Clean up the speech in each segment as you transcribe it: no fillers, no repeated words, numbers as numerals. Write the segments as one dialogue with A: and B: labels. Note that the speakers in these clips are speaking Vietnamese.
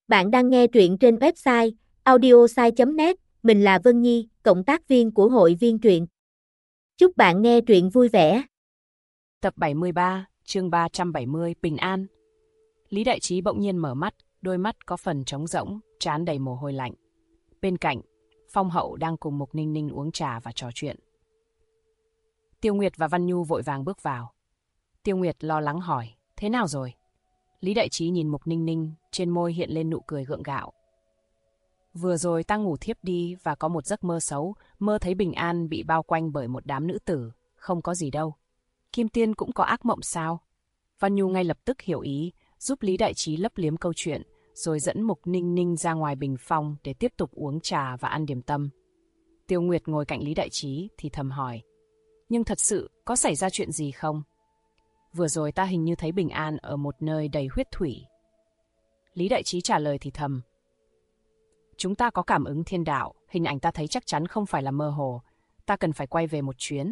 A: Bạn đang nghe truyện trên website audiosai.net, mình là Vân Nhi, cộng tác viên của hội viên truyện. Chúc bạn nghe truyện vui vẻ.
B: Tập 73, chương 370, Bình An. Lý Đại Trí bỗng nhiên mở mắt, đôi mắt có phần trống rỗng, trán đầy mồ hôi lạnh. Bên cạnh, Phong Hậu đang cùng Mục Ninh Ninh uống trà và trò chuyện. Tiêu Nguyệt và Văn Nhu vội vàng bước vào. Tiêu Nguyệt lo lắng hỏi, thế nào rồi? Lý Đại Trí nhìn Mục Ninh Ninh, trên môi hiện lên nụ cười gượng gạo. Vừa rồi ta ngủ thiếp đi và có một giấc mơ xấu, mơ thấy Bình An bị bao quanh bởi một đám nữ tử, không có gì đâu. Kim Tiên cũng có ác mộng sao? Văn Nhu ngay lập tức hiểu ý, giúp Lý Đại Trí lấp liếm câu chuyện, rồi dẫn Mục Ninh Ninh ra ngoài bình phong để tiếp tục uống trà và ăn điểm tâm. Tiêu Nguyệt ngồi cạnh Lý Đại Trí thì thầm hỏi, nhưng thật sự có xảy ra chuyện gì không? Vừa rồi ta hình như thấy Bình An ở một nơi đầy huyết thủy. Lý Đại Trí trả lời thì thầm, chúng ta có cảm ứng thiên đạo, hình ảnh ta thấy chắc chắn không phải là mơ hồ, ta cần phải quay về một chuyến.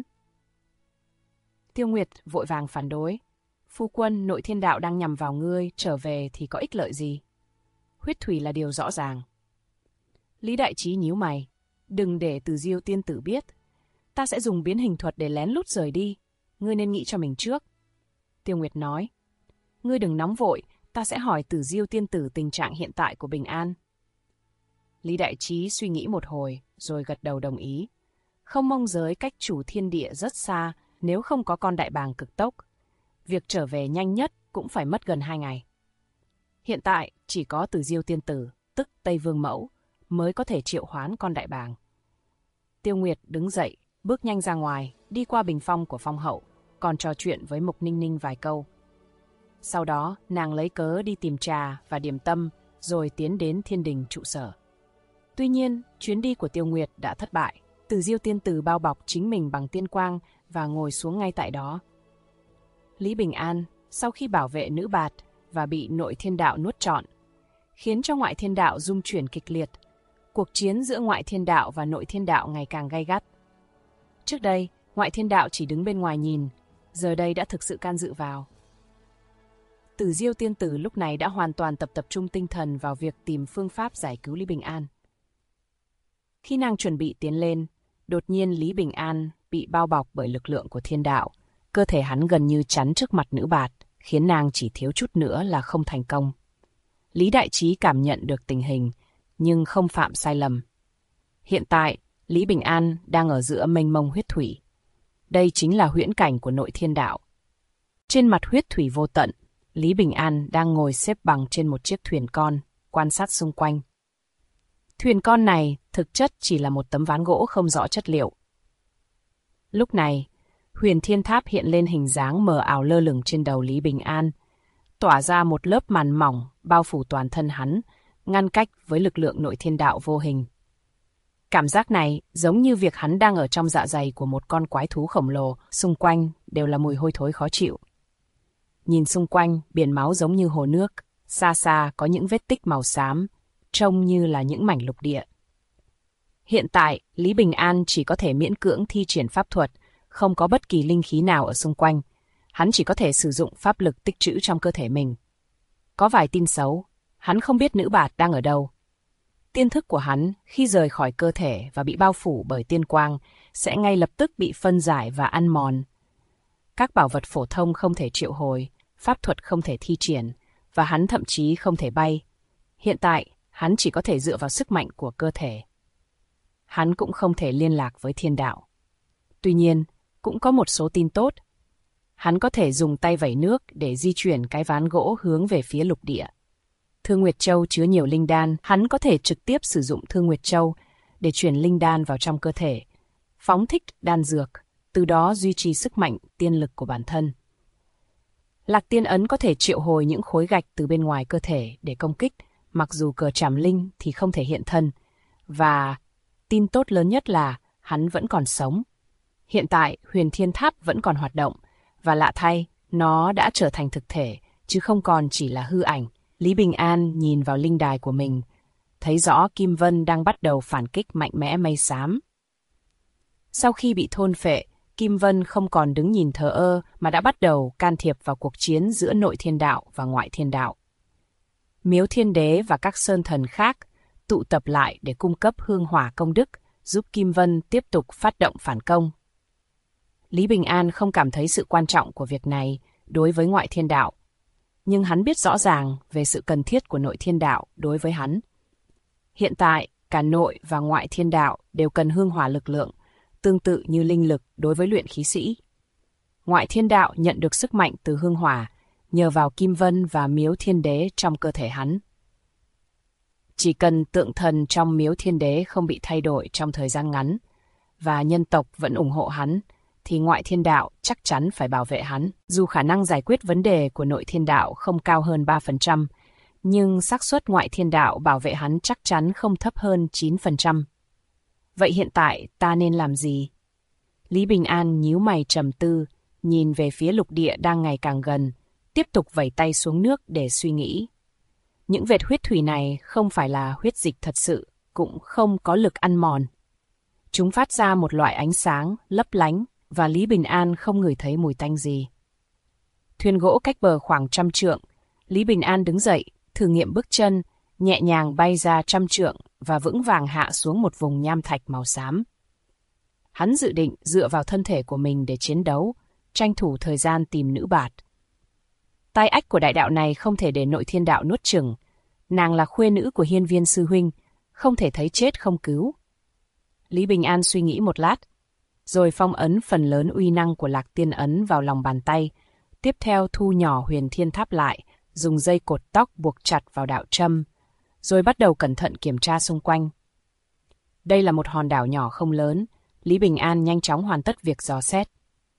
B: Tiêu Nguyệt vội vàng phản đối, phu quân, nội thiên đạo đang nhằm vào ngươi, trở về thì có ích lợi gì? Huyết thủy là điều rõ ràng. Lý Đại Trí nhíu mày, đừng để Từ Diêu tiên tử biết, ta sẽ dùng biến hình thuật để lén lút rời đi, ngươi nên nghĩ cho mình trước. Tiêu Nguyệt nói, ngươi đừng nóng vội, ta sẽ hỏi Từ Diêu tiên tử tình trạng hiện tại của Bình An. Lý Đại Trí suy nghĩ một hồi, rồi gật đầu đồng ý. Không mông giới cách chủ thiên địa rất xa, nếu không có con đại bàng cực tốc. Việc trở về nhanh nhất cũng phải mất gần 2 ngày. Hiện tại chỉ có Từ Diêu tiên tử, tức Tây Vương Mẫu, mới có thể triệu hoán con đại bàng. Tiêu Nguyệt đứng dậy, bước nhanh ra ngoài, đi qua bình phong của Phong Hậu, còn trò chuyện với Mục Ninh Ninh vài câu. Sau đó, nàng lấy cớ đi tìm trà và điểm tâm, rồi tiến đến thiên đình trụ sở. Tuy nhiên, chuyến đi của Tiêu Nguyệt đã thất bại. Từ Diêu tiên tử bao bọc chính mình bằng tiên quang và ngồi xuống ngay tại đó. Lý Bình An, sau khi bảo vệ nữ bạt và bị nội thiên đạo nuốt trọn, khiến cho ngoại thiên đạo rung chuyển kịch liệt. Cuộc chiến giữa ngoại thiên đạo và nội thiên đạo ngày càng gay gắt. Trước đây, ngoại thiên đạo chỉ đứng bên ngoài nhìn, giờ đây đã thực sự can dự vào. Từ Diêu tiên tử lúc này đã hoàn toàn tập trung tinh thần vào việc tìm phương pháp giải cứu Lý Bình An. Khi nàng chuẩn bị tiến lên, đột nhiên Lý Bình An bị bao bọc bởi lực lượng của thiên đạo. Cơ thể hắn gần như chắn trước mặt nữ bạt, khiến nàng chỉ thiếu chút nữa là không thành công. Lý Đại Trí cảm nhận được tình hình, nhưng không phạm sai lầm. Hiện tại, Lý Bình An đang ở giữa mênh mông huyết thủy. Đây chính là huyễn cảnh của nội thiên đạo. Trên mặt huyết thủy vô tận, Lý Bình An đang ngồi xếp bằng trên một chiếc thuyền con, quan sát xung quanh. Thuyền con này thực chất chỉ là một tấm ván gỗ không rõ chất liệu. Lúc này, Huyền Thiên Tháp hiện lên hình dáng mờ ảo lơ lửng trên đầu Lý Bình An, tỏa ra một lớp màn mỏng bao phủ toàn thân hắn, ngăn cách với lực lượng nội thiên đạo vô hình. Cảm giác này giống như việc hắn đang ở trong dạ dày của một con quái thú khổng lồ, xung quanh đều là mùi hôi thối khó chịu. Nhìn xung quanh, biển máu giống như hồ nước, xa xa có những vết tích màu xám, trông như là những mảnh lục địa. Hiện tại, Lý Bình An chỉ có thể miễn cưỡng thi triển pháp thuật, không có bất kỳ linh khí nào ở xung quanh. Hắn chỉ có thể sử dụng pháp lực tích trữ trong cơ thể mình. Có vài tin xấu, hắn không biết nữ bạt đang ở đâu. Tiên thức của hắn khi rời khỏi cơ thể và bị bao phủ bởi tiên quang sẽ ngay lập tức bị phân giải và ăn mòn. Các bảo vật phổ thông không thể triệu hồi, pháp thuật không thể thi triển, và hắn thậm chí không thể bay. Hiện tại, hắn chỉ có thể dựa vào sức mạnh của cơ thể. Hắn cũng không thể liên lạc với thiên đạo. Tuy nhiên, cũng có một số tin tốt. Hắn có thể dùng tay vẩy nước để di chuyển cái ván gỗ hướng về phía lục địa. Thương Nguyệt Châu chứa nhiều linh đan, hắn có thể trực tiếp sử dụng Thương Nguyệt Châu để chuyển linh đan vào trong cơ thể, phóng thích đan dược, từ đó duy trì sức mạnh tiên lực của bản thân. Lạc Tiên Ấn có thể triệu hồi những khối gạch từ bên ngoài cơ thể để công kích, mặc dù cờ trảm linh thì không thể hiện thân. Và tin tốt lớn nhất là hắn vẫn còn sống. Hiện tại, Huyền Thiên Tháp vẫn còn hoạt động, và lạ thay, nó đã trở thành thực thể, chứ không còn chỉ là hư ảnh. Lý Bình An nhìn vào linh đài của mình, thấy rõ Kim Vân đang bắt đầu phản kích mạnh mẽ mây xám. Sau khi bị thôn phệ, Kim Vân không còn đứng nhìn thờ ơ mà đã bắt đầu can thiệp vào cuộc chiến giữa nội thiên đạo và ngoại thiên đạo. Miếu Thiên Đế và các sơn thần khác tụ tập lại để cung cấp hương hỏa công đức, giúp Kim Vân tiếp tục phát động phản công. Lý Bình An không cảm thấy sự quan trọng của việc này đối với ngoại thiên đạo, nhưng hắn biết rõ ràng về sự cần thiết của nội thiên đạo đối với hắn. Hiện tại, cả nội và ngoại thiên đạo đều cần hương hỏa lực lượng, tương tự như linh lực đối với luyện khí sĩ. Ngoại thiên đạo nhận được sức mạnh từ hương hỏa, nhờ vào Kim Vân và Miếu Thiên Đế trong cơ thể hắn. Chỉ cần tượng thần trong Miếu Thiên Đế không bị thay đổi trong thời gian ngắn, và nhân tộc vẫn ủng hộ hắn, thì ngoại thiên đạo chắc chắn phải bảo vệ hắn. Dù khả năng giải quyết vấn đề của nội thiên đạo không cao hơn 3%, nhưng xác suất ngoại thiên đạo bảo vệ hắn chắc chắn không thấp hơn 9%. Vậy hiện tại ta nên làm gì? Lý Bình An nhíu mày trầm tư, nhìn về phía lục địa đang ngày càng gần, tiếp tục vẩy tay xuống nước để suy nghĩ. Những vệt huyết thủy này không phải là huyết dịch thật sự, cũng không có lực ăn mòn. Chúng phát ra một loại ánh sáng lấp lánh, và Lý Bình An không ngửi thấy mùi tanh gì. Thuyền gỗ cách bờ khoảng 100 trượng, Lý Bình An đứng dậy, thử nghiệm bước chân, nhẹ nhàng bay ra 100 trượng và vững vàng hạ xuống một vùng nham thạch màu xám. Hắn dự định dựa vào thân thể của mình để chiến đấu, tranh thủ thời gian tìm nữ bạt. Tai ách của đại đạo này không thể để nội thiên đạo nuốt chửng. Nàng là khuê nữ của Hiên Viên sư huynh, không thể thấy chết không cứu. Lý Bình An suy nghĩ một lát, rồi phong ấn phần lớn uy năng của Lạc Tiên ấn vào lòng bàn tay, tiếp theo thu nhỏ Huyền Thiên Tháp lại, dùng dây cột tóc buộc chặt vào đạo châm, rồi bắt đầu cẩn thận kiểm tra xung quanh. Đây là một hòn đảo nhỏ không lớn, Lý Bình An nhanh chóng hoàn tất việc dò xét.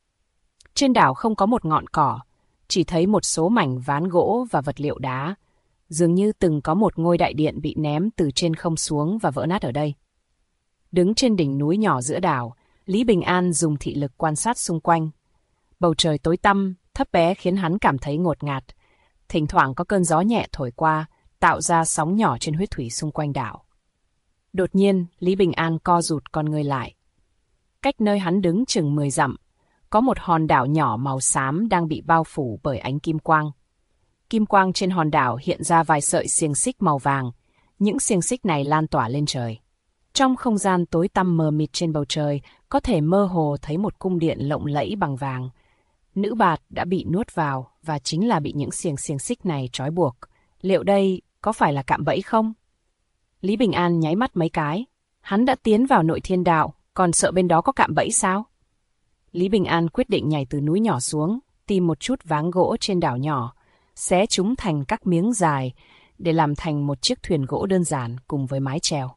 B: Trên đảo không có một ngọn cỏ, chỉ thấy một số mảnh ván gỗ và vật liệu đá, dường như từng có một ngôi đại điện bị ném từ trên không xuống và vỡ nát ở đây. Đứng trên đỉnh núi nhỏ giữa đảo, Lý Bình An dùng thị lực quan sát xung quanh. Bầu trời tối tăm, thấp bé khiến hắn cảm thấy ngột ngạt. Thỉnh thoảng có cơn gió nhẹ thổi qua, tạo ra sóng nhỏ trên huyết thủy xung quanh đảo. Đột nhiên, Lý Bình An co rụt con người lại. Cách nơi hắn đứng chừng 10 dặm, có một hòn đảo nhỏ màu xám đang bị bao phủ bởi ánh kim quang. Kim quang trên hòn đảo hiện ra vài sợi xiềng xích màu vàng. Những xiềng xích này lan tỏa lên trời. Trong không gian tối tăm mờ mịt trên bầu trời, có thể mơ hồ thấy một cung điện lộng lẫy bằng vàng. Nữ bạt đã bị nuốt vào và chính là bị những xiềng xích này trói buộc. Liệu đây có phải là cạm bẫy không? Lý Bình An nháy mắt mấy cái. Hắn đã tiến vào nội thiên đạo, còn sợ bên đó có cạm bẫy sao? Lý Bình An quyết định nhảy từ núi nhỏ xuống, tìm một chút váng gỗ trên đảo nhỏ, xé chúng thành các miếng dài để làm thành một chiếc thuyền gỗ đơn giản cùng với mái chèo.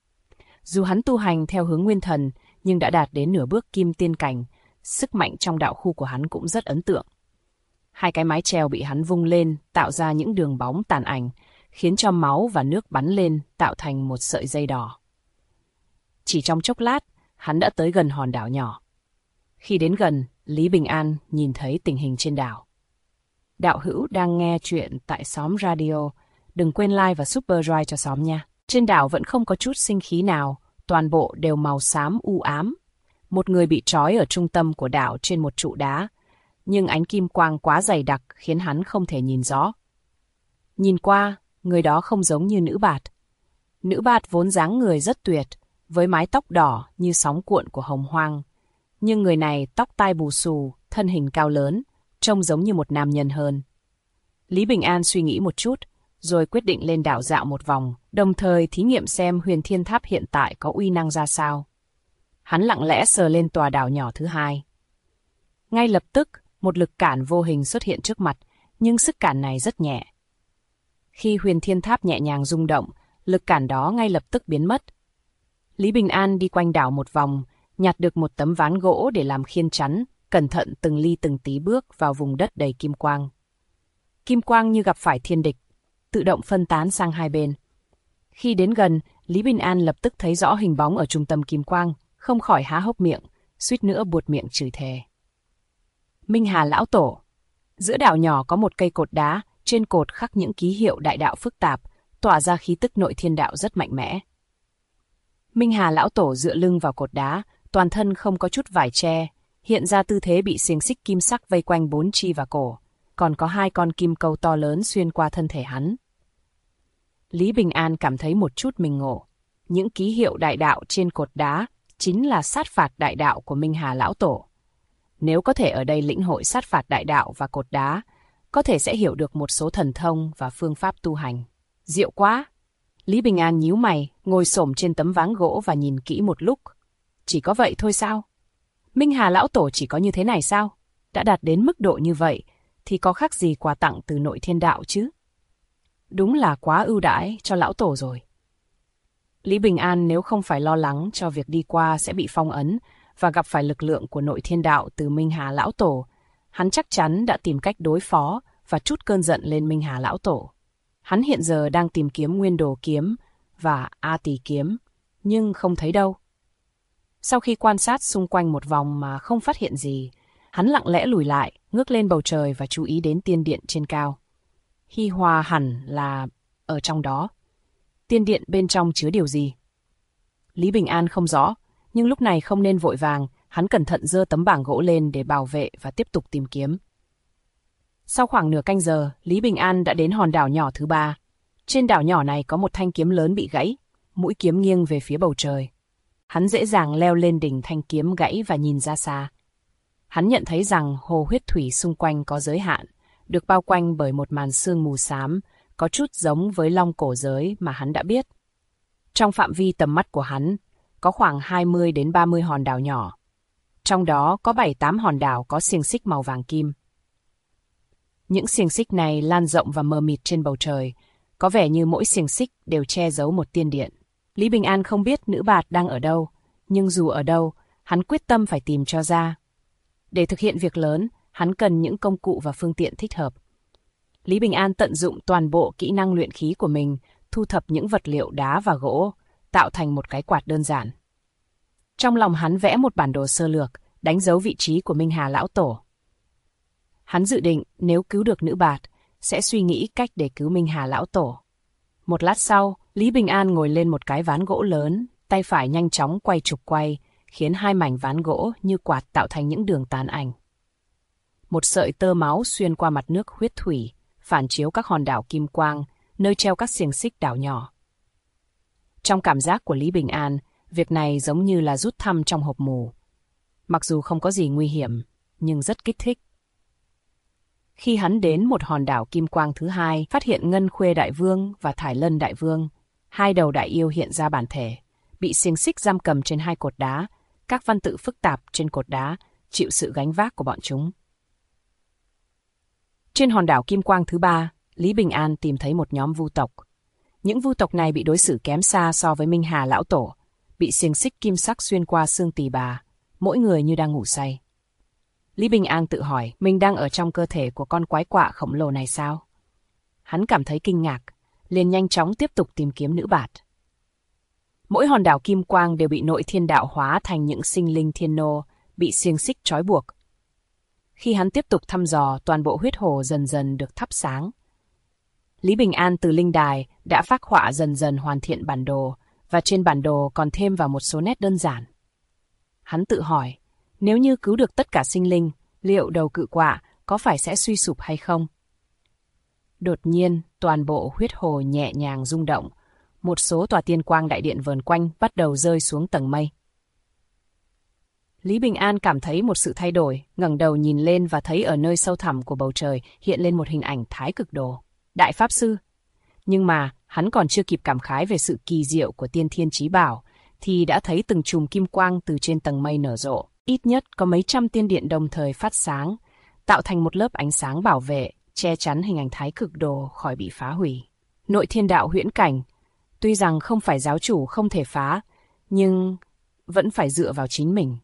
B: Dù hắn tu hành theo hướng nguyên thần, nhưng đã đạt đến nửa bước kim tiên cảnh, sức mạnh trong đạo khu của hắn cũng rất ấn tượng. Hai cái mái chèo bị hắn vung lên, tạo ra những đường bóng tàn ảnh, khiến cho máu và nước bắn lên, tạo thành một sợi dây đỏ. Chỉ trong chốc lát, hắn đã tới gần hòn đảo nhỏ. Khi đến gần, Lý Bình An nhìn thấy tình hình trên đảo. Đạo hữu đang nghe chuyện tại Xóm Radio. Đừng quên like và subscribe cho xóm nha. Trên đảo vẫn không có chút sinh khí nào, toàn bộ đều màu xám u ám. Một người bị trói ở trung tâm của đảo trên một trụ đá, nhưng ánh kim quang quá dày đặc khiến hắn không thể nhìn rõ. Nhìn qua, người đó không giống như nữ bạt. Nữ bạt vốn dáng người rất tuyệt, với mái tóc đỏ như sóng cuộn của hồng hoang. Nhưng người này tóc tai bù xù, thân hình cao lớn, trông giống như một nam nhân hơn. Lý Bình An suy nghĩ một chút, rồi quyết định lên đảo dạo một vòng, đồng thời thí nghiệm xem Huyền Thiên Tháp hiện tại có uy năng ra sao. Hắn lặng lẽ sờ lên tòa đảo nhỏ thứ hai. Ngay lập tức, một lực cản vô hình xuất hiện trước mặt, nhưng sức cản này rất nhẹ. Khi Huyền Thiên Tháp nhẹ nhàng rung động, lực cản đó ngay lập tức biến mất. Lý Bình An đi quanh đảo một vòng, nhặt được một tấm ván gỗ để làm khiên chắn, cẩn thận từng ly từng tí bước vào vùng đất đầy kim quang. Kim quang như gặp phải thiên địch, tự động phân tán sang hai bên. Khi đến gần, Lý Bình An lập tức thấy rõ hình bóng ở trung tâm kim quang, không khỏi há hốc miệng, suýt nữa buột miệng chửi thề. Minh Hà Lão Tổ. Giữa đảo nhỏ có một cây cột đá, trên cột khắc những ký hiệu đại đạo phức tạp, tỏa ra khí tức nội thiên đạo rất mạnh mẽ. Minh Hà Lão Tổ dựa lưng vào cột đá, toàn thân không có chút vải che, hiện ra tư thế bị xiềng xích kim sắc vây quanh 4 chi và cổ, còn có 2 con kim câu to lớn xuyên qua thân thể hắn. Lý Bình An cảm thấy một chút mình ngộ. Những ký hiệu đại đạo trên cột đá chính là sát phạt đại đạo của Minh Hà Lão Tổ. Nếu có thể ở đây lĩnh hội sát phạt đại đạo và cột đá, có thể sẽ hiểu được một số thần thông và phương pháp tu hành. Diệu quá! Lý Bình An nhíu mày, ngồi xổm trên tấm ván gỗ và nhìn kỹ một lúc. Chỉ có vậy thôi sao? Minh Hà Lão Tổ chỉ có như thế này sao? Đã đạt đến mức độ như vậy, thì có khác gì quà tặng từ nội thiên đạo chứ? Đúng là quá ưu đãi cho Lão Tổ rồi. Lý Bình An nếu không phải lo lắng cho việc đi qua sẽ bị phong ấn và gặp phải lực lượng của nội thiên đạo từ Minh Hà Lão Tổ, hắn chắc chắn đã tìm cách đối phó và trút cơn giận lên Minh Hà Lão Tổ. Hắn hiện giờ đang tìm kiếm Nguyên Đồ Kiếm và A Tỳ Kiếm, nhưng không thấy đâu. Sau khi quan sát xung quanh một vòng mà không phát hiện gì, hắn lặng lẽ lùi lại, ngước lên bầu trời và chú ý đến tiên điện trên cao. Hi Hòa hẳn là ở trong đó. Tiên điện bên trong chứa điều gì? Lý Bình An không rõ, nhưng lúc này không nên vội vàng, hắn cẩn thận giơ tấm bảng gỗ lên để bảo vệ và tiếp tục tìm kiếm. Sau khoảng nửa canh giờ, Lý Bình An đã đến hòn đảo nhỏ thứ 3. Trên đảo nhỏ này có một thanh kiếm lớn bị gãy, mũi kiếm nghiêng về phía bầu trời. Hắn dễ dàng leo lên đỉnh thanh kiếm gãy và nhìn ra xa. Hắn nhận thấy rằng hồ huyết thủy xung quanh có giới hạn, được bao quanh bởi một màn sương mù xám, có chút giống với long cổ giới mà hắn đã biết. Trong phạm vi tầm mắt của hắn, có khoảng 20 đến 30 hòn đảo nhỏ. Trong đó có 7-8 hòn đảo có xiềng xích màu vàng kim. Những xiềng xích này lan rộng và mờ mịt trên bầu trời, có vẻ như mỗi xiềng xích đều che giấu một tiên điện. Lý Bình An không biết nữ bạt đang ở đâu, nhưng dù ở đâu, hắn quyết tâm phải tìm cho ra. Để thực hiện việc lớn, hắn cần những công cụ và phương tiện thích hợp. Lý Bình An tận dụng toàn bộ kỹ năng luyện khí của mình, thu thập những vật liệu đá và gỗ, tạo thành một cái quạt đơn giản. Trong lòng hắn vẽ một bản đồ sơ lược, đánh dấu vị trí của Minh Hà Lão Tổ. Hắn dự định nếu cứu được nữ bạt, sẽ suy nghĩ cách để cứu Minh Hà Lão Tổ. Một lát sau, Lý Bình An ngồi lên một cái ván gỗ lớn, tay phải nhanh chóng quay trục quay, khiến hai mảnh ván gỗ như quạt tạo thành những đường tàn ảnh. Một sợi tơ máu xuyên qua mặt nước huyết thủy, phản chiếu các hòn đảo kim quang, nơi treo các xiềng xích đảo nhỏ. Trong cảm giác của Lý Bình An, việc này giống như là rút thăm trong hộp mù. Mặc dù không có gì nguy hiểm, nhưng rất kích thích. Khi hắn đến một hòn đảo kim quang thứ 2, phát hiện Ngân Khuê Đại Vương và Thải Lân Đại Vương, hai đầu đại yêu hiện ra bản thể, bị xiềng xích giam cầm trên hai cột đá, các văn tự phức tạp trên cột đá chịu sự gánh vác của bọn chúng. Trên hòn đảo kim quang thứ 3, Lý Bình An tìm thấy một nhóm vu tộc. Những vu tộc này bị đối xử kém xa so với Minh Hà Lão Tổ, bị xiềng xích kim sắc xuyên qua xương tỳ bà, mỗi người như đang ngủ say. Lý Bình An tự hỏi, mình đang ở trong cơ thể của con quái quạ khổng lồ này sao? Hắn cảm thấy kinh ngạc, liền nhanh chóng tiếp tục tìm kiếm nữ bạt. Mỗi hòn đảo kim quang đều bị nội thiên đạo hóa thành những sinh linh thiên nô, bị xiềng xích trói buộc. Khi hắn tiếp tục thăm dò, toàn bộ huyết hồ dần dần được thắp sáng. Lý Bình An từ linh đài đã phác họa dần dần hoàn thiện bản đồ, và trên bản đồ còn thêm vào một số nét đơn giản. Hắn tự hỏi, nếu như cứu được tất cả sinh linh, liệu đầu cự quạ có phải sẽ suy sụp hay không? Đột nhiên, toàn bộ huyết hồ nhẹ nhàng rung động, một số tòa tiên quang đại điện vờn quanh bắt đầu rơi xuống tầng mây. Lý Bình An cảm thấy một sự thay đổi, ngẩng đầu nhìn lên và thấy ở nơi sâu thẳm của bầu trời hiện lên một hình ảnh Thái Cực Đồ, Đại Pháp Sư. Nhưng mà, hắn còn chưa kịp cảm khái về sự kỳ diệu của tiên thiên chí bảo, thì đã thấy từng chùm kim quang từ trên tầng mây nở rộ. Ít nhất có mấy trăm tiên điện đồng thời phát sáng, tạo thành một lớp ánh sáng bảo vệ, che chắn hình ảnh Thái Cực Đồ khỏi bị phá hủy. Nội thiên đạo huyễn cảnh, tuy rằng không phải giáo chủ không thể phá, nhưng vẫn phải dựa vào chính mình.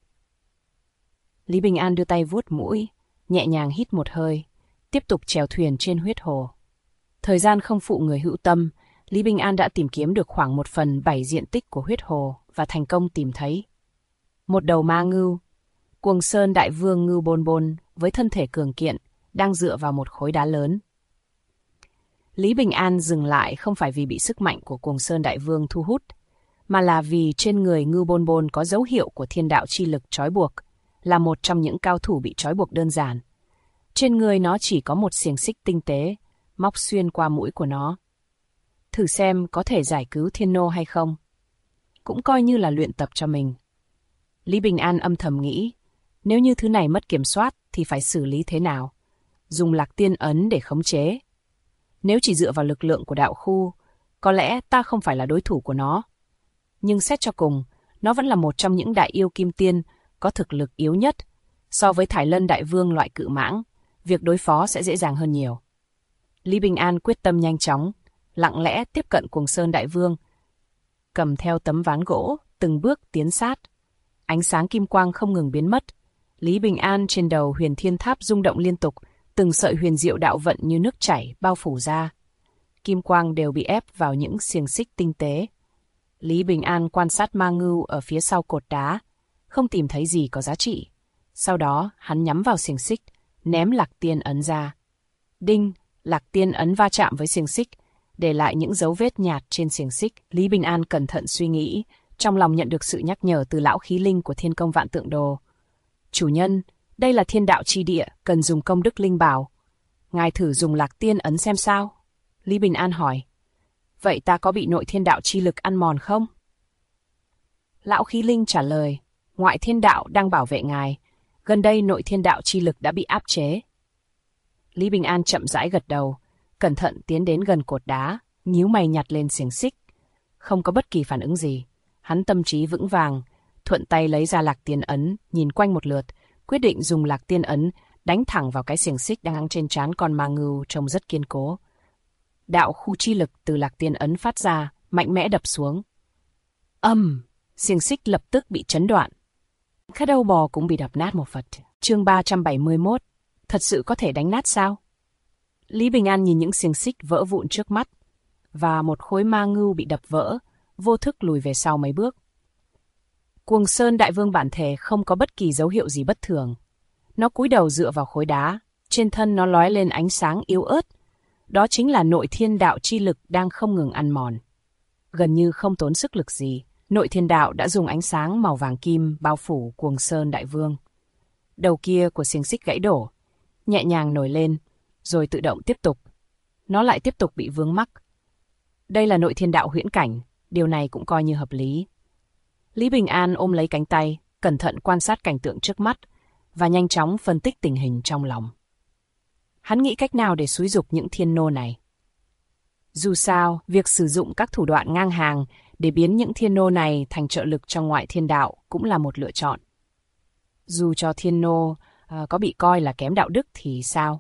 B: Lý Bình An đưa tay vuốt mũi, nhẹ nhàng hít một hơi, tiếp tục chèo thuyền trên huyết hồ. Thời gian không phụ người hữu tâm, Lý Bình An đã tìm kiếm được khoảng 1/7 diện tích của huyết hồ và thành công tìm thấy một đầu ma ngưu, Cuồng Sơn Đại Vương Ngưu Bôn Bôn với thân thể cường kiện, đang dựa vào một khối đá lớn. Lý Bình An dừng lại không phải vì bị sức mạnh của Cuồng Sơn Đại Vương thu hút, mà là vì trên người Ngưu Bôn Bôn có dấu hiệu của thiên đạo chi lực trói buộc, là một trong những cao thủ bị trói buộc đơn giản. Trên người nó chỉ có một xiềng xích tinh tế, móc xuyên qua mũi của nó. thử xem có thể giải cứu thiên nô hay không. Cũng coi như là luyện tập cho mình. Lý Bình An âm thầm nghĩ, nếu như thứ này mất kiểm soát thì phải xử lý thế nào? Dùng Lạc Tiên Ấn để khống chế. Nếu chỉ dựa vào lực lượng của đạo khu, có lẽ ta không phải là đối thủ của nó. Nhưng xét cho cùng, nó vẫn là một trong những đại yêu kim tiên có thực lực yếu nhất. So với Thải Lân Đại Vương loại cự mãng, việc đối phó sẽ dễ dàng hơn nhiều. Lý Bình An quyết tâm nhanh chóng, lặng lẽ tiếp cận Cuồng Sơn Đại Vương, cầm theo tấm ván gỗ, từng bước tiến sát. Ánh sáng kim quang không ngừng biến mất. Lý Bình An trên đầu Huyền Thiên Tháp rung động liên tục, từng sợi huyền diệu đạo vận như nước chảy bao phủ ra. Kim quang đều bị ép vào những xiềng xích tinh tế. Lý Bình An quan sát ma ngưu ở phía sau cột đá, không tìm thấy gì có giá trị. Sau đó, hắn nhắm vào xiềng xích, ném Lạc Tiên Ấn ra. Đinh, Lạc Tiên Ấn va chạm với xiềng xích, để lại những dấu vết nhạt trên xiềng xích. Lý Bình An cẩn thận suy nghĩ, trong lòng nhận được sự nhắc nhở từ lão khí linh của Thiên Công Vạn Tượng Đồ. Chủ nhân, đây là thiên đạo chi địa, cần dùng công đức linh bảo. Ngài thử dùng Lạc Tiên Ấn xem sao? Lý Bình An hỏi. Vậy ta có bị nội thiên đạo chi lực ăn mòn không? Lão khí linh trả lời, ngoại thiên đạo đang bảo vệ ngài. Gần đây nội thiên đạo chi lực đã bị áp chế. Lý Bình An chậm rãi gật đầu, cẩn thận tiến đến gần cột đá, nhíu mày nhặt lên xiềng xích. Không có bất kỳ phản ứng gì. Hắn tâm trí vững vàng, thuận tay lấy ra Lạc Tiên Ấn, nhìn quanh một lượt, quyết định dùng Lạc Tiên Ấn đánh thẳng vào cái xiềng xích đang hăng trên trán con ma ngưu trông rất kiên cố. Đạo khu chi lực từ Lạc Tiên Ấn phát ra, mạnh mẽ đập xuống. Xiềng xích lập tức bị chấn đoạn. Cái đầu bò cũng bị đập nát một phần. Chương 371, thật sự có thể đánh nát sao? Lý Bình An nhìn những xiềng xích vỡ vụn trước mắt, và một khối ma ngưu bị đập vỡ, vô thức lùi về sau mấy bước. Cuồng Sơn Đại Vương bản thể không có bất kỳ dấu hiệu gì bất thường. Nó cúi đầu dựa vào khối đá, trên thân nó lóe lên ánh sáng yếu ớt. Đó chính là nội thiên đạo chi lực đang không ngừng ăn mòn. Gần như không tốn sức lực gì, nội thiên đạo đã dùng ánh sáng màu vàng kim bao phủ Cuồng Sơn Đại Vương. Đầu kia của xiềng xích gãy đổ, nhẹ nhàng nổi lên, rồi tự động tiếp tục. Nó lại tiếp tục bị vướng mắc. Đây là nội thiên đạo huyễn cảnh, điều này cũng coi như hợp lý. Lý Bình An ôm lấy cánh tay, cẩn thận quan sát cảnh tượng trước mắt, và nhanh chóng phân tích tình hình trong lòng. Hắn nghĩ cách nào để xúi giục những thiên nô này. Dù sao, việc sử dụng các thủ đoạn ngang hàng để biến những thiên nô này thành trợ lực cho ngoại thiên đạo cũng là một lựa chọn. Dù cho thiên nô có bị coi là kém đạo đức thì sao?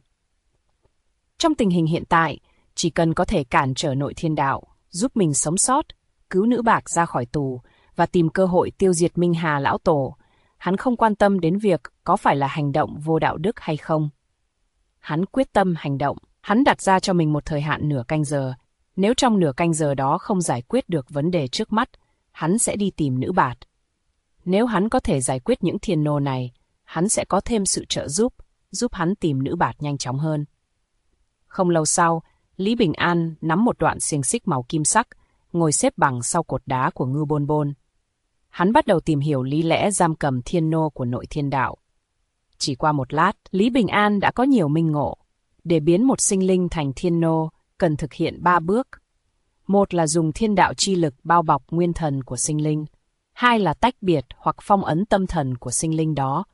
B: Trong tình hình hiện tại, chỉ cần có thể cản trở nội thiên đạo, giúp mình sống sót, cứu nữ bạc ra khỏi tù và tìm cơ hội tiêu diệt Minh Hà lão tổ, hắn không quan tâm đến việc có phải là hành động vô đạo đức hay không. Hắn quyết tâm hành động, hắn đặt ra cho mình một thời hạn nửa canh giờ. Nếu trong nửa canh giờ đó không giải quyết được vấn đề trước mắt, hắn sẽ đi tìm nữ bạt. Nếu hắn có thể giải quyết những thiên nô này, hắn sẽ có thêm sự trợ giúp hắn tìm nữ bạt nhanh chóng hơn. Không lâu sau, Lý Bình An nắm một đoạn xiềng xích màu kim sắc, ngồi xếp bằng sau cột đá của Ngưu Bôn Bôn. Hắn bắt đầu tìm hiểu lý lẽ giam cầm thiên nô của nội thiên đạo. Chỉ qua một lát, Lý Bình An đã có nhiều minh ngộ. Để biến một sinh linh thành thiên nô, cần thực hiện 3 bước. Một là dùng thiên đạo chi lực bao bọc nguyên thần của sinh linh. 2 là tách biệt hoặc phong ấn tâm thần của sinh linh đó.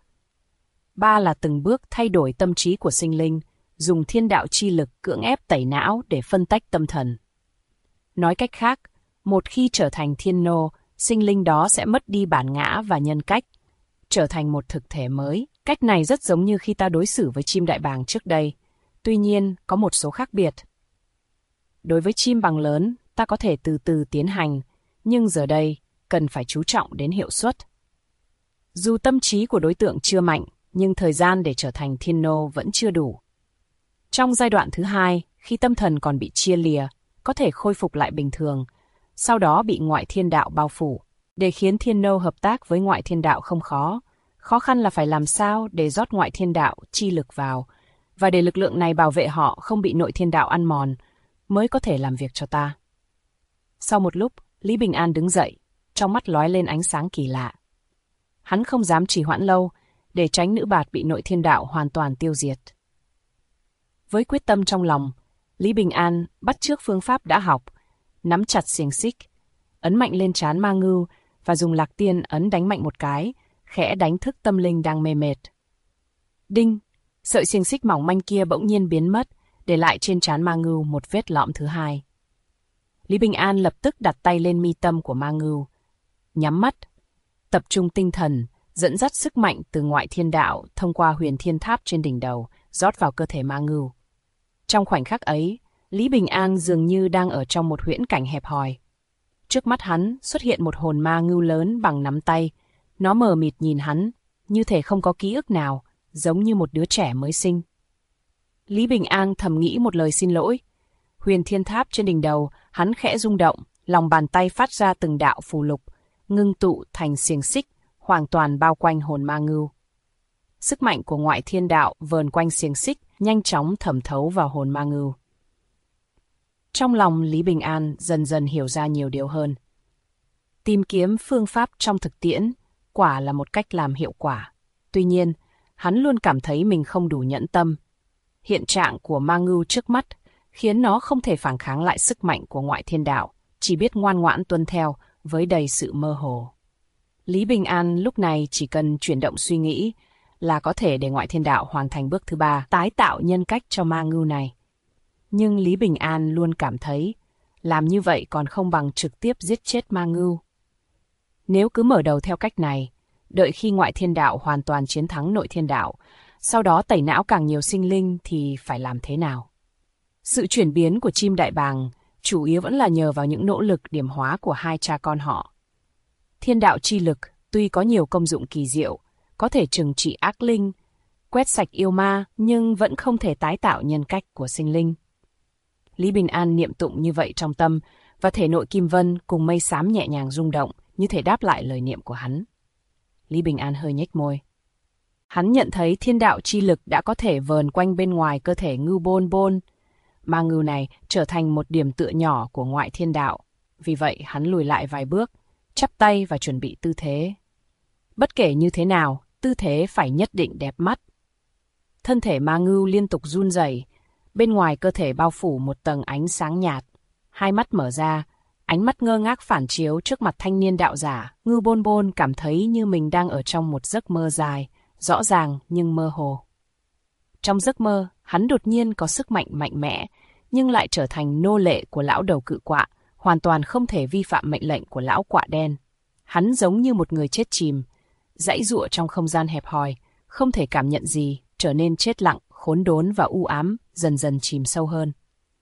B: 3 là từng bước thay đổi tâm trí của sinh linh, dùng thiên đạo chi lực cưỡng ép tẩy não để phân tách tâm thần. Nói cách khác, một khi trở thành thiên nô, sinh linh đó sẽ mất đi bản ngã và nhân cách, trở thành một thực thể mới. Cách này rất giống như khi ta đối xử với chim đại bàng trước đây. Tuy nhiên, có một số khác biệt. Đối với chim bàng lớn, ta có thể từ từ tiến hành, nhưng giờ đây, cần phải chú trọng đến hiệu suất. Dù tâm trí của đối tượng chưa mạnh, nhưng thời gian để trở thành thiên nô vẫn chưa đủ. Trong giai đoạn thứ 2, khi tâm thần còn bị chia lìa, có thể khôi phục lại bình thường, sau đó bị ngoại thiên đạo bao phủ. Để khiến thiên nô hợp tác với ngoại thiên đạo không khó. Khó khăn là phải làm sao để rót ngoại thiên đạo chi lực vào, và để lực lượng này bảo vệ họ không bị nội thiên đạo ăn mòn, mới có thể làm việc cho ta. Sau một lúc, Lý Bình An đứng dậy, trong mắt lóe lên ánh sáng kỳ lạ. Hắn không dám trì hoãn lâu, để tránh nữ bạt bị nội thiên đạo hoàn toàn tiêu diệt. Với quyết tâm trong lòng, Lý Bình An bắt chước phương pháp đã học, nắm chặt xiềng xích, ấn mạnh lên trán Ma Ngưu và dùng lạc tiên ấn đánh mạnh một cái, khẽ đánh thức tâm linh đang mê mệt. Đinh, sợi xiềng xích mỏng manh kia bỗng nhiên biến mất, để lại trên trán Ma Ngưu một vết lõm thứ hai. Lý Bình An lập tức đặt tay lên mi tâm của Ma Ngưu, nhắm mắt, tập trung tinh thần, dẫn dắt sức mạnh từ ngoại thiên đạo thông qua huyền thiên tháp trên đỉnh đầu, rót vào cơ thể Ma Ngưu. Trong khoảnh khắc ấy, Lý Bình An dường như đang ở trong một huyễn cảnh hẹp hòi. Trước mắt hắn xuất hiện một hồn ma ngưu lớn bằng nắm tay. Nó mờ mịt nhìn hắn, như thể không có ký ức nào, giống như một đứa trẻ mới sinh. Lý Bình An thầm nghĩ một lời xin lỗi. Huyền thiên tháp trên đỉnh đầu, hắn khẽ rung động, lòng bàn tay phát ra từng đạo phù lục, ngưng tụ thành xiềng xích, hoàn toàn bao quanh hồn ma ngưu. Sức mạnh của ngoại thiên đạo vờn quanh xiềng xích, nhanh chóng thẩm thấu vào hồn ma ngưu. Trong lòng Lý Bình An dần dần hiểu ra nhiều điều hơn. Tìm kiếm phương pháp trong thực tiễn quả là một cách làm hiệu quả. Tuy nhiên, hắn luôn cảm thấy mình không đủ nhẫn tâm. Hiện trạng của ma ngưu trước mắt khiến nó không thể phản kháng lại sức mạnh của ngoại thiên đạo, chỉ biết ngoan ngoãn tuân theo với đầy sự mơ hồ. Lý Bình An lúc này chỉ cần chuyển động suy nghĩ là có thể để ngoại thiên đạo hoàn thành bước thứ 3, tái tạo nhân cách cho ma ngưu này. Nhưng Lý Bình An luôn cảm thấy làm như vậy còn không bằng trực tiếp giết chết ma ngưu. Nếu cứ mở đầu theo cách này, đợi khi ngoại thiên đạo hoàn toàn chiến thắng nội thiên đạo, sau đó tẩy não càng nhiều sinh linh thì phải làm thế nào? Sự chuyển biến của chim đại bàng chủ yếu vẫn là nhờ vào những nỗ lực điểm hóa của hai cha con họ. Thiên đạo chi lực tuy có nhiều công dụng kỳ diệu, có thể trừng trị ác linh, quét sạch yêu ma, nhưng vẫn không thể tái tạo nhân cách của sinh linh. Lý Bình An niệm tụng như vậy trong tâm, và thể nội kim vân cùng mây xám nhẹ nhàng rung động, như thể đáp lại lời niệm của hắn. Lý Bình An hơi nhếch môi. Hắn nhận thấy thiên đạo chi lực đã có thể vờn quanh bên ngoài cơ thể ngưu bôn bôn. Ma ngưu này trở thành một điểm tựa nhỏ của ngoại thiên đạo. Vì vậy hắn lùi lại vài bước, chắp tay và chuẩn bị tư thế. Bất kể như thế nào, tư thế phải nhất định đẹp mắt. Thân thể ma ngưu liên tục run rẩy, bên ngoài cơ thể bao phủ một tầng ánh sáng nhạt. Hai mắt mở ra, ánh mắt ngơ ngác phản chiếu trước mặt thanh niên đạo giả. Ngưu bôn bôn cảm thấy như mình đang ở trong một giấc mơ dài, rõ ràng nhưng mơ hồ. Trong giấc mơ, hắn đột nhiên có sức mạnh mạnh mẽ, nhưng lại trở thành nô lệ của lão đầu cự quạ, hoàn toàn không thể vi phạm mệnh lệnh của lão quạ đen. Hắn giống như một người chết chìm, giãy giụa trong không gian hẹp hòi, không thể cảm nhận gì, trở nên chết lặng, khốn đốn và u ám, dần dần chìm sâu hơn.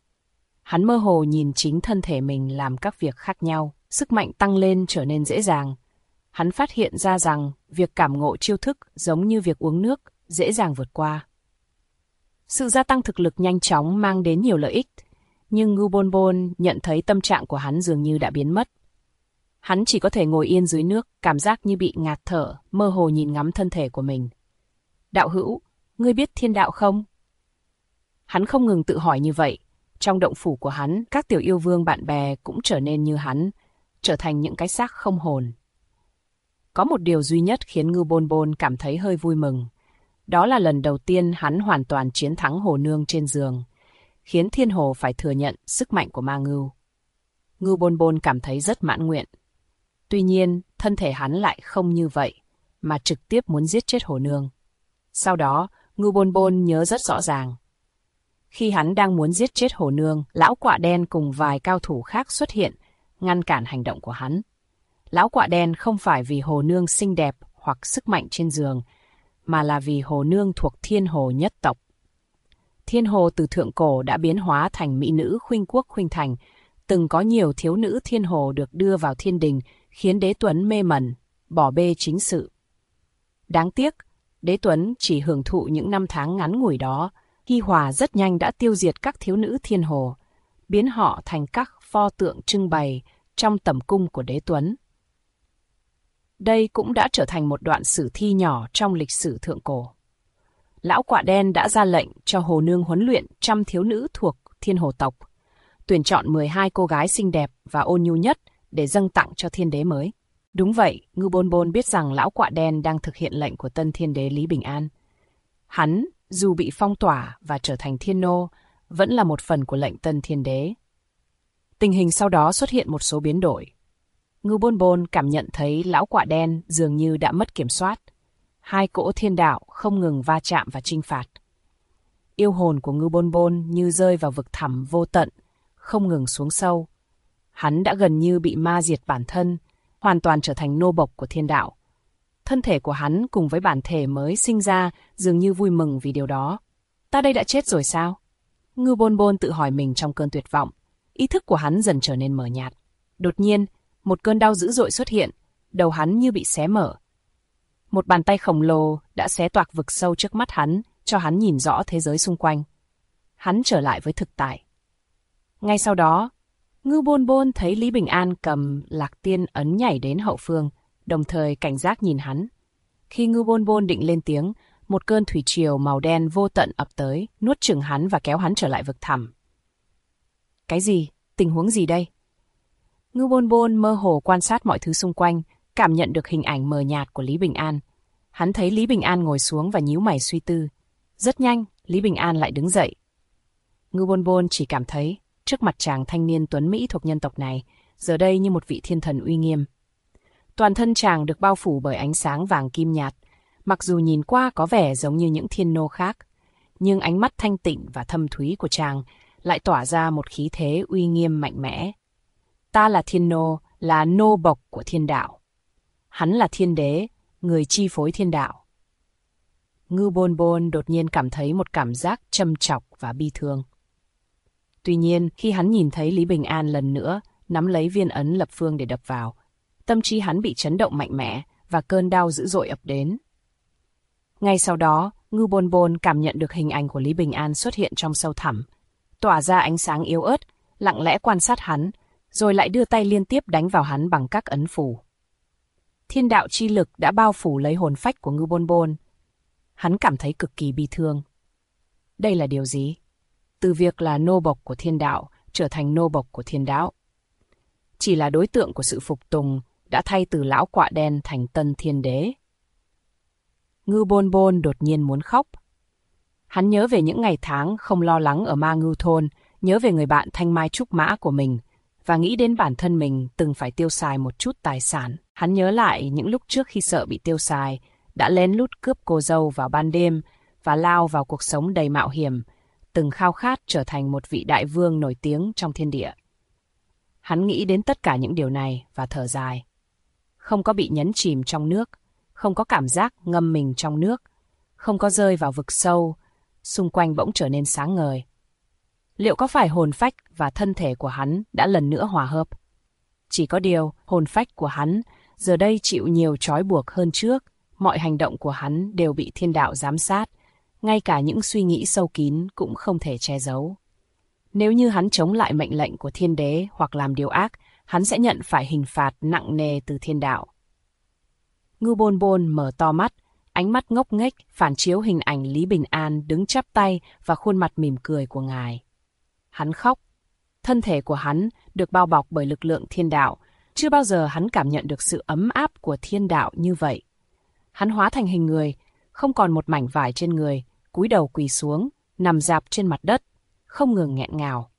B: Hắn mơ hồ nhìn chính thân thể mình làm các việc khác nhau, sức mạnh tăng lên trở nên dễ dàng. Hắn phát hiện ra rằng việc cảm ngộ chiêu thức giống như việc uống nước, dễ dàng vượt qua. Sự gia tăng thực lực nhanh chóng mang đến nhiều lợi ích, nhưng Ngưu Bôn Bôn nhận thấy tâm trạng của hắn dường như đã biến mất. Hắn chỉ có thể ngồi yên dưới nước, cảm giác như bị ngạt thở, mơ hồ nhìn ngắm thân thể của mình. Đạo hữu, ngươi biết thiên đạo không? Hắn không ngừng tự hỏi như vậy. Trong động phủ của hắn, các tiểu yêu vương bạn bè cũng trở nên như hắn, trở thành những cái xác không hồn. Có một điều duy nhất khiến Ngưu Bôn Bôn cảm thấy hơi vui mừng. Đó là lần đầu tiên hắn hoàn toàn chiến thắng hồ nương trên giường, khiến thiên hồ phải thừa nhận sức mạnh của ma ngưu. Ngưu Bôn Bôn cảm thấy rất mãn nguyện. Tuy nhiên, thân thể hắn lại không như vậy, mà trực tiếp muốn giết chết hồ nương. Sau đó, Ngưu Bôn Bôn nhớ rất rõ ràng. Khi hắn đang muốn giết chết hồ nương, lão quạ đen cùng vài cao thủ khác xuất hiện, ngăn cản hành động của hắn. Lão quạ đen không phải vì hồ nương xinh đẹp hoặc sức mạnh trên giường, mà là vì hồ nương thuộc thiên hồ nhất tộc. Thiên hồ từ thượng cổ đã biến hóa thành mỹ nữ khuynh quốc khuynh thành, từng có nhiều thiếu nữ thiên hồ được đưa vào thiên đình, khiến Đế Tuấn mê mẩn, bỏ bê chính sự. Đáng tiếc, Đế Tuấn chỉ hưởng thụ những năm tháng ngắn ngủi đó. Hi Hòa rất nhanh đã tiêu diệt các thiếu nữ thiên hồ, biến họ thành các pho tượng trưng bày trong tẩm cung của Đế Tuấn. Đây cũng đã trở thành một đoạn sử thi nhỏ trong lịch sử thượng cổ. Lão quạ đen đã ra lệnh cho hồ nương huấn luyện 100 thiếu nữ thuộc thiên hồ tộc, tuyển chọn 12 cô gái xinh đẹp và ôn nhu nhất để dâng tặng cho thiên đế mới. Đúng vậy, Ngưu Bôn Bôn biết rằng lão quạ đen đang thực hiện lệnh của tân thiên đế Lý Bình An. Hắn, dù bị phong tỏa và trở thành thiên nô, vẫn là một phần của lệnh tân thiên đế. Tình hình sau đó xuất hiện một số biến đổi. Ngưu Bôn Bôn cảm nhận thấy lão quạ đen dường như đã mất kiểm soát. Hai cỗ thiên đạo không ngừng va chạm và chinh phạt. Yêu hồn của Ngưu Bôn Bôn như rơi vào vực thẳm vô tận, không ngừng xuống sâu. Hắn đã gần như bị ma diệt bản thân, hoàn toàn trở thành nô bộc của thiên đạo. Thân thể của hắn cùng với bản thể mới sinh ra dường như vui mừng vì điều đó. Ta đây đã chết rồi sao? Ngưu Bôn Bôn tự hỏi mình trong cơn tuyệt vọng. Ý thức của hắn dần trở nên mờ nhạt. Đột nhiên, một cơn đau dữ dội xuất hiện, đầu hắn như bị xé mở. Một bàn tay khổng lồ đã xé toạc vực sâu trước mắt hắn, cho hắn nhìn rõ thế giới xung quanh. Hắn trở lại với thực tại. Ngay sau đó, Ngưu Bôn Bôn thấy Lý Bình An cầm Lạc Tiên ấn nhảy đến hậu phương, đồng thời cảnh giác nhìn hắn. Khi Ngưu Bôn Bôn định lên tiếng, một cơn thủy triều màu đen vô tận ập tới, nuốt chửng hắn và kéo hắn trở lại vực thẳm. Cái gì? Tình huống gì đây? Ngưu Bôn Bôn mơ hồ quan sát mọi thứ xung quanh, cảm nhận được hình ảnh mờ nhạt của Lý Bình An. Hắn thấy Lý Bình An ngồi xuống và nhíu mày suy tư. Rất nhanh, Lý Bình An lại đứng dậy. Ngưu Bôn Bôn chỉ cảm thấy, trước mặt chàng thanh niên tuấn Mỹ thuộc nhân tộc này, giờ đây như một vị thiên thần uy nghiêm. Toàn thân chàng được bao phủ bởi ánh sáng vàng kim nhạt, mặc dù nhìn qua có vẻ giống như những thiên nô khác, nhưng ánh mắt thanh tịnh và thâm thúy của chàng lại tỏa ra một khí thế uy nghiêm mạnh mẽ. Ta là thiên nô, là nô bộc của thiên đạo. Hắn là thiên đế, người chi phối thiên đạo. Ngưu Bôn Bôn đột nhiên cảm thấy một cảm giác châm chọc và bi thương. Tuy nhiên, khi hắn nhìn thấy Lý Bình An lần nữa nắm lấy viên ấn lập phương để đập vào, tâm trí hắn bị chấn động mạnh mẽ và cơn đau dữ dội ập đến. Ngay sau đó, Ngưu Bôn Bôn cảm nhận được hình ảnh của Lý Bình An xuất hiện trong sâu thẳm, tỏa ra ánh sáng yếu ớt, lặng lẽ quan sát hắn, rồi lại đưa tay liên tiếp đánh vào hắn bằng các ấn phù. Thiên đạo chi lực đã bao phủ lấy hồn phách của Ngưu Bôn Bôn. Hắn cảm thấy cực kỳ bi thương. Đây là điều gì? Từ việc là nô bộc của thiên đạo trở thành nô bộc của thiên đạo. Chỉ là đối tượng của sự phục tùng đã thay từ lão quạ đen thành tân thiên đế. Ngưu Bôn Bôn đột nhiên muốn khóc. Hắn nhớ về những ngày tháng không lo lắng ở Ma Ngưu thôn, nhớ về người bạn thanh mai trúc mã của mình, và nghĩ đến bản thân mình từng phải tiêu xài một chút tài sản. Hắn nhớ lại những lúc trước khi sợ bị tiêu xài, đã lén lút cướp cô dâu vào ban đêm và lao vào cuộc sống đầy mạo hiểm, từng khao khát trở thành một vị đại vương nổi tiếng trong thiên địa. Hắn nghĩ đến tất cả những điều này và thở dài. Không có bị nhấn chìm trong nước, không có cảm giác ngâm mình trong nước, không có rơi vào vực sâu, xung quanh bỗng trở nên sáng ngời. Liệu có phải hồn phách và thân thể của hắn đã lần nữa hòa hợp? Chỉ có điều, hồn phách của hắn giờ đây chịu nhiều trói buộc hơn trước, mọi hành động của hắn đều bị thiên đạo giám sát, ngay cả những suy nghĩ sâu kín cũng không thể che giấu. Nếu như hắn chống lại mệnh lệnh của thiên đế hoặc làm điều ác, hắn sẽ nhận phải hình phạt nặng nề từ thiên đạo. Ngưu Bôn Bôn mở to mắt, ánh mắt ngốc nghếch phản chiếu hình ảnh Lý Bình An đứng chắp tay và khuôn mặt mỉm cười của ngài. Hắn khóc. Thân thể của hắn được bao bọc bởi lực lượng thiên đạo. Chưa bao giờ hắn cảm nhận được sự ấm áp của thiên đạo như vậy. Hắn hóa thành hình người, không còn một mảnh vải trên người, cúi đầu quỳ xuống, nằm rạp trên mặt đất, không ngừng nghẹn ngào.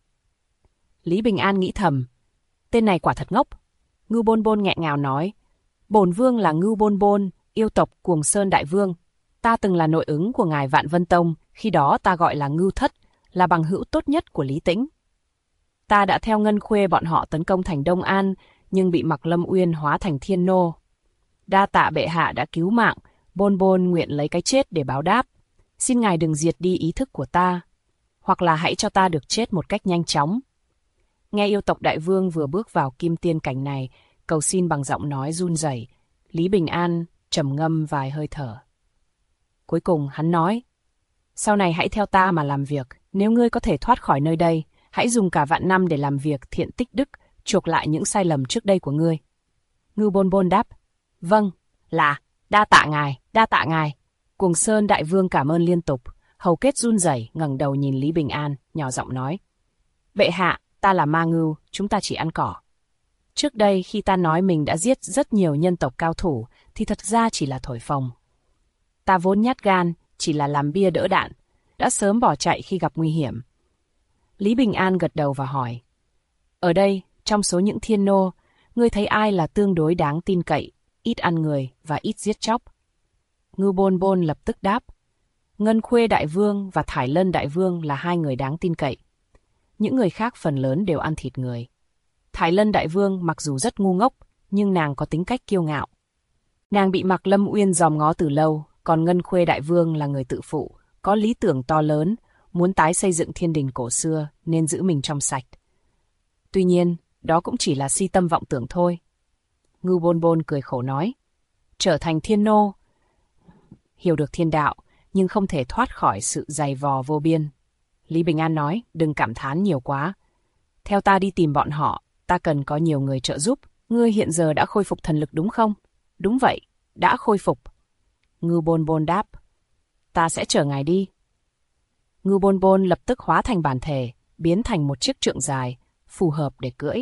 B: Lý Bình An nghĩ thầm, tên này quả thật ngốc. Ngưu Bôn Bôn nghẹn ngào nói, bổn vương là Ngưu Bôn Bôn, yêu tộc Cuồng Sơn Đại Vương. Ta từng là nội ứng của ngài Vạn Vân Tông, khi đó ta gọi là Ngưu Thất, là bằng hữu tốt nhất của Lý Tĩnh. Ta đã theo Ngân Khuê bọn họ tấn công thành Đông An, nhưng bị Mạc Lâm Uyên hóa thành thiên nô. Đa tạ bệ hạ đã cứu mạng, Bôn Bôn nguyện lấy cái chết để báo đáp. Xin ngài đừng diệt đi ý thức của ta, hoặc là hãy cho ta được chết một cách nhanh chóng. Nghe yêu tộc đại vương vừa bước vào kim tiên cảnh này, cầu xin bằng giọng nói run rẩy, Lý Bình An trầm ngâm vài hơi thở. Cuối cùng hắn nói, sau này hãy theo ta mà làm việc, nếu ngươi có thể thoát khỏi nơi đây, hãy dùng cả vạn năm để làm việc thiện tích đức, chuộc lại những sai lầm trước đây của ngươi. Ngưu Bôn Bôn đáp, vâng, là, đa tạ ngài, đa tạ ngài. Cuồng Sơn Đại Vương cảm ơn liên tục, hầu kết run rẩy ngẩng đầu nhìn Lý Bình An, nhỏ giọng nói, bệ hạ, ta là Ma Ngưu, chúng ta chỉ ăn cỏ. Trước đây khi ta nói mình đã giết rất nhiều nhân tộc cao thủ, thì thật ra chỉ là thổi phồng. Ta vốn nhát gan, chỉ là làm bia đỡ đạn, đã sớm bỏ chạy khi gặp nguy hiểm. Lý Bình An gật đầu và hỏi, Ở đây, trong số những thiên nô, ngươi thấy ai là tương đối đáng tin cậy, ít ăn người và ít giết chóc? Ngưu Bôn Bôn lập tức đáp. Ngân Khuê Đại Vương và Thải Lân Đại Vương là hai người đáng tin cậy. Những người khác phần lớn đều ăn thịt người. Thải Lân Đại Vương mặc dù rất ngu ngốc, nhưng nàng có tính cách kiêu ngạo. Nàng bị Mạc Lâm Uyên dòm ngó từ lâu, còn Ngân Khuê Đại Vương là người tự phụ, có lý tưởng to lớn, muốn tái xây dựng thiên đình cổ xưa nên giữ mình trong sạch. Tuy nhiên, đó cũng chỉ là si tâm vọng tưởng thôi. Ngưu Bôn Bôn cười khổ nói, trở thành thiên nô, hiểu được thiên đạo, nhưng không thể thoát khỏi sự dày vò vô biên. Lý Bình An nói, đừng cảm thán nhiều quá. Theo ta đi tìm bọn họ, ta cần có nhiều người trợ giúp. Ngươi hiện giờ đã khôi phục thần lực đúng không? Đúng vậy, đã khôi phục. Ngưu Bôn Bôn đáp, ta sẽ chở ngài đi. Ngưu Bôn Bôn lập tức hóa thành bản thể, biến thành một chiếc trượng dài, phù hợp để cưỡi.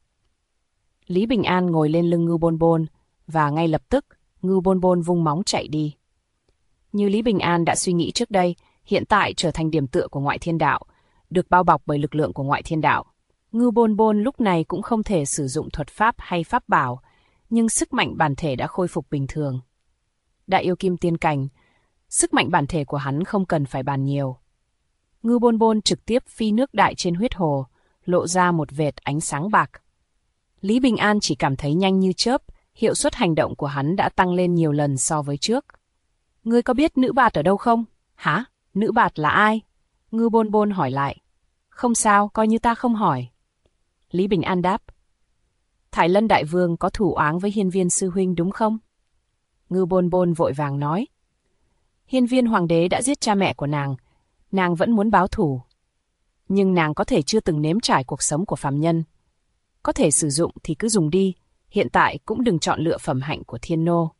B: Lý Bình An ngồi lên lưng Ngưu Bôn Bôn, và ngay lập tức, Ngưu Bôn Bôn vung móng chạy đi. Như Lý Bình An đã suy nghĩ trước đây, hiện tại trở thành điểm tựa của ngoại thiên đạo, được bao bọc bởi lực lượng của ngoại thiên đạo. Ngưu Bôn Bôn lúc này cũng không thể sử dụng thuật pháp hay pháp bảo, nhưng sức mạnh bản thể đã khôi phục bình thường. Đại yêu kim tiên cảnh, sức mạnh bản thể của hắn không cần phải bàn nhiều. Ngưu Bôn Bôn trực tiếp phi nước đại trên huyết hồ, lộ ra một vệt ánh sáng bạc. Lý Bình An chỉ cảm thấy nhanh như chớp, hiệu suất hành động của hắn đã tăng lên nhiều lần so với trước. Ngươi có biết nữ bạt ở đâu không? Hả? Nữ bạt là ai? Ngưu Bôn Bôn hỏi lại. Không sao, coi như ta không hỏi. Lý Bình An đáp. Thải Lân Đại Vương có thủ oán với Hiên Viên sư huynh đúng không? Ngưu Bôn Bôn vội vàng nói. Hiên Viên hoàng đế đã giết cha mẹ của nàng vẫn muốn báo thù. Nhưng nàng có thể chưa từng nếm trải cuộc sống của phàm nhân. Có thể sử dụng thì cứ dùng đi, hiện tại cũng đừng chọn lựa phẩm hạnh của thiên nô.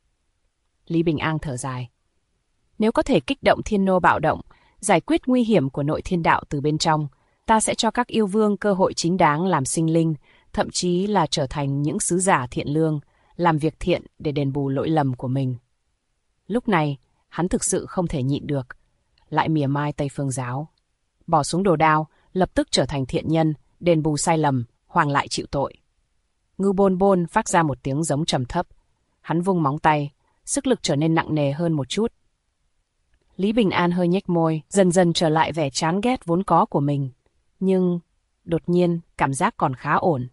B: Lý Bình An thở dài. Nếu có thể kích động thiên nô bạo động, giải quyết nguy hiểm của nội thiên đạo từ bên trong, ta sẽ cho các yêu vương cơ hội chính đáng làm sinh linh, thậm chí là trở thành những sứ giả thiện lương, làm việc thiện để đền bù lỗi lầm của mình. Lúc này, hắn thực sự không thể nhịn được, lại mỉa mai Tây Phương giáo. Bỏ xuống đồ đao, lập tức trở thành thiện nhân, đền bù sai lầm, hoàn lại chịu tội. Ngưu Bôn Bôn phát ra một tiếng giống trầm thấp. Hắn vung móng tay, sức lực trở nên nặng nề hơn một chút. Lý Bình An hơi nhếch môi, dần dần trở lại vẻ chán ghét vốn có của mình. Nhưng, đột nhiên, cảm giác còn khá ổn.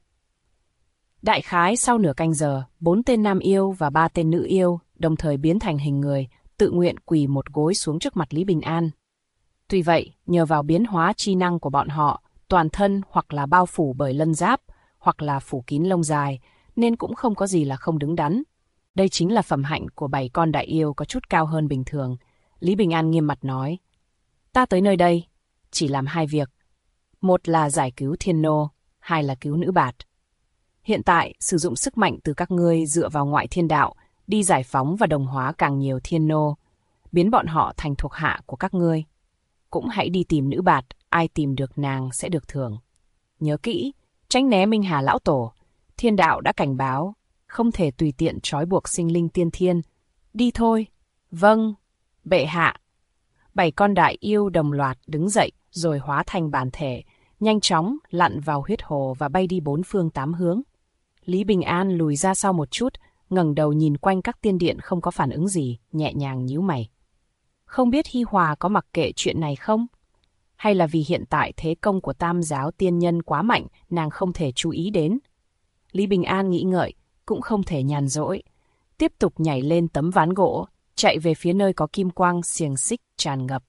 B: Đại khái sau nửa canh giờ, 4 tên nam yêu và 3 tên nữ yêu đồng thời biến thành hình người, tự nguyện quỳ một gối xuống trước mặt Lý Bình An. Tuy vậy, nhờ vào biến hóa chi năng của bọn họ, toàn thân hoặc là bao phủ bởi lân giáp, hoặc là phủ kín lông dài, nên cũng không có gì là không đứng đắn. Đây chính là phẩm hạnh của 7 con đại yêu có chút cao hơn bình thường. Lý Bình An nghiêm mặt nói, ta tới nơi đây, chỉ làm 2 việc. Một là giải cứu thiên nô, 2 là cứu nữ bạt. Hiện tại, sử dụng sức mạnh từ các ngươi dựa vào ngoại thiên đạo, đi giải phóng và đồng hóa càng nhiều thiên nô, biến bọn họ thành thuộc hạ của các ngươi. Cũng hãy đi tìm nữ bạt, ai tìm được nàng sẽ được thưởng. Nhớ kỹ, tránh né Minh Hà lão tổ, thiên đạo đã cảnh báo, không thể tùy tiện trói buộc sinh linh tiên thiên. Đi thôi. Vâng, bệ hạ. 7 con đại yêu đồng loạt đứng dậy rồi hóa thành bản thể, nhanh chóng lặn vào huyết hồ và bay đi 4 phương 8 hướng. Lý Bình An lùi ra sau một chút, ngẩng đầu nhìn quanh các tiên điện không có phản ứng gì, nhẹ nhàng nhíu mày. Không biết Hi Hòa có mặc kệ chuyện này không? Hay là vì hiện tại thế công của Tam giáo tiên nhân quá mạnh, nàng không thể chú ý đến? Lý Bình An nghĩ ngợi, cũng không thể nhàn rỗi. Tiếp tục nhảy lên tấm ván gỗ, chạy về phía nơi có kim quang xiềng xích tràn ngập.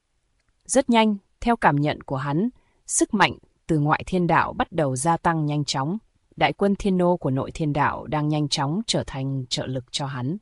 B: Rất nhanh, theo cảm nhận của hắn, sức mạnh từ ngoại thiên đạo bắt đầu gia tăng nhanh chóng. Đại quân thiên nô của nội thiên đạo đang nhanh chóng trở thành trợ lực cho hắn.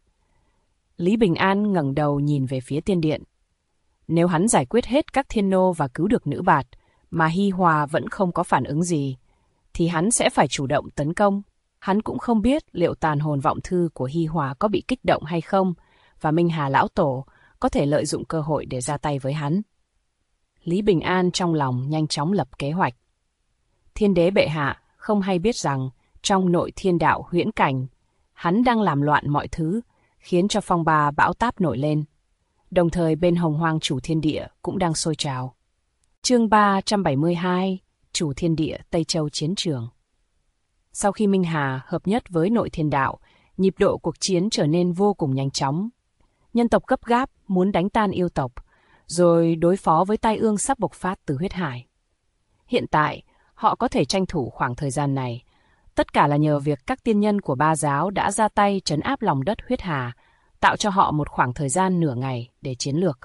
B: Lý Bình An ngẩng đầu nhìn về phía tiên điện. Nếu hắn giải quyết hết các thiên nô và cứu được nữ bạt, mà Hi Hòa vẫn không có phản ứng gì, thì hắn sẽ phải chủ động tấn công. Hắn cũng không biết liệu tàn hồn vọng thư của Hi Hòa có bị kích động hay không, và Minh Hà lão tổ có thể lợi dụng cơ hội để ra tay với hắn. Lý Bình An trong lòng nhanh chóng lập kế hoạch. Thiên đế bệ hạ không hay biết rằng trong nội thiên đạo huyễn cảnh, hắn đang làm loạn mọi thứ, khiến cho phong ba bão táp nổi lên. Đồng thời bên Hồng Hoang chủ thiên địa cũng đang sôi trào. Chương 372, chủ thiên địa Tây Châu chiến trường. Sau khi Minh Hà hợp nhất với nội thiên đạo, nhịp độ cuộc chiến trở nên vô cùng nhanh chóng. Nhân tộc gấp gáp muốn đánh tan yêu tộc, rồi đối phó với tai ương sắp bộc phát từ huyết hải. Hiện tại, họ có thể tranh thủ khoảng thời gian này. Tất cả là nhờ việc các tiên nhân của ba giáo đã ra tay trấn áp lòng đất huyết hà, tạo cho họ một khoảng thời gian nửa ngày để chiến lược.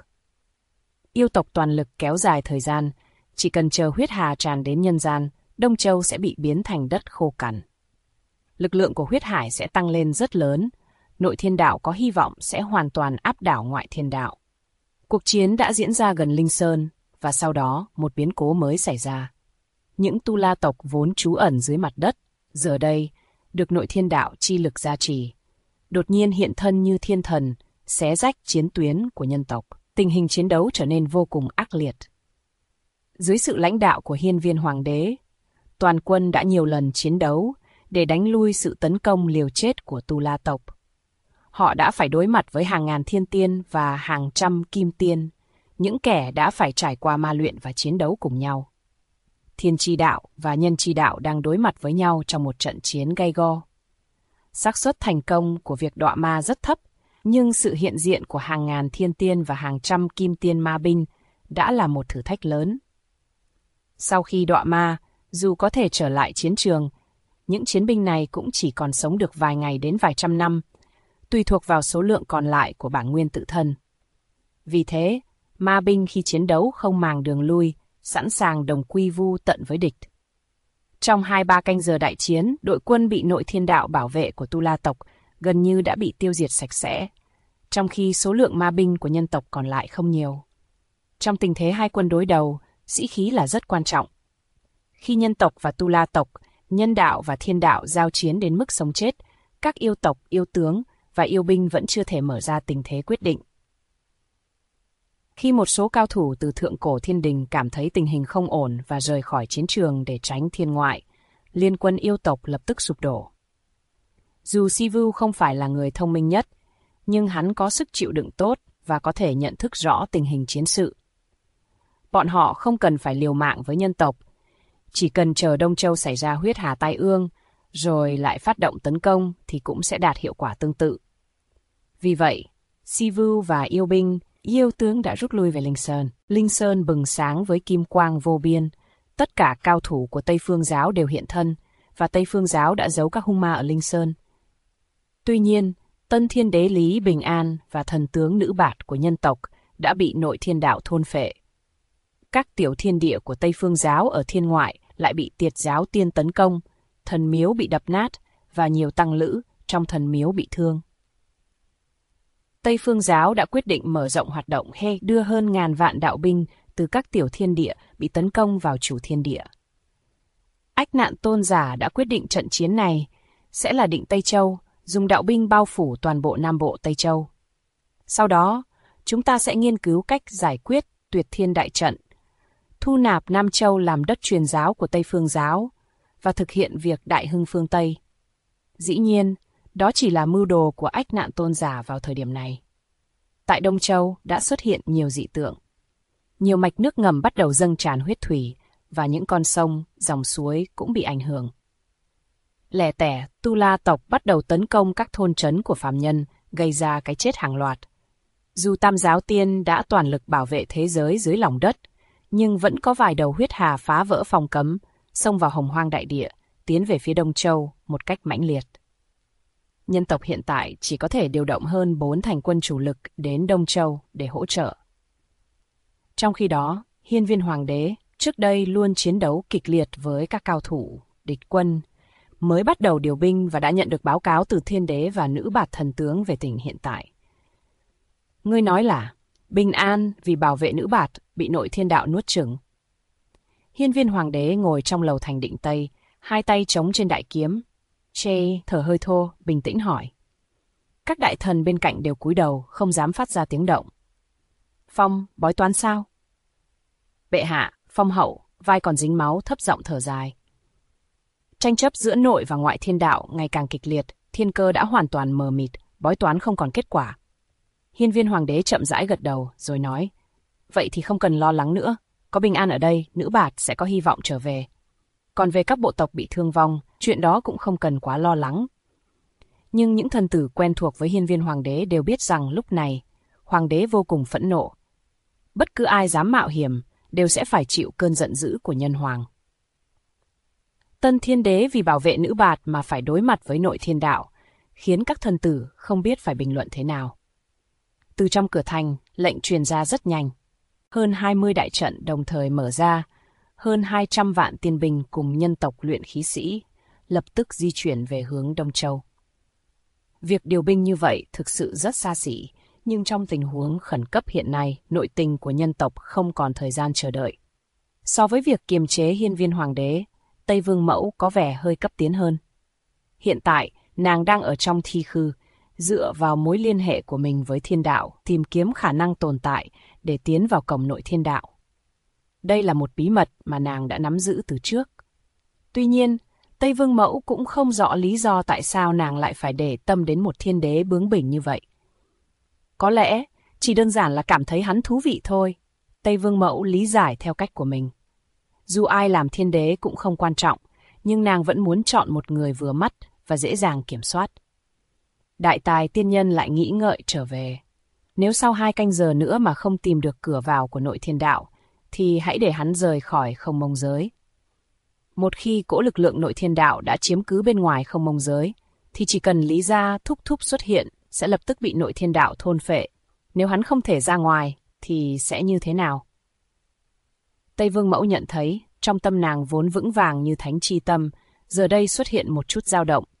B: Yêu tộc toàn lực kéo dài thời gian, chỉ cần chờ huyết hà tràn đến nhân gian, Đông Châu sẽ bị biến thành đất khô cằn. Lực lượng của huyết hải sẽ tăng lên rất lớn, nội thiên đạo có hy vọng sẽ hoàn toàn áp đảo ngoại thiên đạo. Cuộc chiến đã diễn ra gần Linh Sơn, và sau đó một biến cố mới xảy ra. Những Tu La tộc vốn trú ẩn dưới mặt đất, giờ đây được nội thiên đạo chi lực gia trì, đột nhiên hiện thân như thiên thần, xé rách chiến tuyến của nhân tộc. Tình hình chiến đấu trở nên vô cùng ác liệt. Dưới sự lãnh đạo của Hiên Viên Hoàng đế, toàn quân đã nhiều lần chiến đấu để đánh lui sự tấn công liều chết của Tu La tộc. Họ đã phải đối mặt với hàng ngàn thiên tiên và hàng trăm kim tiên, những kẻ đã phải trải qua ma luyện và chiến đấu cùng nhau. Thiên chi đạo và nhân chi đạo đang đối mặt với nhau trong một trận chiến gay go. Xác suất thành công của việc đọa ma rất thấp, nhưng sự hiện diện của hàng ngàn thiên tiên và hàng trăm kim tiên ma binh đã là một thử thách lớn. Sau khi đọa ma, dù có thể trở lại chiến trường, những chiến binh này cũng chỉ còn sống được vài ngày đến vài trăm năm, tùy thuộc vào số lượng còn lại của bản nguyên tự thân. Vì thế, ma binh khi chiến đấu không màng đường lui, sẵn sàng đồng quy vu tận với địch. Trong 2-3 canh giờ đại chiến, đội quân bị nội thiên đạo bảo vệ của Tu La tộc gần như đã bị tiêu diệt sạch sẽ, trong khi số lượng ma binh của nhân tộc còn lại không nhiều. Trong tình thế hai quân đối đầu, sĩ khí là rất quan trọng. Khi nhân tộc và Tu La tộc, nhân đạo và thiên đạo giao chiến đến mức sống chết, các yêu tộc, yêu tướng và yêu binh vẫn chưa thể mở ra tình thế quyết định. Khi một số cao thủ từ thượng cổ thiên đình cảm thấy tình hình không ổn và rời khỏi chiến trường để tránh thiên ngoại, liên quân yêu tộc lập tức sụp đổ. Dù Sivu không phải là người thông minh nhất, nhưng hắn có sức chịu đựng tốt và có thể nhận thức rõ tình hình chiến sự. Bọn họ không cần phải liều mạng với nhân tộc, chỉ cần chờ Đông Châu xảy ra huyết hà tai ương, rồi lại phát động tấn công thì cũng sẽ đạt hiệu quả tương tự. Vì vậy, Sivu và yêu binh, yêu tướng đã rút lui về Linh Sơn. Linh Sơn bừng sáng với kim quang vô biên. Tất cả cao thủ của Tây Phương giáo đều hiện thân, và Tây Phương giáo đã giấu các hung ma ở Linh Sơn. Tuy nhiên, Tân Thiên Đế Lý Bình An và thần tướng nữ bạt của nhân tộc đã bị nội thiên đạo thôn phệ. Các tiểu thiên địa của Tây Phương giáo ở thiên ngoại lại bị Tiệt giáo tiên tấn công, thần miếu bị đập nát và nhiều tăng lữ trong thần miếu bị thương. Tây Phương giáo đã quyết định mở rộng hoạt động đưa hơn ngàn vạn đạo binh từ các tiểu thiên địa bị tấn công vào chủ thiên địa. Ách Nạn Tôn giả đã quyết định trận chiến này sẽ là định Tây Châu, dùng đạo binh bao phủ toàn bộ Nam Bộ Tây Châu. Sau đó, chúng ta sẽ nghiên cứu cách giải quyết Tuyệt Thiên Đại Trận, thu nạp Nam Châu làm đất truyền giáo của Tây Phương giáo và thực hiện việc đại hưng phương Tây. Dĩ nhiên, đó chỉ là mưu đồ của Ách Nạn Tôn giả vào thời điểm này. Tại Đông Châu đã xuất hiện nhiều dị tượng. Nhiều mạch nước ngầm bắt đầu dâng tràn huyết thủy và những con sông, dòng suối cũng bị ảnh hưởng. Lẻ tẻ, Tu La tộc bắt đầu tấn công các thôn trấn của phàm nhân, gây ra cái chết hàng loạt. Dù Tam giáo tiên đã toàn lực bảo vệ thế giới dưới lòng đất, nhưng vẫn có vài đầu huyết hà phá vỡ phòng cấm, xông vào Hồng Hoang đại địa, tiến về phía Đông Châu một cách mãnh liệt. Nhân tộc hiện tại chỉ có thể điều động hơn 4 thành quân chủ lực đến Đông Châu để hỗ trợ. Trong khi đó, Hiên Viên Hoàng đế trước đây luôn chiến đấu kịch liệt với các cao thủ, địch quân, mới bắt đầu điều binh và đã nhận được báo cáo từ Thiên Đế và Nữ Bạt thần tướng về tình hiện tại. Ngươi nói là Bình An vì bảo vệ Nữ Bạt bị nội thiên đạo nuốt chửng. Hiên Viên Hoàng đế ngồi trong lầu thành Định Tây, hai tay chống trên đại kiếm. Chê thở hơi thô, bình tĩnh hỏi. Các đại thần bên cạnh đều cúi đầu, không dám phát ra tiếng động. Phong, bói toán sao? Bệ hạ, Phong hậu, vai còn dính máu, thấp giọng thở dài. Tranh chấp giữa nội và ngoại thiên đạo ngày càng kịch liệt, thiên cơ đã hoàn toàn mờ mịt, bói toán không còn kết quả. Hiên Viên Hoàng đế chậm rãi gật đầu, rồi nói. Vậy thì không cần lo lắng nữa, có Bình An ở đây, Nữ Bạt sẽ có hy vọng trở về, Còn về các bộ tộc bị thương vong, chuyện đó cũng không cần quá lo lắng. Nhưng những thần tử quen thuộc với hiên viên hoàng đế đều biết rằng lúc này, hoàng đế vô cùng phẫn nộ. Bất cứ ai dám mạo hiểm đều sẽ phải chịu cơn giận dữ của nhân hoàng. Tân thiên đế vì bảo vệ nữ bạt mà phải đối mặt với nội thiên đạo, khiến các thần tử không biết phải bình luận thế nào. Từ trong cửa thành, lệnh truyền ra rất nhanh. Hơn 20 đại trận đồng thời mở ra, hơn 200 vạn tiên binh cùng nhân tộc luyện khí sĩ lập tức di chuyển về hướng Đông Châu. Việc điều binh như vậy thực sự rất xa xỉ, nhưng trong tình huống khẩn cấp hiện nay, nội tình của nhân tộc không còn thời gian chờ đợi. So với việc kiềm chế hiên viên hoàng đế, Tây Vương Mẫu có vẻ hơi cấp tiến hơn. Hiện tại, nàng đang ở trong thi khư, dựa vào mối liên hệ của mình với thiên đạo, tìm kiếm khả năng tồn tại để tiến vào cổng nội thiên đạo. Đây là một bí mật mà nàng đã nắm giữ từ trước. Tuy nhiên, Tây Vương Mẫu cũng không rõ lý do tại sao nàng lại phải để tâm đến một thiên đế bướng bỉnh như vậy. Có lẽ, chỉ đơn giản là cảm thấy hắn thú vị thôi. Tây Vương Mẫu lý giải theo cách của mình. Dù ai làm thiên đế cũng không quan trọng, nhưng nàng vẫn muốn chọn một người vừa mắt và dễ dàng kiểm soát. Đại tài tiên nhân lại nghĩ ngợi trở về. Nếu sau 2 canh giờ nữa mà không tìm được cửa vào của nội thiên đạo, thì hãy để hắn rời khỏi không mông giới. Một khi cỗ lực lượng nội thiên đạo đã chiếm cứ bên ngoài không mông giới, thì chỉ cần Lý Gia thúc thúc xuất hiện sẽ lập tức bị nội thiên đạo thôn phệ. Nếu hắn không thể ra ngoài, thì sẽ như thế nào? Tây Vương Mẫu nhận thấy, trong tâm nàng vốn vững vàng như thánh chi tâm, giờ đây xuất hiện một chút dao động.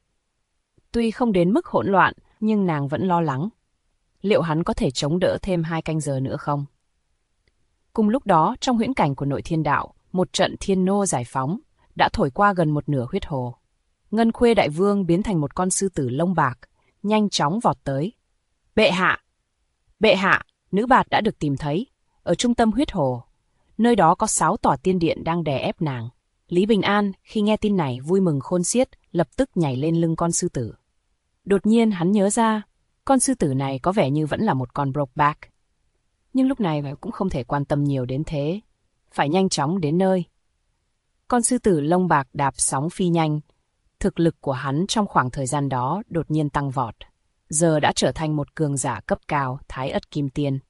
B: Tuy không đến mức hỗn loạn, nhưng nàng vẫn lo lắng. Liệu hắn có thể chống đỡ thêm 2 canh giờ nữa không? Cùng lúc đó, trong huyễn cảnh của nội thiên đạo, một trận thiên nô giải phóng đã thổi qua gần một nửa huyết hồ. Ngân Khuê Đại Vương biến thành một con sư tử lông bạc, nhanh chóng vọt tới. Bệ hạ! Bệ hạ! Nữ bạt đã được tìm thấy, ở trung tâm huyết hồ. Nơi đó có 6 tòa tiên điện đang đè ép nàng. Lý Bình An, khi nghe tin này vui mừng khôn xiết, lập tức nhảy lên lưng con sư tử. Đột nhiên hắn nhớ ra, con sư tử này có vẻ như vẫn là một con Brokeback. Nhưng lúc này cũng không thể quan tâm nhiều đến thế, phải nhanh chóng đến nơi. Con sư tử lông bạc đạp sóng phi nhanh, thực lực của hắn trong khoảng thời gian đó đột nhiên tăng vọt, giờ đã trở thành một cường giả cấp cao Thái Ất Kim Tiên.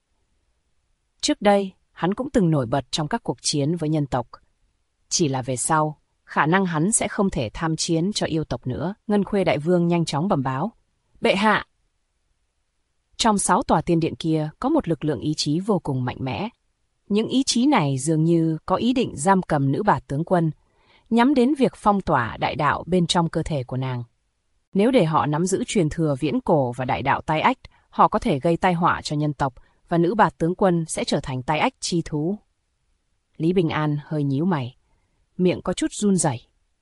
B: Trước đây, hắn cũng từng nổi bật trong các cuộc chiến với nhân tộc. Chỉ là về sau, khả năng hắn sẽ không thể tham chiến cho yêu tộc nữa. Ngân Khuê Đại Vương nhanh chóng bẩm báo. Bệ hạ! Trong 6 tòa tiên điện kia có một lực lượng ý chí vô cùng mạnh mẽ. Những ý chí này dường như có ý định giam cầm nữ bạt tướng quân, nhắm đến việc phong tỏa đại đạo bên trong cơ thể của nàng. Nếu để họ nắm giữ truyền thừa viễn cổ và đại đạo tai ách, họ có thể gây tai họa cho nhân tộc, và nữ bạt tướng quân sẽ trở thành tai ách chi thú. Lý Bình An hơi nhíu mày, miệng có chút run rẩy.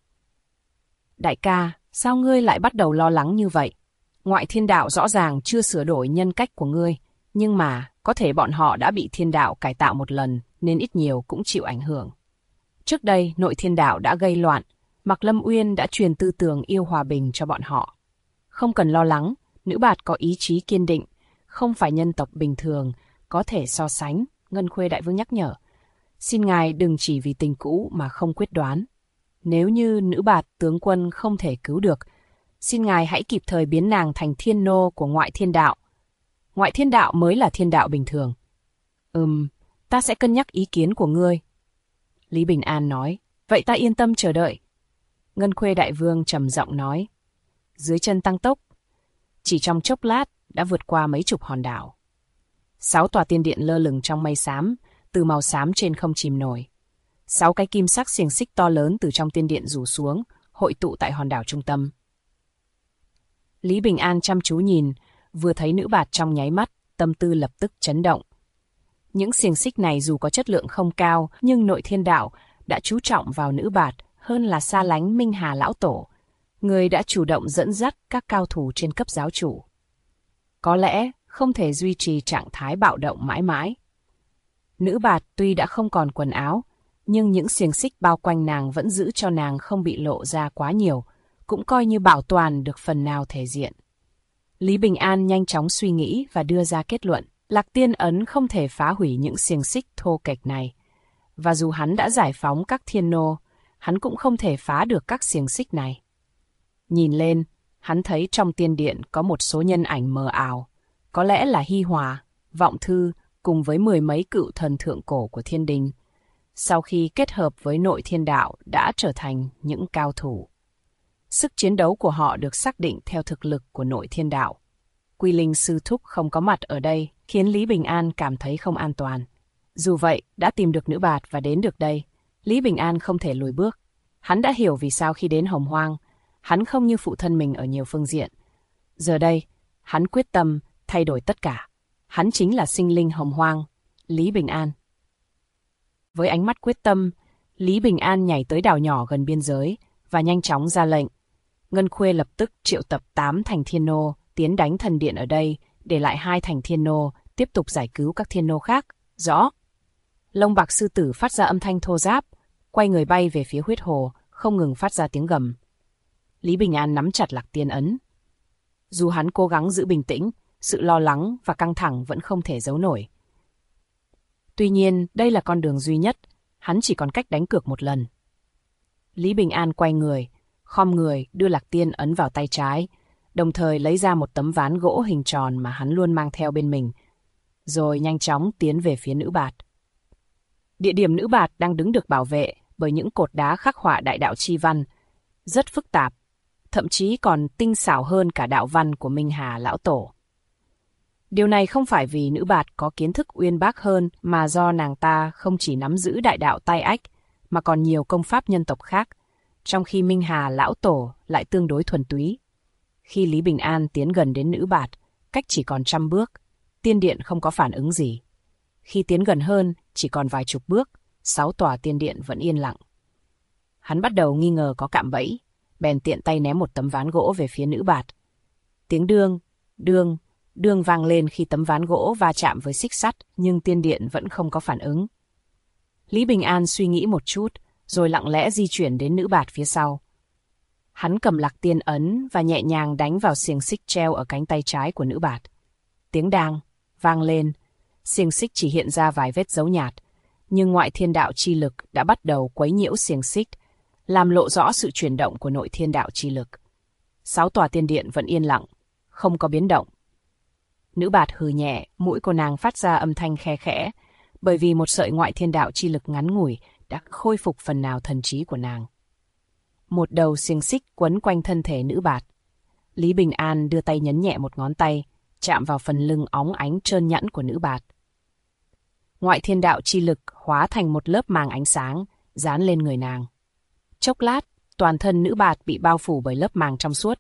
B: Đại ca, sao ngươi lại bắt đầu lo lắng như vậy? Ngoại thiên đạo rõ ràng chưa sửa đổi nhân cách của ngươi, nhưng mà có thể bọn họ đã bị thiên đạo cải tạo một lần nên ít nhiều cũng chịu ảnh hưởng. Trước đây nội thiên đạo đã gây loạn, Mạc Lâm Uyên đã truyền tư tưởng yêu hòa bình cho bọn họ. Không cần lo lắng, nữ bạt có ý chí kiên định, không phải nhân tộc bình thường, có thể so sánh, Ngân Khuê Đại Vương nhắc nhở. Xin ngài đừng chỉ vì tình cũ mà không quyết đoán. Nếu như nữ bạt tướng quân không thể cứu được, xin ngài hãy kịp thời biến nàng thành thiên nô của ngoại thiên đạo. Ngoại thiên đạo mới là thiên đạo bình thường. Ta sẽ cân nhắc ý kiến của ngươi. Lý Bình An nói, vậy ta yên tâm chờ đợi. Ngân Khuê Đại Vương trầm giọng nói, dưới chân tăng tốc, chỉ trong chốc lát đã vượt qua mấy chục hòn đảo. 6 tòa tiên điện lơ lửng trong mây xám, từ màu xám trên không chìm nổi. 6 cái kim sắc xiềng xích to lớn từ trong tiên điện rủ xuống, hội tụ tại hòn đảo trung tâm. Lý Bình An chăm chú nhìn, vừa thấy nữ bạt trong nháy mắt, tâm tư lập tức chấn động. Những xiềng xích này dù có chất lượng không cao, nhưng nội thiên đạo đã chú trọng vào nữ bạt hơn là xa lánh Minh Hà Lão Tổ, người đã chủ động dẫn dắt các cao thủ trên cấp giáo chủ. Có lẽ không thể duy trì trạng thái bạo động mãi mãi. Nữ bạt tuy đã không còn quần áo, nhưng những xiềng xích bao quanh nàng vẫn giữ cho nàng không bị lộ ra quá nhiều, cũng coi như bảo toàn được phần nào thể diện. Lý Bình An nhanh chóng suy nghĩ và đưa ra kết luận, Lạc Tiên Ấn không thể phá hủy những xiềng xích thô kệch này. Và dù hắn đã giải phóng các thiên nô, hắn cũng không thể phá được các xiềng xích này. Nhìn lên, hắn thấy trong tiên điện có một số nhân ảnh mờ ảo, có lẽ là Hi Hòa, Vọng Thư cùng với 10 mấy cựu thần thượng cổ của thiên đình. Sau khi kết hợp với nội thiên đạo đã trở thành những cao thủ. Sức chiến đấu của họ được xác định theo thực lực của nội thiên đạo. Quy Linh sư thúc không có mặt ở đây khiến Lý Bình An cảm thấy không an toàn. Dù vậy, đã tìm được nữ bạt và đến được đây, Lý Bình An không thể lùi bước. Hắn đã hiểu vì sao khi đến Hồng Hoang, hắn không như phụ thân mình ở nhiều phương diện. Giờ đây, hắn quyết tâm thay đổi tất cả. Hắn chính là sinh linh Hồng Hoang, Lý Bình An. Với ánh mắt quyết tâm, Lý Bình An nhảy tới đảo nhỏ gần biên giới và nhanh chóng ra lệnh. Ngân Khuê lập tức triệu tập 8 thành thiên nô tiến đánh thần điện ở đây, để lại 2 thành thiên nô tiếp tục giải cứu các thiên nô khác. Rõ. Lông bạc sư tử phát ra âm thanh thô ráp, quay người bay về phía huyết hồ, không ngừng phát ra tiếng gầm. Lý Bình An nắm chặt lạc tiên ấn. Dù hắn cố gắng giữ bình tĩnh, sự lo lắng và căng thẳng vẫn không thể giấu nổi. Tuy nhiên, đây là con đường duy nhất, hắn chỉ còn cách đánh cược một lần. Lý Bình An quay người, khom người đưa lạc tiên ấn vào tay trái, đồng thời lấy ra một tấm ván gỗ hình tròn mà hắn luôn mang theo bên mình, rồi nhanh chóng tiến về phía nữ bạt. Địa điểm nữ bạt đang đứng được bảo vệ bởi những cột đá khắc họa đại đạo chi văn, rất phức tạp, thậm chí còn tinh xảo hơn cả đạo văn của Minh Hà Lão Tổ. Điều này không phải vì nữ bạt có kiến thức uyên bác hơn, mà do nàng ta không chỉ nắm giữ đại đạo tai ách, mà còn nhiều công pháp nhân tộc khác, trong khi Minh Hà Lão Tổ lại tương đối thuần túy. Khi Lý Bình An tiến gần đến nữ bạt, cách chỉ còn 100 bước, tiên điện không có phản ứng gì. Khi tiến gần hơn, chỉ còn vài chục bước, 6 tòa tiên điện vẫn yên lặng. Hắn bắt đầu nghi ngờ có cạm bẫy, bèn tiện tay ném một tấm ván gỗ về phía nữ bạt. Tiếng đương vang lên khi tấm ván gỗ va chạm với xích sắt, nhưng tiên điện vẫn không có phản ứng. Lý Bình An suy nghĩ một chút, rồi lặng lẽ di chuyển đến nữ bạt phía sau. Hắn cầm lạc tiên ấn và nhẹ nhàng đánh vào xiềng xích treo ở cánh tay trái của nữ bạt. Tiếng đàng vang lên, xiềng xích chỉ hiện ra vài vết dấu nhạt, nhưng ngoại thiên đạo chi lực đã bắt đầu quấy nhiễu xiềng xích, làm lộ rõ sự chuyển động của nội thiên đạo chi lực. 6 tòa tiên điện vẫn yên lặng, không có biến động. Nữ bạt hừ nhẹ, mũi cô nàng phát ra âm thanh khe khẽ, bởi vì một sợi ngoại thiên đạo chi lực ngắn ngủi đã khôi phục phần nào thần trí của nàng. Một đầu xiềng xích quấn quanh thân thể nữ bạt. Lý Bình An đưa tay nhấn nhẹ một ngón tay, chạm vào phần lưng óng ánh trơn nhẵn của nữ bạt. Ngoại thiên đạo chi lực hóa thành một lớp màng ánh sáng, dán lên người nàng. Chốc lát, toàn thân nữ bạt bị bao phủ bởi lớp màng trong suốt.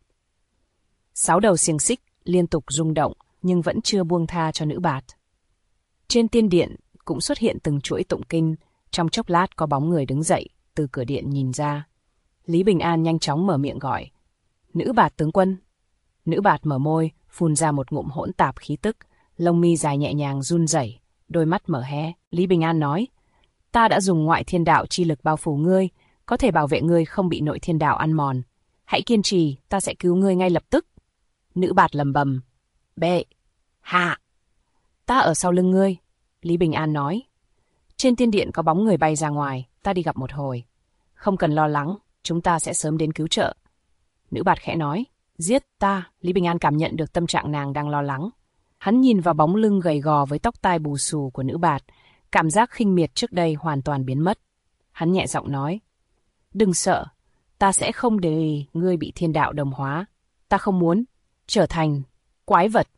B: 6 đầu xiềng xích liên tục rung động, nhưng vẫn chưa buông tha cho nữ bạt. Trên tiên điện cũng xuất hiện từng chuỗi tụng kinh, trong chốc lát có bóng người đứng dậy, từ cửa điện nhìn ra. Lý Bình An nhanh chóng mở miệng gọi. Nữ bạt tướng quân. Nữ bạt mở môi, phun ra một ngụm hỗn tạp khí tức, lông mi dài nhẹ nhàng run rẩy, đôi mắt mở hé. Lý Bình An nói, ta đã dùng ngoại thiên đạo chi lực bao phủ ngươi, có thể bảo vệ ngươi không bị nội thiên đạo ăn mòn. Hãy kiên trì, ta sẽ cứu ngươi ngay lập tức. Nữ bạt lầm bầm, bệ hạ, ta ở sau lưng ngươi. Lý Bình An nói, trên tiên điện có bóng người bay ra ngoài, ta đi gặp một hồi. Không cần lo lắng, chúng ta sẽ sớm đến cứu trợ. Nữ bạt khẽ nói, giết ta. Lý Bình An cảm nhận được tâm trạng nàng đang lo lắng. Hắn nhìn vào bóng lưng gầy gò với tóc tai bù xù của nữ bạt, cảm giác khinh miệt trước đây hoàn toàn biến mất. Hắn nhẹ giọng nói, đừng sợ, ta sẽ không để ngươi bị thiên đạo đồng hóa. Ta không muốn trở thành quái vật.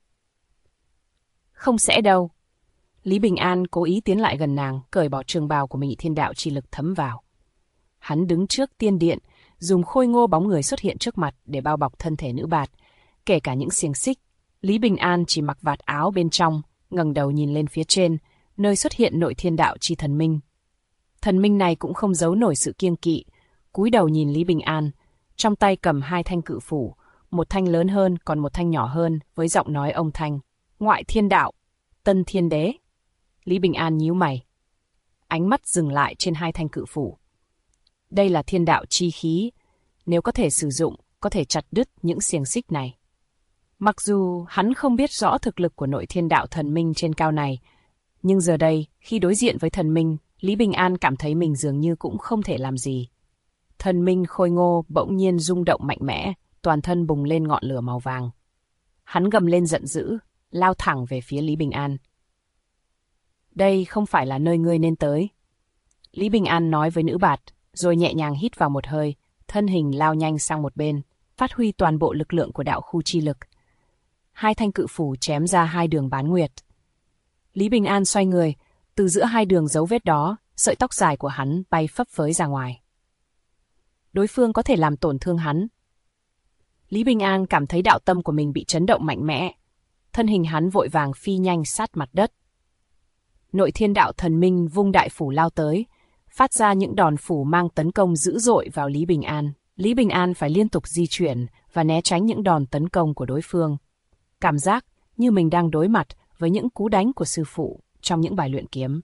B: Không sẽ đâu. Lý Bình An cố ý tiến lại gần nàng, cởi bỏ trường bào của mình, thiên đạo chi lực thấm vào. Hắn đứng trước tiên điện, dùng khôi ngô bóng người xuất hiện trước mặt để bao bọc thân thể nữ bạt, kể cả những xiềng xích. Lý Bình An chỉ mặc vạt áo bên trong, ngẩng đầu nhìn lên phía trên, nơi xuất hiện nội thiên đạo chi thần minh. Thần minh này cũng không giấu nổi sự kiêng kỵ, cúi đầu nhìn Lý Bình An, trong tay cầm 2 thanh cự phủ, một thanh lớn hơn còn một thanh nhỏ hơn, với giọng nói ông thanh. Ngoại thiên đạo, tân thiên đế. Lý Bình An nhíu mày. Ánh mắt dừng lại trên 2 thanh cự phủ. Đây là thiên đạo chi khí, nếu có thể sử dụng, có thể chặt đứt những xiềng xích này. Mặc dù hắn không biết rõ thực lực của nội thiên đạo thần minh trên cao này, nhưng giờ đây, khi đối diện với thần minh, Lý Bình An cảm thấy mình dường như cũng không thể làm gì. Thần minh khôi ngô bỗng nhiên rung động mạnh mẽ, toàn thân bùng lên ngọn lửa màu vàng. Hắn gầm lên giận dữ, lao thẳng về phía Lý Bình An. Đây không phải là nơi ngươi nên tới. Lý Bình An nói với nữ bạt, rồi nhẹ nhàng hít vào một hơi, thân hình lao nhanh sang một bên, phát huy toàn bộ lực lượng của đạo khu chi lực. Hai thanh cự phủ chém ra hai đường bán nguyệt. Lý Bình An xoay người, từ giữa hai đường dấu vết đó, sợi tóc dài của hắn bay phấp phới ra ngoài. Đối phương có thể làm tổn thương hắn. Lý Bình An cảm thấy đạo tâm của mình bị chấn động mạnh mẽ. Thân hình hắn vội vàng phi nhanh sát mặt đất. Nội thiên đạo thần minh vung đại phủ lao tới, phát ra những đòn phủ mang tấn công dữ dội vào Lý Bình An. Lý Bình An phải liên tục di chuyển và né tránh những đòn tấn công của đối phương. Cảm giác như mình đang đối mặt với những cú đánh của sư phụ trong những bài luyện kiếm.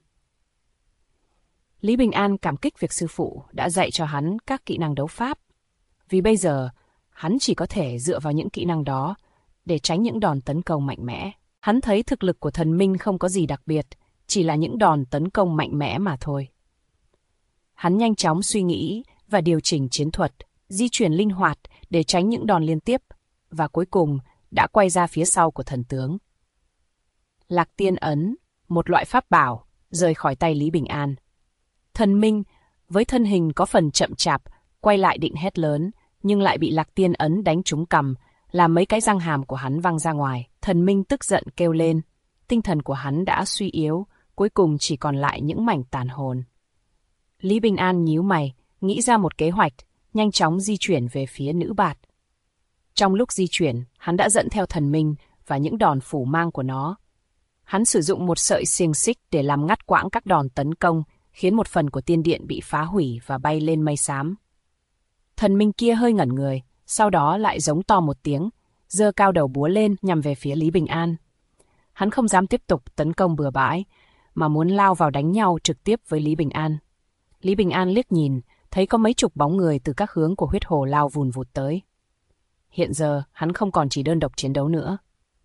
B: Lý Bình An cảm kích việc sư phụ đã dạy cho hắn các kỹ năng đấu pháp. Vì bây giờ, hắn chỉ có thể dựa vào những kỹ năng đó để tránh những đòn tấn công mạnh mẽ. Hắn thấy thực lực của thần minh không có gì đặc biệt, chỉ là những đòn tấn công mạnh mẽ mà thôi. Hắn nhanh chóng suy nghĩ và điều chỉnh chiến thuật, di chuyển linh hoạt để tránh những đòn liên tiếp, và cuối cùng đã quay ra phía sau của thần tướng. Lạc Tiên Ấn, một loại pháp bảo, rời khỏi tay Lý Bình An. Thần minh, với thân hình có phần chậm chạp, quay lại định hét lớn, nhưng lại bị Lạc Tiên Ấn đánh trúng cằm, làm mấy cái răng hàm của hắn văng ra ngoài. Thần minh tức giận kêu lên, tinh thần của hắn đã suy yếu, cuối cùng chỉ còn lại những mảnh tàn hồn. Lý Bình An nhíu mày, nghĩ ra một kế hoạch, nhanh chóng di chuyển về phía nữ bạt. Trong lúc di chuyển, hắn đã dẫn theo thần minh và những đòn phủ mang của nó. Hắn sử dụng một sợi xiềng xích để làm ngắt quãng các đòn tấn công, khiến một phần của tiên điện bị phá hủy và bay lên mây xám. Thần minh kia hơi ngẩn người, sau đó lại giống to một tiếng, giơ cao đầu búa lên nhằm về phía Lý Bình An. Hắn không dám tiếp tục tấn công bừa bãi, mà muốn lao vào đánh nhau trực tiếp với Lý Bình An. Lý Bình An liếc nhìn, thấy có mấy chục bóng người từ các hướng của huyết hồ lao vùn vụt tới. Hiện giờ, hắn không còn chỉ đơn độc chiến đấu nữa.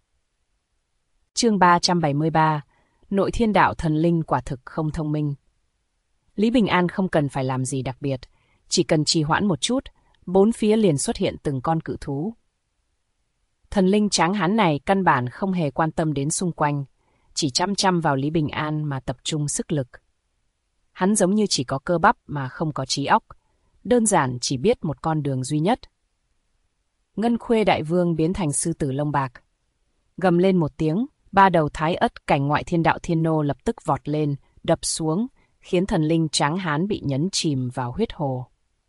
B: Chương 373, Nội thiên đạo thần linh quả thực không thông minh. Lý Bình An không cần phải làm gì đặc biệt, chỉ cần trì hoãn một chút, bốn phía liền xuất hiện từng con cự thú. Thần linh tráng hán này căn bản không hề quan tâm đến xung quanh, chỉ chăm chăm vào Lý Bình An mà tập trung sức lực. Hắn giống như chỉ có cơ bắp mà không có trí óc, đơn giản chỉ biết một con đường duy nhất. Ngân Khuê Đại Vương biến thành sư tử lông bạc. Gầm lên một tiếng, ba đầu thái ất cảnh ngoại thiên đạo thiên nô lập tức vọt lên, đập xuống, khiến thần linh tráng hán bị nhấn chìm vào huyết hồ.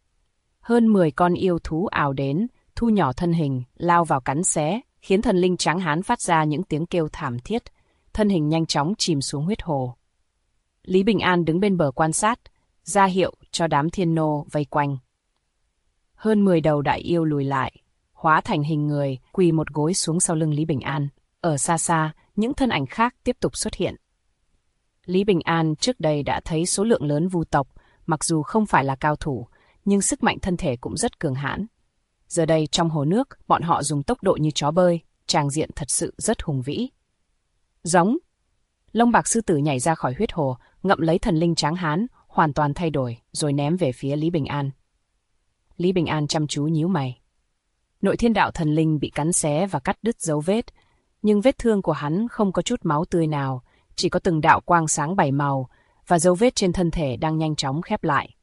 B: Hơn 10 con yêu thú ào đến, thu nhỏ thân hình, lao vào cắn xé, khiến thần linh tráng hán phát ra những tiếng kêu thảm thiết, thân hình nhanh chóng chìm xuống huyết hồ. Lý Bình An đứng bên bờ quan sát, ra hiệu cho đám thiên nô vây quanh. Hơn 10 đầu đại yêu lùi lại, hóa thành hình người, quỳ một gối xuống sau lưng Lý Bình An. Ở xa xa, những thân ảnh khác tiếp tục xuất hiện. Lý Bình An trước đây đã thấy số lượng lớn vu tộc, mặc dù không phải là cao thủ, nhưng sức mạnh thân thể cũng rất cường hãn. Giờ đây trong hồ nước, bọn họ dùng tốc độ như chó bơi, tràng diện thật sự rất hùng vĩ. Giống. Lông bạc sư tử nhảy ra khỏi huyết hồ, ngậm lấy thần linh tráng hán, hoàn toàn thay đổi, rồi ném về phía Lý Bình An. Lý Bình An chăm chú nhíu mày. Nội thiên đạo thần linh bị cắn xé và cắt đứt dấu vết, nhưng vết thương của hắn không có chút máu tươi nào, chỉ có từng đạo quang sáng bảy màu, và dấu vết trên thân thể đang nhanh chóng khép lại.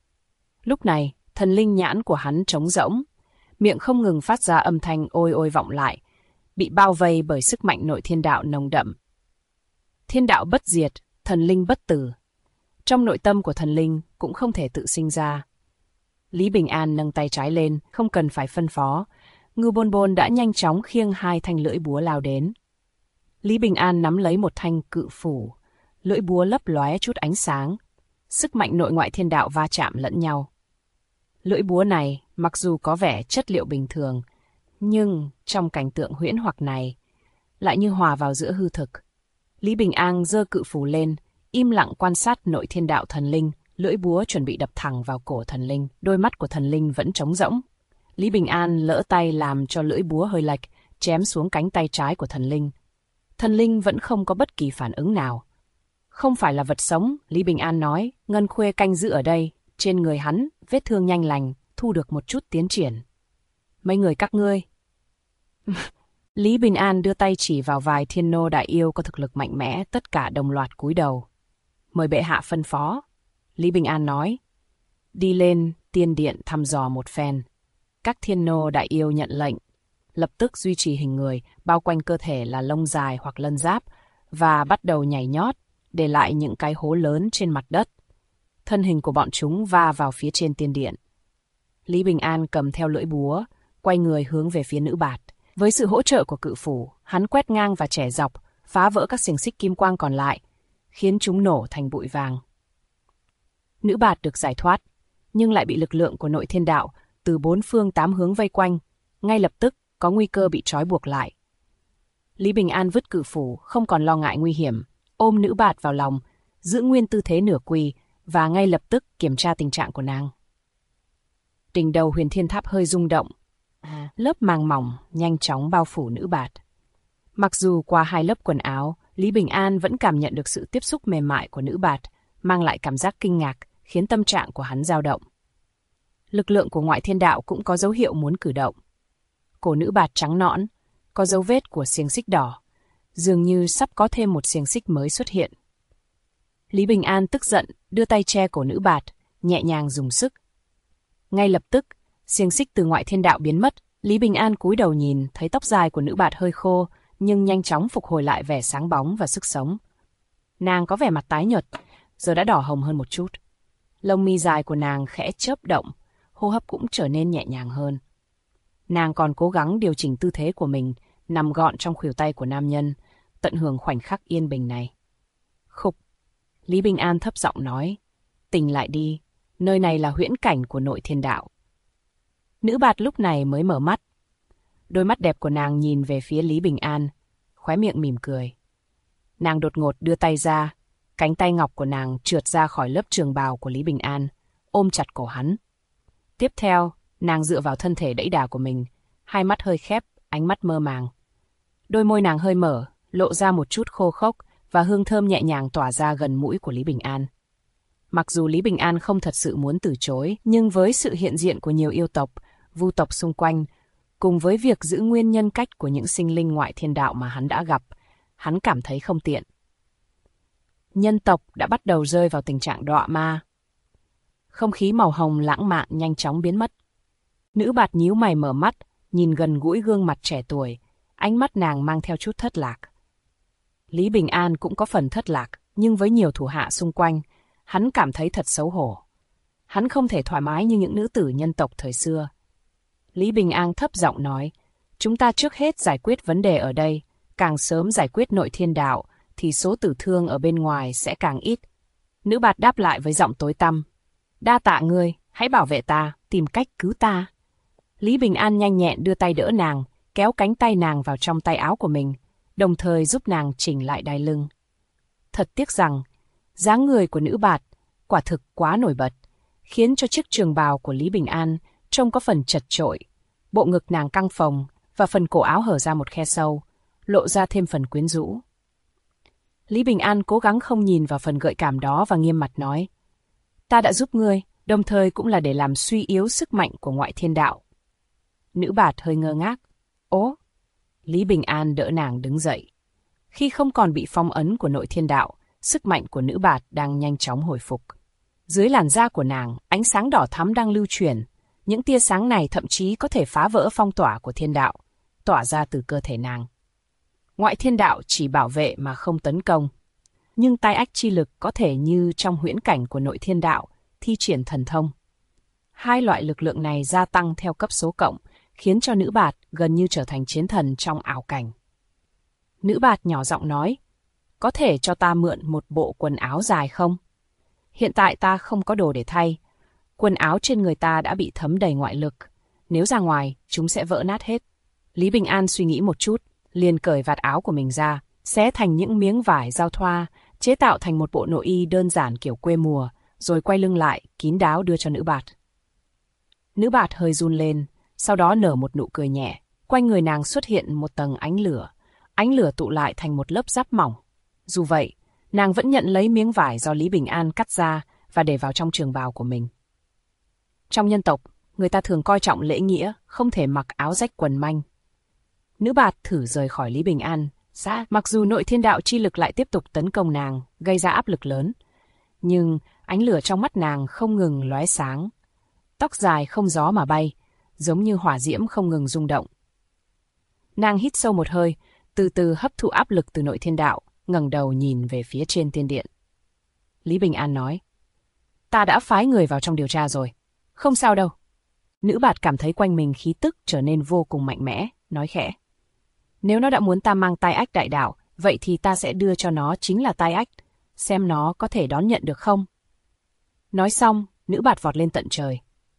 B: Lúc này, thần linh nhãn của hắn trống rỗng, miệng không ngừng phát ra âm thanh ôi ôi vọng lại, bị bao vây bởi sức mạnh nội thiên đạo nồng đậm. Thiên đạo bất diệt, thần linh bất tử. Trong nội tâm của thần linh cũng không thể tự sinh ra. Lý Bình An nâng tay trái lên, không cần phải phân phó. Ngưu Bôn Bôn đã nhanh chóng khiêng hai thanh lưỡi búa lao đến. Lý Bình An nắm lấy một thanh cự phủ, lưỡi búa lấp lóe chút ánh sáng. Sức mạnh nội ngoại thiên đạo va chạm lẫn nhau. Lưỡi búa này, mặc dù có vẻ chất liệu bình thường, nhưng trong cảnh tượng huyễn hoặc này, lại như hòa vào giữa hư thực. Lý Bình An giơ cự phủ lên, im lặng quan sát nội thiên đạo thần linh, lưỡi búa chuẩn bị đập thẳng vào cổ thần linh. Đôi mắt của thần linh vẫn trống rỗng. Lý Bình An lỡ tay làm cho lưỡi búa hơi lệch, chém xuống cánh tay trái của thần linh. Thần linh vẫn không có bất kỳ phản ứng nào. Không phải là vật sống, Lý Bình An nói, Ngân Khuê canh giữ ở đây, trên người hắn vết thương nhanh lành, thu được một chút tiến triển. Mấy người các ngươi. Lý Bình An đưa tay chỉ vào vài thiên nô đại yêu có thực lực mạnh mẽ, tất cả đồng loạt cúi đầu. Mời bệ hạ phân phó. Lý Bình An nói. Đi lên tiên điện thăm dò một phen. Các thiên nô đại yêu nhận lệnh, lập tức duy trì hình người, bao quanh cơ thể là lông dài hoặc lân giáp, và bắt đầu nhảy nhót, để lại những cái hố lớn trên mặt đất. Thân hình của bọn chúng va vào phía trên tiên điện. Lý Bình An cầm theo lưỡi búa, quay người hướng về phía nữ bạt. Với sự hỗ trợ của cự phủ, hắn quét ngang và chẻ dọc, phá vỡ các xiềng xích kim quang còn lại, khiến chúng nổ thành bụi vàng. Nữ bạt được giải thoát, nhưng lại bị lực lượng của nội thiên đạo từ 4 phương 8 hướng vây quanh, ngay lập tức có nguy cơ bị trói buộc lại. Lý Bình An vứt cự phủ, không còn lo ngại nguy hiểm, ôm nữ bạt vào lòng, giữ nguyên tư thế nửa quỳ và ngay lập tức kiểm tra tình trạng của nàng. Đỉnh đầu Huyền Thiên Tháp hơi rung động, lớp màng mỏng nhanh chóng bao phủ nữ bạt. Mặc dù qua 2 lớp quần áo, Lý Bình An vẫn cảm nhận được sự tiếp xúc mềm mại của nữ bạt, mang lại cảm giác kinh ngạc, khiến tâm trạng của hắn dao động. Lực lượng của ngoại thiên đạo cũng có dấu hiệu muốn cử động. Cổ nữ bạt trắng nõn, có dấu vết của xiềng xích đỏ, dường như sắp có thêm một xiềng xích mới xuất hiện. Lý Bình An tức giận, đưa tay che cổ nữ bạt, nhẹ nhàng dùng sức. Ngay lập tức, xiềng xích từ ngoại thiên đạo biến mất. Lý Bình An cúi đầu nhìn, thấy tóc dài của nữ bạt hơi khô, nhưng nhanh chóng phục hồi lại vẻ sáng bóng và sức sống. Nàng có vẻ mặt tái nhợt, giờ đã đỏ hồng hơn một chút. Lông mi dài của nàng khẽ chớp động, hô hấp cũng trở nên nhẹ nhàng hơn. Nàng còn cố gắng điều chỉnh tư thế của mình, nằm gọn trong khuỷu tay của nam nhân, tận hưởng khoảnh khắc yên bình này. Khục! Lý Bình An thấp giọng nói, tỉnh lại đi, nơi này là huyễn cảnh của nội thiên đạo. Nữ bạt lúc này mới mở mắt. Đôi mắt đẹp của nàng nhìn về phía Lý Bình An, khóe miệng mỉm cười. Nàng đột ngột đưa tay ra, cánh tay ngọc của nàng trượt ra khỏi lớp trường bào của Lý Bình An, ôm chặt cổ hắn. Tiếp theo, nàng dựa vào thân thể đẫy đà của mình, hai mắt hơi khép, ánh mắt mơ màng. Đôi môi nàng hơi mở, lộ ra một chút khô khốc và hương thơm nhẹ nhàng tỏa ra gần mũi của Lý Bình An. Mặc dù Lý Bình An không thật sự muốn từ chối, nhưng với sự hiện diện của nhiều yêu tộc, vu tộc xung quanh, cùng với việc giữ nguyên nhân cách của những sinh linh ngoại thiên đạo mà hắn đã gặp, hắn cảm thấy không tiện. Nhân tộc đã bắt đầu rơi vào tình trạng đọa ma. Không khí màu hồng lãng mạn nhanh chóng biến mất. Nữ bạt nhíu mày mở mắt, nhìn gần gũi gương mặt trẻ tuổi, ánh mắt nàng mang theo chút thất lạc. Lý Bình An cũng có phần thất lạc, nhưng với nhiều thủ hạ xung quanh, hắn cảm thấy thật xấu hổ. Hắn không thể thoải mái như những nữ tử nhân tộc thời xưa. Lý Bình An thấp giọng nói, chúng ta trước hết giải quyết vấn đề ở đây, càng sớm giải quyết nội thiên đạo, thì số tử thương ở bên ngoài sẽ càng ít. Nữ bạt đáp lại với giọng tối tăm, đa tạ ngươi, hãy bảo vệ ta, tìm cách cứu ta. Lý Bình An nhanh nhẹn đưa tay đỡ nàng, kéo cánh tay nàng vào trong tay áo của mình, đồng thời giúp nàng chỉnh lại đai lưng. Thật tiếc rằng, dáng người của nữ bạt quả thực quá nổi bật, khiến cho chiếc trường bào của Lý Bình An trông có phần chật chội. Bộ ngực nàng căng phồng và phần cổ áo hở ra một khe sâu, lộ ra thêm phần quyến rũ. Lý Bình An cố gắng không nhìn vào phần gợi cảm đó và nghiêm mặt nói, ta đã giúp ngươi, đồng thời cũng là để làm suy yếu sức mạnh của ngoại thiên đạo. Nữ bạt hơi ngơ ngác. Ố! Lý Bình An đỡ nàng đứng dậy. Khi không còn bị phong ấn của nội thiên đạo, sức mạnh của nữ bạt đang nhanh chóng hồi phục. Dưới làn da của nàng, ánh sáng đỏ thắm đang lưu chuyển. Những tia sáng này thậm chí có thể phá vỡ phong tỏa của thiên đạo, tỏa ra từ cơ thể nàng. Ngoại thiên đạo chỉ bảo vệ mà không tấn công. Nhưng tai ách chi lực có thể như trong huyễn cảnh của nội thiên đạo, thi triển thần thông. Hai loại lực lượng này gia tăng theo cấp số cộng, khiến cho nữ bạt gần như trở thành chiến thần trong ảo cảnh. Nữ bạt nhỏ giọng nói, có thể cho ta mượn một bộ quần áo dài không? Hiện tại ta không có đồ để thay. Quần áo trên người ta đã bị thấm đầy ngoại lực. Nếu ra ngoài, chúng sẽ vỡ nát hết. Lý Bình An suy nghĩ một chút, liền cởi vạt áo của mình ra, xé thành những miếng vải giao thoa, chế tạo thành một bộ nội y đơn giản kiểu quê mùa, rồi quay lưng lại, kín đáo đưa cho nữ bạt. Nữ bạt hơi run lên, sau đó nở một nụ cười nhẹ. Quanh người nàng xuất hiện một tầng ánh lửa tụ lại thành một lớp giáp mỏng. Dù vậy, nàng vẫn nhận lấy miếng vải do Lý Bình An cắt ra và để vào trong trường bào của mình. Trong nhân tộc, người ta thường coi trọng lễ nghĩa, không thể mặc áo rách quần manh. Nữ bạt thử rời khỏi Lý Bình An, mặc dù nội thiên đạo chi lực lại tiếp tục tấn công nàng, gây ra áp lực lớn. Nhưng ánh lửa trong mắt nàng không ngừng lóe sáng. Tóc dài không gió mà bay, giống như hỏa diễm không ngừng rung động. Nàng hít sâu một hơi, từ từ hấp thụ áp lực từ nội thiên đạo, ngẩng đầu nhìn về phía trên tiên điện. Lý Bình An nói, ta đã phái người vào trong điều tra rồi, không sao đâu. Nữ bạt cảm thấy quanh mình khí tức trở nên vô cùng mạnh mẽ, nói khẽ. Nếu nó đã muốn ta mang tai ách đại đạo, vậy thì ta sẽ đưa cho nó chính là tai ách, xem nó có thể đón nhận được không. Nói xong, nữ bạt vọt lên tận trời.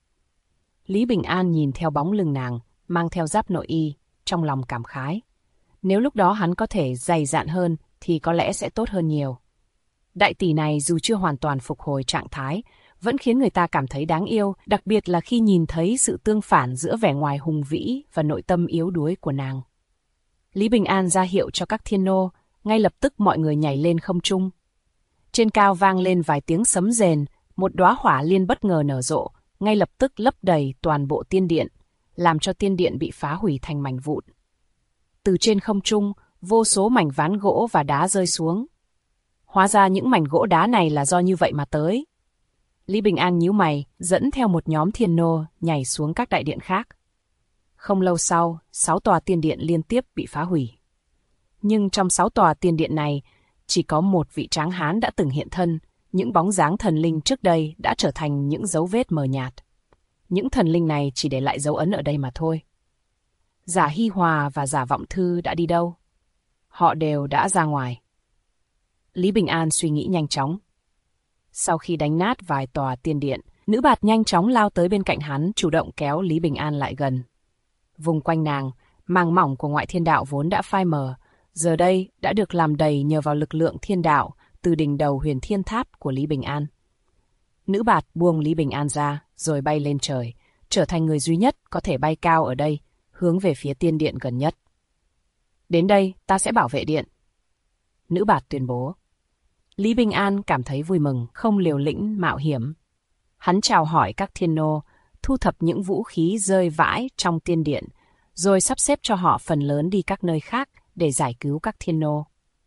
B: Lý Bình An nhìn theo bóng lưng nàng, mang theo giáp nội y, trong lòng cảm khái. Nếu lúc đó hắn có thể dày dạn hơn thì có lẽ sẽ tốt hơn nhiều. Đại tỷ này dù chưa hoàn toàn phục hồi trạng thái, vẫn khiến người ta cảm thấy đáng yêu, đặc biệt là khi nhìn thấy sự tương phản giữa vẻ ngoài hùng vĩ và nội tâm yếu đuối của nàng. Lý Bình An ra hiệu cho các thiên nô, ngay lập tức mọi người nhảy lên không trung. Trên cao vang lên vài tiếng sấm rền, một đóa hỏa liên bất ngờ nở rộ, ngay lập tức lấp đầy toàn bộ tiên điện, làm cho tiên điện bị phá hủy thành mảnh vụn. Từ trên không trung, vô số mảnh ván gỗ và đá rơi xuống. Hóa ra những mảnh gỗ đá này là do như vậy mà tới. Lý Bình An nhíu mày, dẫn theo một nhóm thiên nô nhảy xuống các đại điện khác. Không lâu sau, 6 tòa tiên điện liên tiếp bị phá hủy. Nhưng trong 6 tòa tiên điện này, chỉ có một vị tráng hán đã từng hiện thân, những bóng dáng thần linh trước đây đã trở thành những dấu vết mờ nhạt. Những thần linh này chỉ để lại dấu ấn ở đây mà thôi. Giả Hi Hòa và Giả Vọng Thư đã đi đâu? Họ đều đã ra ngoài. Lý Bình An suy nghĩ nhanh chóng. Sau khi đánh nát vài tòa tiên điện, nữ bạt nhanh chóng lao tới bên cạnh hắn, chủ động kéo Lý Bình An lại gần. Vùng quanh nàng, màng mỏng của ngoại thiên đạo vốn đã phai mờ, giờ đây đã được làm đầy nhờ vào lực lượng thiên đạo từ đỉnh đầu huyền thiên tháp của Lý Bình An. Nữ bạt buông Lý Bình An ra, rồi bay lên trời, trở thành người duy nhất có thể bay cao ở đây, hướng về phía tiên điện gần nhất. Đến đây, ta sẽ bảo vệ điện. Nữ bạt tuyên bố. Lý Bình An cảm thấy vui mừng, không liều lĩnh mạo hiểm. Hắn chào hỏi các thiên nô, thu thập những vũ khí rơi vãi trong tiên điện, rồi sắp xếp cho họ phần lớn đi các nơi khác để giải cứu các thiên nô.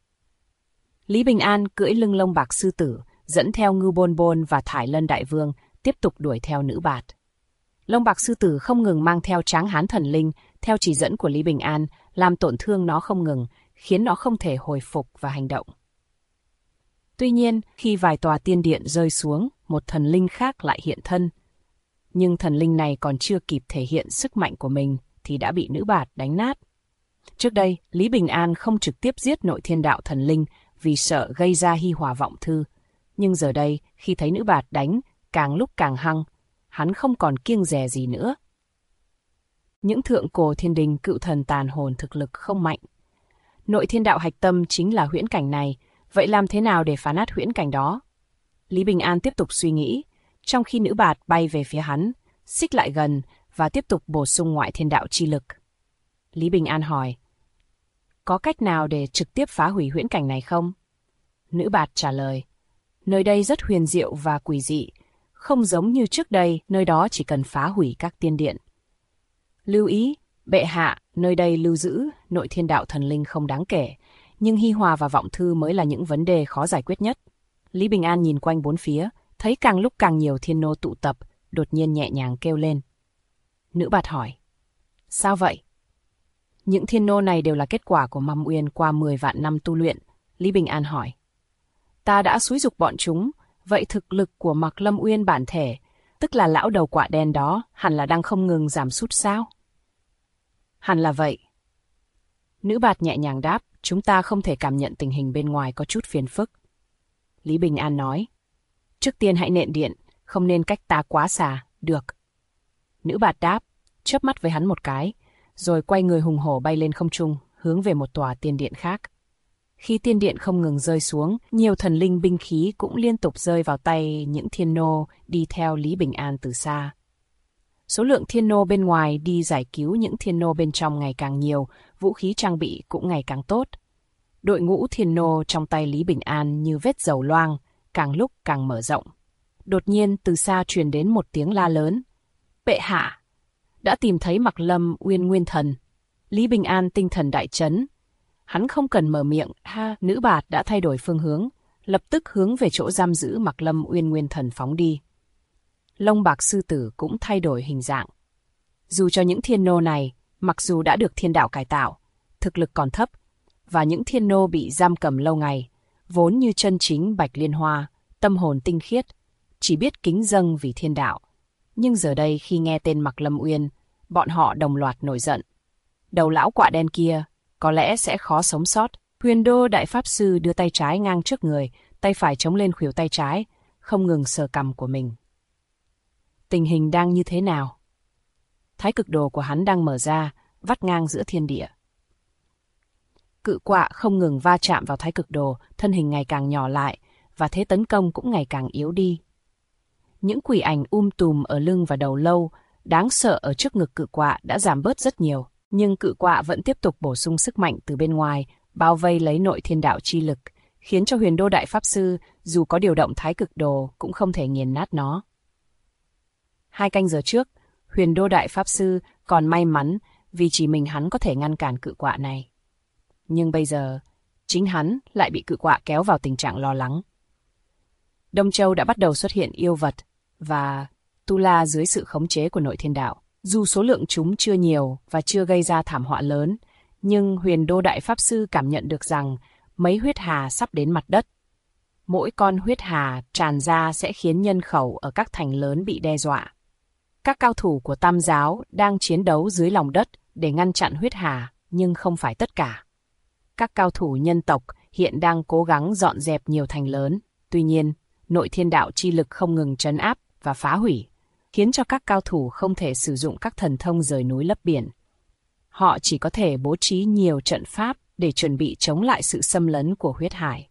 B: Lý Bình An cưỡi lưng lông bạc sư tử, dẫn theo Ngưu Bôn Bôn và Thải Lân Đại Vương, tiếp tục đuổi theo nữ bạt. Lông bạc sư tử không ngừng mang theo tráng hán thần linh, theo chỉ dẫn của Lý Bình An, làm tổn thương nó không ngừng, khiến nó không thể hồi phục và hành động. Tuy nhiên, khi vài tòa tiên điện rơi xuống, một thần linh khác lại hiện thân. Nhưng thần linh này còn chưa kịp thể hiện sức mạnh của mình, thì đã bị nữ bạt đánh nát. Trước đây, Lý Bình An không trực tiếp giết nội thiên đạo thần linh vì sợ gây ra Hi Hòa Vọng Thư. Nhưng giờ đây, khi thấy nữ bạt đánh, càng lúc càng hăng, hắn không còn kiêng dè gì nữa. Những thượng cổ thiên đình cựu thần tàn hồn thực lực không mạnh. Nội thiên đạo hạch tâm chính là huyễn cảnh này, vậy làm thế nào để phá nát huyễn cảnh đó? Lý Bình An tiếp tục suy nghĩ, trong khi nữ bạt bay về phía hắn, xích lại gần và tiếp tục bổ sung ngoại thiên đạo chi lực. Lý Bình An hỏi, có cách nào để trực tiếp phá hủy huyễn cảnh này không? Nữ bạt trả lời, nơi đây rất huyền diệu và quỷ dị, không giống như trước đây, nơi đó chỉ cần phá hủy các tiên điện. Lưu ý, bệ hạ, nơi đây lưu giữ nội thiên đạo thần linh không đáng kể, nhưng Hi Hòa và Vọng Thư mới là những vấn đề khó giải quyết nhất. Lý Bình An nhìn quanh bốn phía, thấy càng lúc càng nhiều thiên nô tụ tập, đột nhiên nhẹ nhàng kêu lên. Nữ bạt hỏi, sao vậy? Những thiên nô này đều là kết quả của Mâm Uyên qua 10 vạn năm tu luyện. Lý Bình An hỏi, ta đã xúi giục bọn chúng, vậy thực lực của Mạc Lâm Uyên bản thể, tức là lão đầu quạ đen đó, hẳn là đang không ngừng giảm sút sao? Hẳn là vậy. Nữ bạt nhẹ nhàng đáp, chúng ta không thể cảm nhận tình hình bên ngoài có chút phiền phức. Lý Bình An nói, trước tiên hãy nện điện, không nên cách ta quá xa, được. Nữ bạt đáp, chớp mắt với hắn một cái, rồi quay người hùng hổ bay lên không trung, hướng về một tòa tiên điện khác. Khi tiên điện không ngừng rơi xuống, nhiều thần linh binh khí cũng liên tục rơi vào tay những thiên nô đi theo Lý Bình An từ xa. Số lượng thiên nô bên ngoài đi giải cứu những thiên nô bên trong ngày càng nhiều, vũ khí trang bị cũng ngày càng tốt. Đội ngũ thiên nô trong tay Lý Bình An như vết dầu loang, càng lúc càng mở rộng. Đột nhiên từ xa truyền đến một tiếng la lớn, Bệ hạ, đã tìm thấy Mạc Lâm Uyên nguyên thần. Lý Bình An tinh thần đại chấn. Hắn không cần mở miệng, nữ bạt đã thay đổi phương hướng, lập tức hướng về chỗ giam giữ Mạc Lâm Uyên nguyên thần phóng đi. Lông bạc sư tử cũng thay đổi hình dạng. Dù cho những thiên nô này, mặc dù đã được thiên đạo cải tạo, thực lực còn thấp, và những thiên nô bị giam cầm lâu ngày, vốn như chân chính bạch liên hoa, tâm hồn tinh khiết, chỉ biết kính dâng vì thiên đạo. Nhưng giờ đây khi nghe tên Mạc Lâm Uyên, bọn họ đồng loạt nổi giận. Đầu lão quạ đen kia, có lẽ sẽ khó sống sót. Huyền Đô Đại Pháp Sư đưa tay trái ngang trước người, tay phải chống lên khuỷu tay trái, không ngừng sờ cằm của mình. Tình hình đang như thế nào? Thái cực đồ của hắn đang mở ra, vắt ngang giữa thiên địa. Cự quạ không ngừng va chạm vào thái cực đồ, thân hình ngày càng nhỏ lại, và thế tấn công cũng ngày càng yếu đi. Những quỷ ảnh tùm ở lưng và đầu lâu, đáng sợ ở trước ngực cự quạ đã giảm bớt rất nhiều, nhưng cự quạ vẫn tiếp tục bổ sung sức mạnh từ bên ngoài, bao vây lấy nội thiên đạo chi lực, khiến cho Huyền Đô Đại Pháp Sư dù có điều động thái cực đồ cũng không thể nghiền nát nó. 2 canh giờ trước, Huyền Đô Đại Pháp Sư còn may mắn vì chỉ mình hắn có thể ngăn cản cự quạ này. Nhưng bây giờ, chính hắn lại bị cự quạ kéo vào tình trạng lo lắng. Đông Châu đã bắt đầu xuất hiện yêu vật và tu la dưới sự khống chế của nội thiên đạo. Dù số lượng chúng chưa nhiều và chưa gây ra thảm họa lớn, nhưng Huyền Đô Đại Pháp Sư cảm nhận được rằng mấy huyết hà sắp đến mặt đất. Mỗi con huyết hà tràn ra sẽ khiến nhân khẩu ở các thành lớn bị đe dọa. Các cao thủ của Tam giáo đang chiến đấu dưới lòng đất để ngăn chặn huyết hà, nhưng không phải tất cả. Các cao thủ nhân tộc hiện đang cố gắng dọn dẹp nhiều thành lớn. Tuy nhiên, nội thiên đạo chi lực không ngừng trấn áp và phá hủy, khiến cho các cao thủ không thể sử dụng các thần thông rời núi lấp biển. Họ chỉ có thể bố trí nhiều trận pháp để chuẩn bị chống lại sự xâm lấn của huyết hải.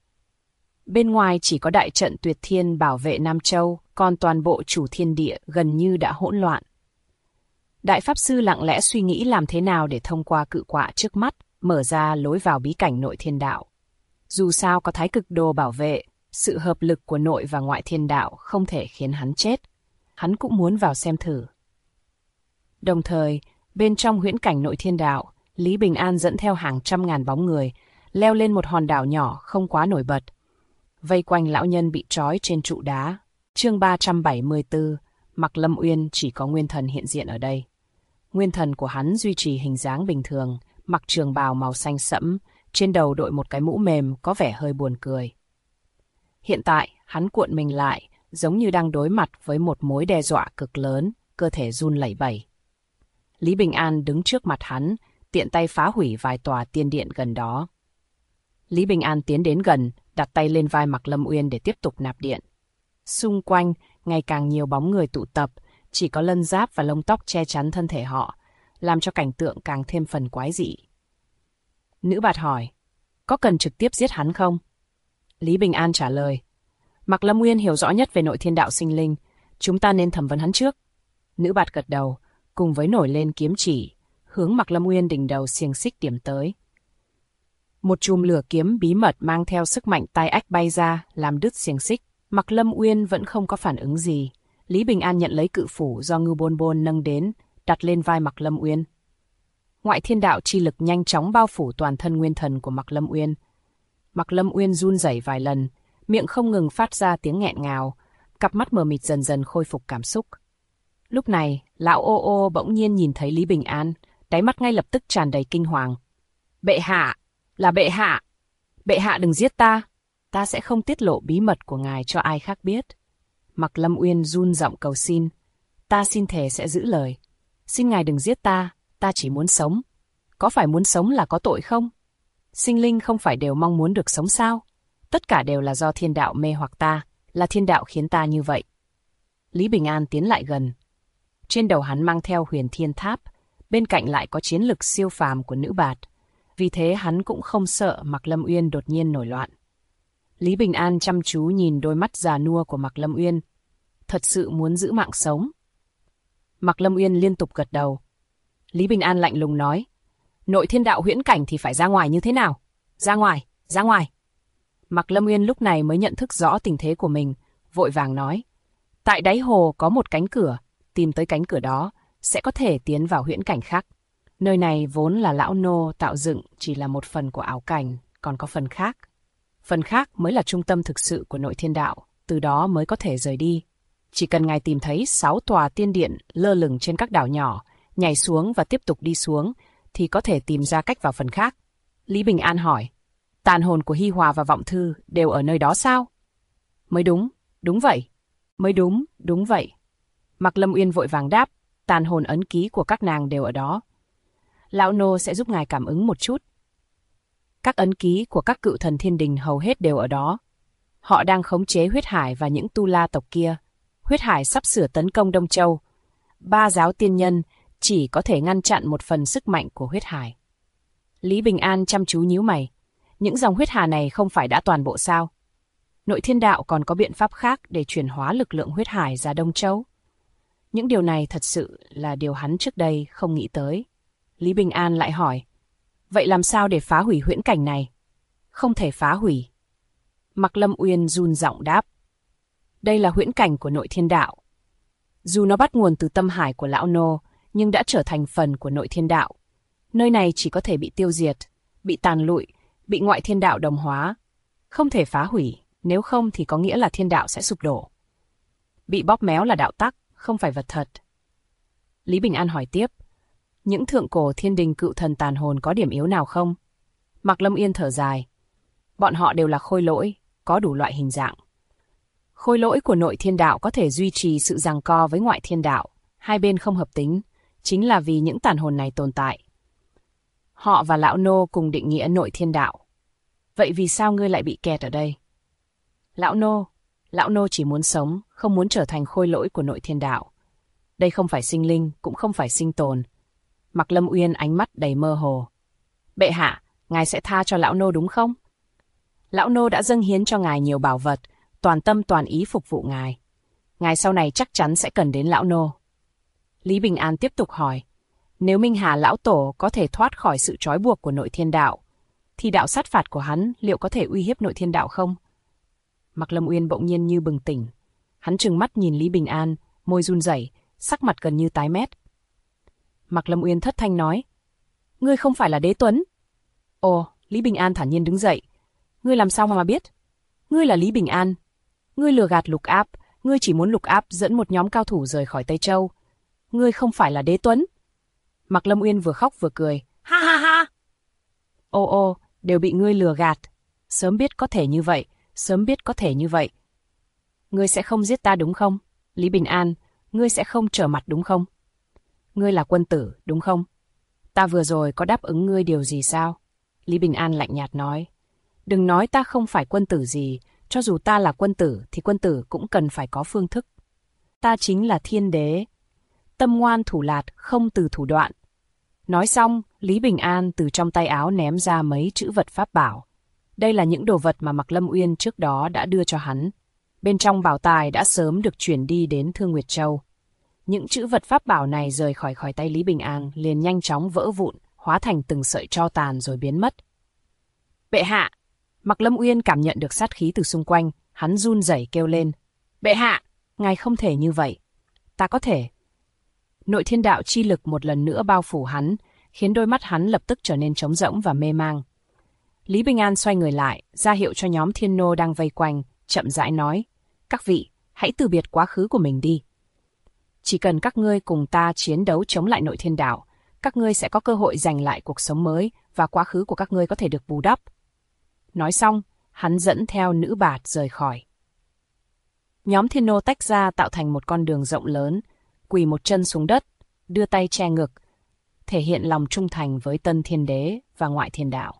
B: Bên ngoài chỉ có đại trận Tuyệt Thiên bảo vệ Nam Châu, còn toàn bộ chủ thiên địa gần như đã hỗn loạn. Đại Pháp Sư lặng lẽ suy nghĩ làm thế nào để thông qua cự quạ trước mắt, mở ra lối vào bí cảnh nội thiên đạo. Dù sao có thái cực đồ bảo vệ, sự hợp lực của nội và ngoại thiên đạo không thể khiến hắn chết. Hắn cũng muốn vào xem thử. Đồng thời, bên trong huyễn cảnh nội thiên đạo, Lý Bình An dẫn theo hàng trăm ngàn bóng người, leo lên một hòn đảo nhỏ không quá nổi bật. Vây quanh lão nhân bị trói trên trụ đá. Chương 374, Mạc Lâm Uyên chỉ có nguyên thần hiện diện ở đây. Nguyên thần của hắn duy trì hình dáng bình thường, mặc trường bào màu xanh sẫm, trên đầu đội một cái mũ mềm có vẻ hơi buồn cười. Hiện tại, hắn cuộn mình lại, giống như đang đối mặt với một mối đe dọa cực lớn, cơ thể run lẩy bẩy. Lý Bình An đứng trước mặt hắn, tiện tay phá hủy vài tòa tiên điện gần đó. Lý Bình An tiến đến gần, đặt tay lên vai Mạc Lâm Uyên để tiếp tục nạp điện. Xung quanh, ngày càng nhiều bóng người tụ tập, chỉ có lân giáp và lông tóc che chắn thân thể họ, làm cho cảnh tượng càng thêm phần quái dị. Nữ bạt hỏi, có cần trực tiếp giết hắn không? Lý Bình An trả lời, Mạc Lâm Uyên hiểu rõ nhất về nội thiên đạo sinh linh, chúng ta nên thẩm vấn hắn trước. Nữ bạt gật đầu, cùng với nổi lên kiếm chỉ, hướng Mạc Lâm Uyên đỉnh đầu xiềng xích điểm tới. Một chùm lửa kiếm bí mật mang theo sức mạnh tai ách bay ra, làm đứt xiềng xích. Mạc Lâm Uyên vẫn không có phản ứng gì. Lý Bình An nhận lấy cự phủ do Ngưu Bôn Bôn nâng đến, đặt lên vai Mạc Lâm Uyên. Ngoại thiên đạo chi lực nhanh chóng bao phủ toàn thân nguyên thần của Mạc Lâm Uyên. Mạc Lâm Uyên run rẩy vài lần, miệng không ngừng phát ra tiếng nghẹn ngào, cặp mắt mờ mịt dần dần khôi phục cảm xúc. Lúc này, lão ô ô bỗng nhiên nhìn thấy Lý Bình An, đáy mắt ngay lập tức tràn đầy kinh hoàng. Bệ hạ! Là bệ hạ! Bệ hạ đừng giết ta! Ta sẽ không tiết lộ bí mật của ngài cho ai khác biết. Mạc Lâm Uyên run giọng cầu xin. Ta xin thề sẽ giữ lời. Xin ngài đừng giết ta, ta chỉ muốn sống. Có phải muốn sống là có tội không? Sinh linh không phải đều mong muốn được sống sao? Tất cả đều là do thiên đạo mê hoặc ta, là thiên đạo khiến ta như vậy. Lý Bình An tiến lại gần. Trên đầu hắn mang theo huyền thiên tháp, bên cạnh lại có chiến lực siêu phàm của nữ bạt. Vì thế hắn cũng không sợ Mạc Lâm Uyên đột nhiên nổi loạn. Lý Bình An chăm chú nhìn đôi mắt già nua của Mạc Lâm Uyên. Thật sự muốn giữ mạng sống. Mạc Lâm Uyên liên tục gật đầu. Lý Bình An lạnh lùng nói, nội thiên đạo huyễn cảnh thì phải ra ngoài như thế nào? Ra ngoài, ra ngoài. Mạc Lâm Uyên lúc này mới nhận thức rõ tình thế của mình, vội vàng nói, tại đáy hồ có một cánh cửa, tìm tới cánh cửa đó, sẽ có thể tiến vào huyễn cảnh khác. Nơi này vốn là lão nô tạo dựng chỉ là một phần của ảo cảnh, còn có phần khác. Phần khác mới là trung tâm thực sự của nội thiên đạo, từ đó mới có thể rời đi. Chỉ cần ngài tìm thấy 6 tòa tiên điện lơ lửng trên các đảo nhỏ, nhảy xuống và tiếp tục đi xuống, thì có thể tìm ra cách vào phần khác. Lý Bình An hỏi, tàn hồn của Hi Hòa và Vọng Thư đều ở nơi đó sao? Mới đúng, đúng vậy. Mới đúng, đúng vậy. Mạc Lâm Uyên vội vàng đáp, tàn hồn ấn ký của các nàng đều ở đó. Lão nô sẽ giúp ngài cảm ứng một chút. Các ấn ký của các cự thần thiên đình hầu hết đều ở đó. Họ đang khống chế huyết hải và những tu la tộc kia. Huyết hải sắp sửa tấn công Đông Châu. 3 giáo tiên nhân chỉ có thể ngăn chặn một phần sức mạnh của huyết hải. Lý Bình An chăm chú nhíu mày. Những dòng huyết hà này không phải đã toàn bộ sao? Nội thiên đạo còn có biện pháp khác để chuyển hóa lực lượng huyết hải ra Đông Châu. Những điều này thật sự là điều hắn trước đây không nghĩ tới. Lý Bình An lại hỏi, vậy làm sao để phá hủy huyễn cảnh này? Không thể phá hủy. Mạc Lâm Uyên run giọng đáp, đây là huyễn cảnh của nội thiên đạo. Dù nó bắt nguồn từ tâm hải của lão nô, nhưng đã trở thành phần của nội thiên đạo. Nơi này chỉ có thể bị tiêu diệt, bị tàn lụi, bị ngoại thiên đạo đồng hóa. Không thể phá hủy, nếu không thì có nghĩa là thiên đạo sẽ sụp đổ. Bị bóp méo là đạo tắc, không phải vật thật. Lý Bình An hỏi tiếp, những thượng cổ thiên đình cự thần tàn hồn có điểm yếu nào không? Mạc Lâm Yên thở dài, bọn họ đều là khôi lỗi, có đủ loại hình dạng. Khôi lỗi của nội thiên đạo có thể duy trì sự giằng co với ngoại thiên đạo, hai bên không hợp tính, chính là vì những tàn hồn này tồn tại. Họ và lão nô cùng định nghĩa nội thiên đạo. Vậy vì sao ngươi lại bị kẹt ở đây? Lão nô chỉ muốn sống, không muốn trở thành khôi lỗi của nội thiên đạo. Đây không phải sinh linh, cũng không phải sinh tồn. Mạc Lâm Uyên ánh mắt đầy mơ hồ. Bệ hạ, ngài sẽ tha cho lão nô đúng không? Lão nô đã dâng hiến cho ngài nhiều bảo vật, toàn tâm toàn ý phục vụ ngài. Ngài sau này chắc chắn sẽ cần đến lão nô. Lý Bình An tiếp tục hỏi, nếu Minh Hà lão tổ có thể thoát khỏi sự trói buộc của nội thiên đạo, thì đạo sát phạt của hắn liệu có thể uy hiếp nội thiên đạo không? Mạc Lâm Uyên bỗng nhiên như bừng tỉnh. Hắn trừng mắt nhìn Lý Bình An, môi run rẩy, sắc mặt gần như tái mét. Mạc Lâm Uyên thất thanh nói, ngươi không phải là Đế Tuấn. Ồ, Lý Bình An thản nhiên đứng dậy. Ngươi làm sao mà biết? Ngươi là Lý Bình An. Ngươi lừa gạt Lục Áp, ngươi chỉ muốn Lục Áp dẫn một nhóm cao thủ rời khỏi Tây Châu. Ngươi không phải là Đế Tuấn. Mạc Lâm Uyên vừa khóc vừa cười. Ha ha ha! Ô, đều bị ngươi lừa gạt. Sớm biết có thể như vậy, sớm biết có thể như vậy. Ngươi sẽ không giết ta đúng không? Lý Bình An, ngươi sẽ không trở mặt đúng không? Ngươi là quân tử, đúng không? Ta vừa rồi có đáp ứng ngươi điều gì sao? Lý Bình An lạnh nhạt nói. Đừng nói ta không phải quân tử gì, cho dù ta là quân tử thì quân tử cũng cần phải có phương thức. Ta chính là thiên đế. Tâm ngoan thủ lạt, không từ thủ đoạn. Nói xong, Lý Bình An từ trong tay áo ném ra mấy chữ vật pháp bảo. Đây là những đồ vật mà Mạc Lâm Uyên trước đó đã đưa cho hắn. Bên trong bảo tài đã sớm được chuyển đi đến Thương Nguyệt Châu. Những chữ vật pháp bảo này rời khỏi tay Lý Bình An liền nhanh chóng vỡ vụn, hóa thành từng sợi tro tàn rồi biến mất. Bệ hạ! Mạc Lâm Uyên cảm nhận được sát khí từ xung quanh, hắn run rẩy kêu lên. Bệ hạ! Ngài không thể như vậy. Ta có thể. Nội thiên đạo chi lực một lần nữa bao phủ hắn, khiến đôi mắt hắn lập tức trở nên trống rỗng và mê mang. Lý Bình An xoay người lại, ra hiệu cho nhóm thiên nô đang vây quanh, chậm rãi nói. Các vị, hãy từ biệt quá khứ của mình đi. Chỉ cần các ngươi cùng ta chiến đấu chống lại nội thiên đạo, các ngươi sẽ có cơ hội giành lại cuộc sống mới và quá khứ của các ngươi có thể được bù đắp. Nói xong, hắn dẫn theo nữ bạt rời khỏi. Nhóm thiên nô tách ra tạo thành một con đường rộng lớn, quỳ một chân xuống đất, đưa tay che ngực, thể hiện lòng trung thành với Tân Thiên Đế và Ngoại Thiên Đạo.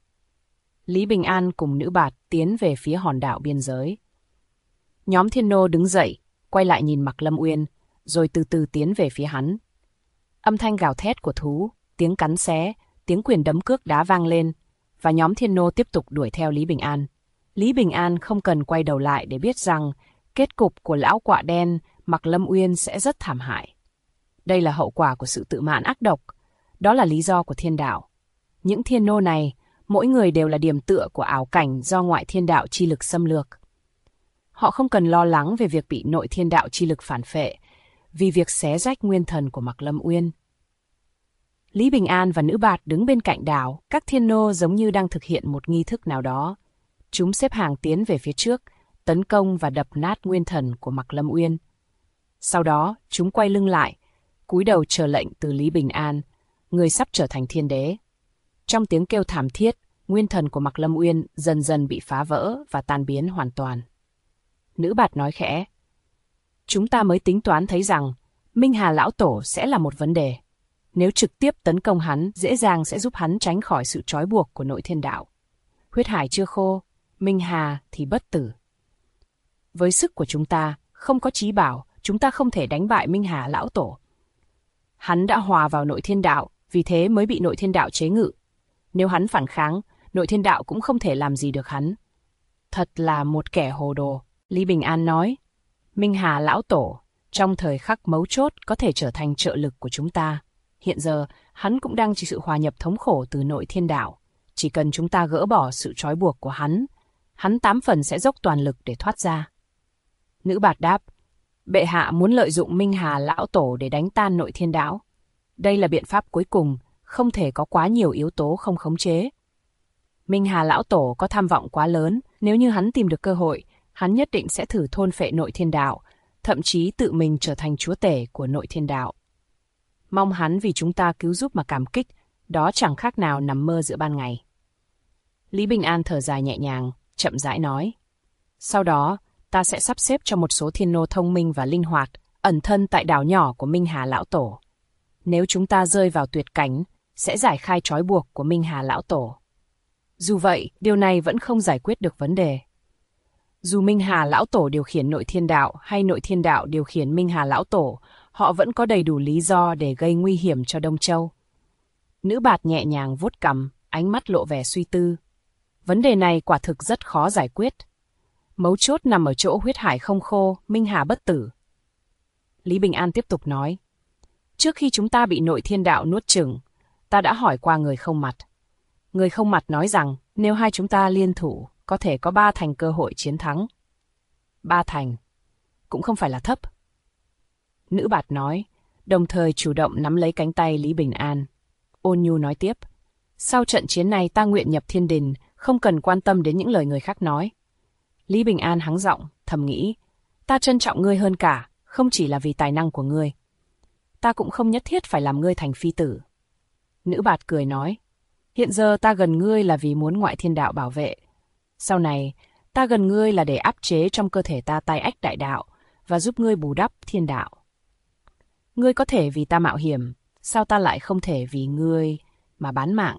B: Lý Bình An cùng nữ bạt tiến về phía hòn đảo biên giới. Nhóm thiên nô đứng dậy, quay lại nhìn Mạc Lâm Uyên, rồi từ từ tiến về phía hắn. Âm thanh gào thét của thú, tiếng cắn xé, tiếng quyền đấm cước đá vang lên, và nhóm thiên nô tiếp tục đuổi theo Lý Bình An. Lý Bình An không cần quay đầu lại để biết rằng kết cục của lão quạ đen Mạc Lâm Uyên sẽ rất thảm hại. Đây là hậu quả của sự tự mãn ác độc, đó là lý do của thiên đạo. Những thiên nô này, mỗi người đều là điểm tựa của ảo cảnh do ngoại thiên đạo chi lực xâm lược. Họ không cần lo lắng về việc bị nội thiên đạo chi lực phản phệ, vì việc xé rách nguyên thần của Mạc Lâm Uyên. Lý Bình An và Nữ Bạt đứng bên cạnh đảo, các thiên nô giống như đang thực hiện một nghi thức nào đó. Chúng xếp hàng tiến về phía trước, tấn công và đập nát nguyên thần của Mạc Lâm Uyên. Sau đó, chúng quay lưng lại, cúi đầu chờ lệnh từ Lý Bình An, người sắp trở thành thiên đế. Trong tiếng kêu thảm thiết, nguyên thần của Mạc Lâm Uyên dần dần bị phá vỡ và tan biến hoàn toàn. Nữ Bạt nói khẽ, chúng ta mới tính toán thấy rằng Minh Hà Lão Tổ sẽ là một vấn đề. Nếu trực tiếp tấn công hắn, dễ dàng sẽ giúp hắn tránh khỏi sự trói buộc của nội thiên đạo. Huyết hải chưa khô, Minh Hà thì bất tử. Với sức của chúng ta, không có trí bảo, chúng ta không thể đánh bại Minh Hà Lão Tổ. Hắn đã hòa vào nội thiên đạo, vì thế mới bị nội thiên đạo chế ngự. Nếu hắn phản kháng, nội thiên đạo cũng không thể làm gì được hắn. Thật là một kẻ hồ đồ, Lý Bình An nói. Minh Hà Lão Tổ, trong thời khắc mấu chốt có thể trở thành trợ lực của chúng ta. Hiện giờ, hắn cũng đang chịu sự hòa nhập thống khổ từ nội thiên đạo. Chỉ cần chúng ta gỡ bỏ sự trói buộc của hắn 8 phần sẽ dốc toàn lực để thoát ra. Nữ Bạt đáp, bệ hạ muốn lợi dụng Minh Hà Lão Tổ để đánh tan nội thiên đạo. Đây là biện pháp cuối cùng, không thể có quá nhiều yếu tố không khống chế. Minh Hà Lão Tổ có tham vọng quá lớn, nếu như hắn tìm được cơ hội, hắn nhất định sẽ thử thôn phệ nội thiên đạo, thậm chí tự mình trở thành chúa tể của nội thiên đạo. Mong hắn vì chúng ta cứu giúp mà cảm kích, đó chẳng khác nào nằm mơ giữa ban ngày. Lý Bình An thở dài nhẹ nhàng, chậm rãi nói. Sau đó, ta sẽ sắp xếp cho một số thiên nô thông minh và linh hoạt, ẩn thân tại đảo nhỏ của Minh Hà Lão Tổ. Nếu chúng ta rơi vào tuyệt cảnh, sẽ giải khai trói buộc của Minh Hà Lão Tổ. Dù vậy, điều này vẫn không giải quyết được vấn đề. Dù Minh Hà Lão Tổ điều khiển nội thiên đạo hay nội thiên đạo điều khiển Minh Hà Lão Tổ, họ vẫn có đầy đủ lý do để gây nguy hiểm cho Đông Châu. Nữ Bạt nhẹ nhàng vuốt cằm, ánh mắt lộ vẻ suy tư. Vấn đề này quả thực rất khó giải quyết. Mấu chốt nằm ở chỗ huyết hải không khô, Minh Hà bất tử. Lý Bình An tiếp tục nói. Trước khi chúng ta bị nội thiên đạo nuốt chửng, ta đã hỏi qua người không mặt. Người không mặt nói rằng nếu hai chúng ta liên thủ, có thể có 3 thành cơ hội chiến thắng. 3 thành, cũng không phải là thấp. Nữ Bạt nói, đồng thời chủ động nắm lấy cánh tay Lý Bình An. Ôn nhu nói tiếp, sau trận chiến này ta nguyện nhập thiên đình, không cần quan tâm đến những lời người khác nói. Lý Bình An hắng giọng, thầm nghĩ, ta trân trọng ngươi hơn cả, không chỉ là vì tài năng của ngươi. Ta cũng không nhất thiết phải làm ngươi thành phi tử. Nữ Bạt cười nói, hiện giờ ta gần ngươi là vì muốn ngoại thiên đạo bảo vệ. Sau này, ta gần ngươi là để áp chế trong cơ thể ta tai ách đại đạo và giúp ngươi bù đắp thiên đạo. Ngươi có thể vì ta mạo hiểm, sao ta lại không thể vì ngươi mà bán mạng?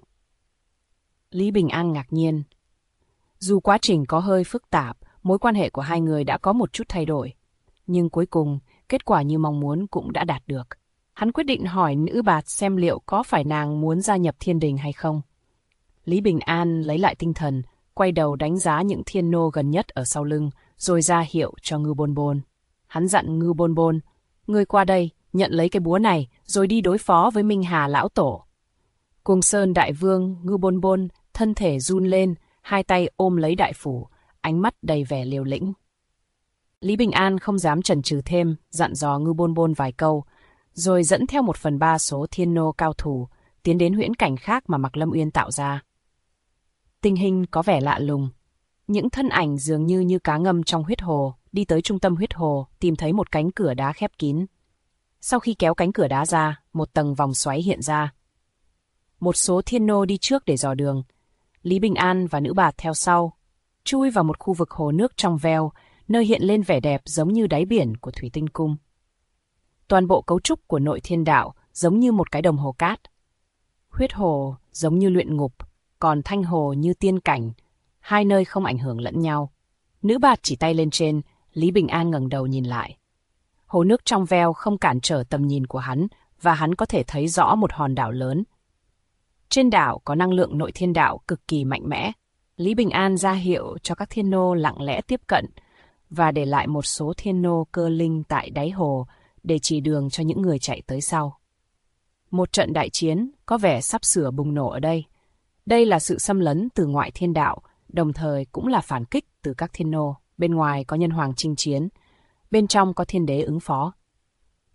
B: Lý Bình An ngạc nhiên. Dù quá trình có hơi phức tạp, mối quan hệ của hai người đã có một chút thay đổi. Nhưng cuối cùng, kết quả như mong muốn cũng đã đạt được. Hắn quyết định hỏi Nữ Bạt xem liệu có phải nàng muốn gia nhập thiên đình hay không. Lý Bình An lấy lại tinh thần, quay đầu đánh giá những thiên nô gần nhất ở sau lưng, rồi ra hiệu cho Ngưu Bôn Bôn. Hắn dặn Ngưu Bôn Bôn, ngươi qua đây, nhận lấy cái búa này, rồi đi đối phó với Minh Hà Lão Tổ. Cùng Sơn Đại Vương, Ngưu Bôn Bôn, thân thể run lên, hai tay ôm lấy đại phủ, ánh mắt đầy vẻ liều lĩnh. Lý Bình An không dám chần chừ thêm, dặn dò Ngưu Bôn Bôn vài câu, rồi dẫn theo 1/3 số thiên nô cao thủ, tiến đến huyễn cảnh khác mà Mạc Lâm Uyên tạo ra. Tình hình có vẻ lạ lùng. Những thân ảnh dường như cá ngâm trong huyết hồ, đi tới trung tâm huyết hồ, tìm thấy một cánh cửa đá khép kín. Sau khi kéo cánh cửa đá ra, một tầng vòng xoáy hiện ra. Một số thiên nô đi trước để dò đường. Lý Bình An và Nữ Bạt theo sau, chui vào một khu vực hồ nước trong veo, nơi hiện lên vẻ đẹp giống như đáy biển của Thủy Tinh Cung. Toàn bộ cấu trúc của nội thiên đạo giống như một cái đồng hồ cát. Huyết hồ giống như luyện ngục, còn thanh hồ như tiên cảnh, hai nơi không ảnh hưởng lẫn nhau. Nữ Bạt chỉ tay lên trên, Lý Bình An ngẩng đầu nhìn lại. Hồ nước trong veo không cản trở tầm nhìn của hắn, và hắn có thể thấy rõ một hòn đảo lớn. Trên đảo có năng lượng nội thiên đạo cực kỳ mạnh mẽ. Lý Bình An ra hiệu cho các thiên nô lặng lẽ tiếp cận, và để lại một số thiên nô cơ linh tại đáy hồ để chỉ đường cho những người chạy tới sau. Một trận đại chiến có vẻ sắp sửa bùng nổ ở đây. Đây là sự xâm lấn từ ngoại thiên đạo, đồng thời cũng là phản kích từ các thiên nô. Bên ngoài có nhân hoàng chinh chiến, bên trong có thiên đế ứng phó.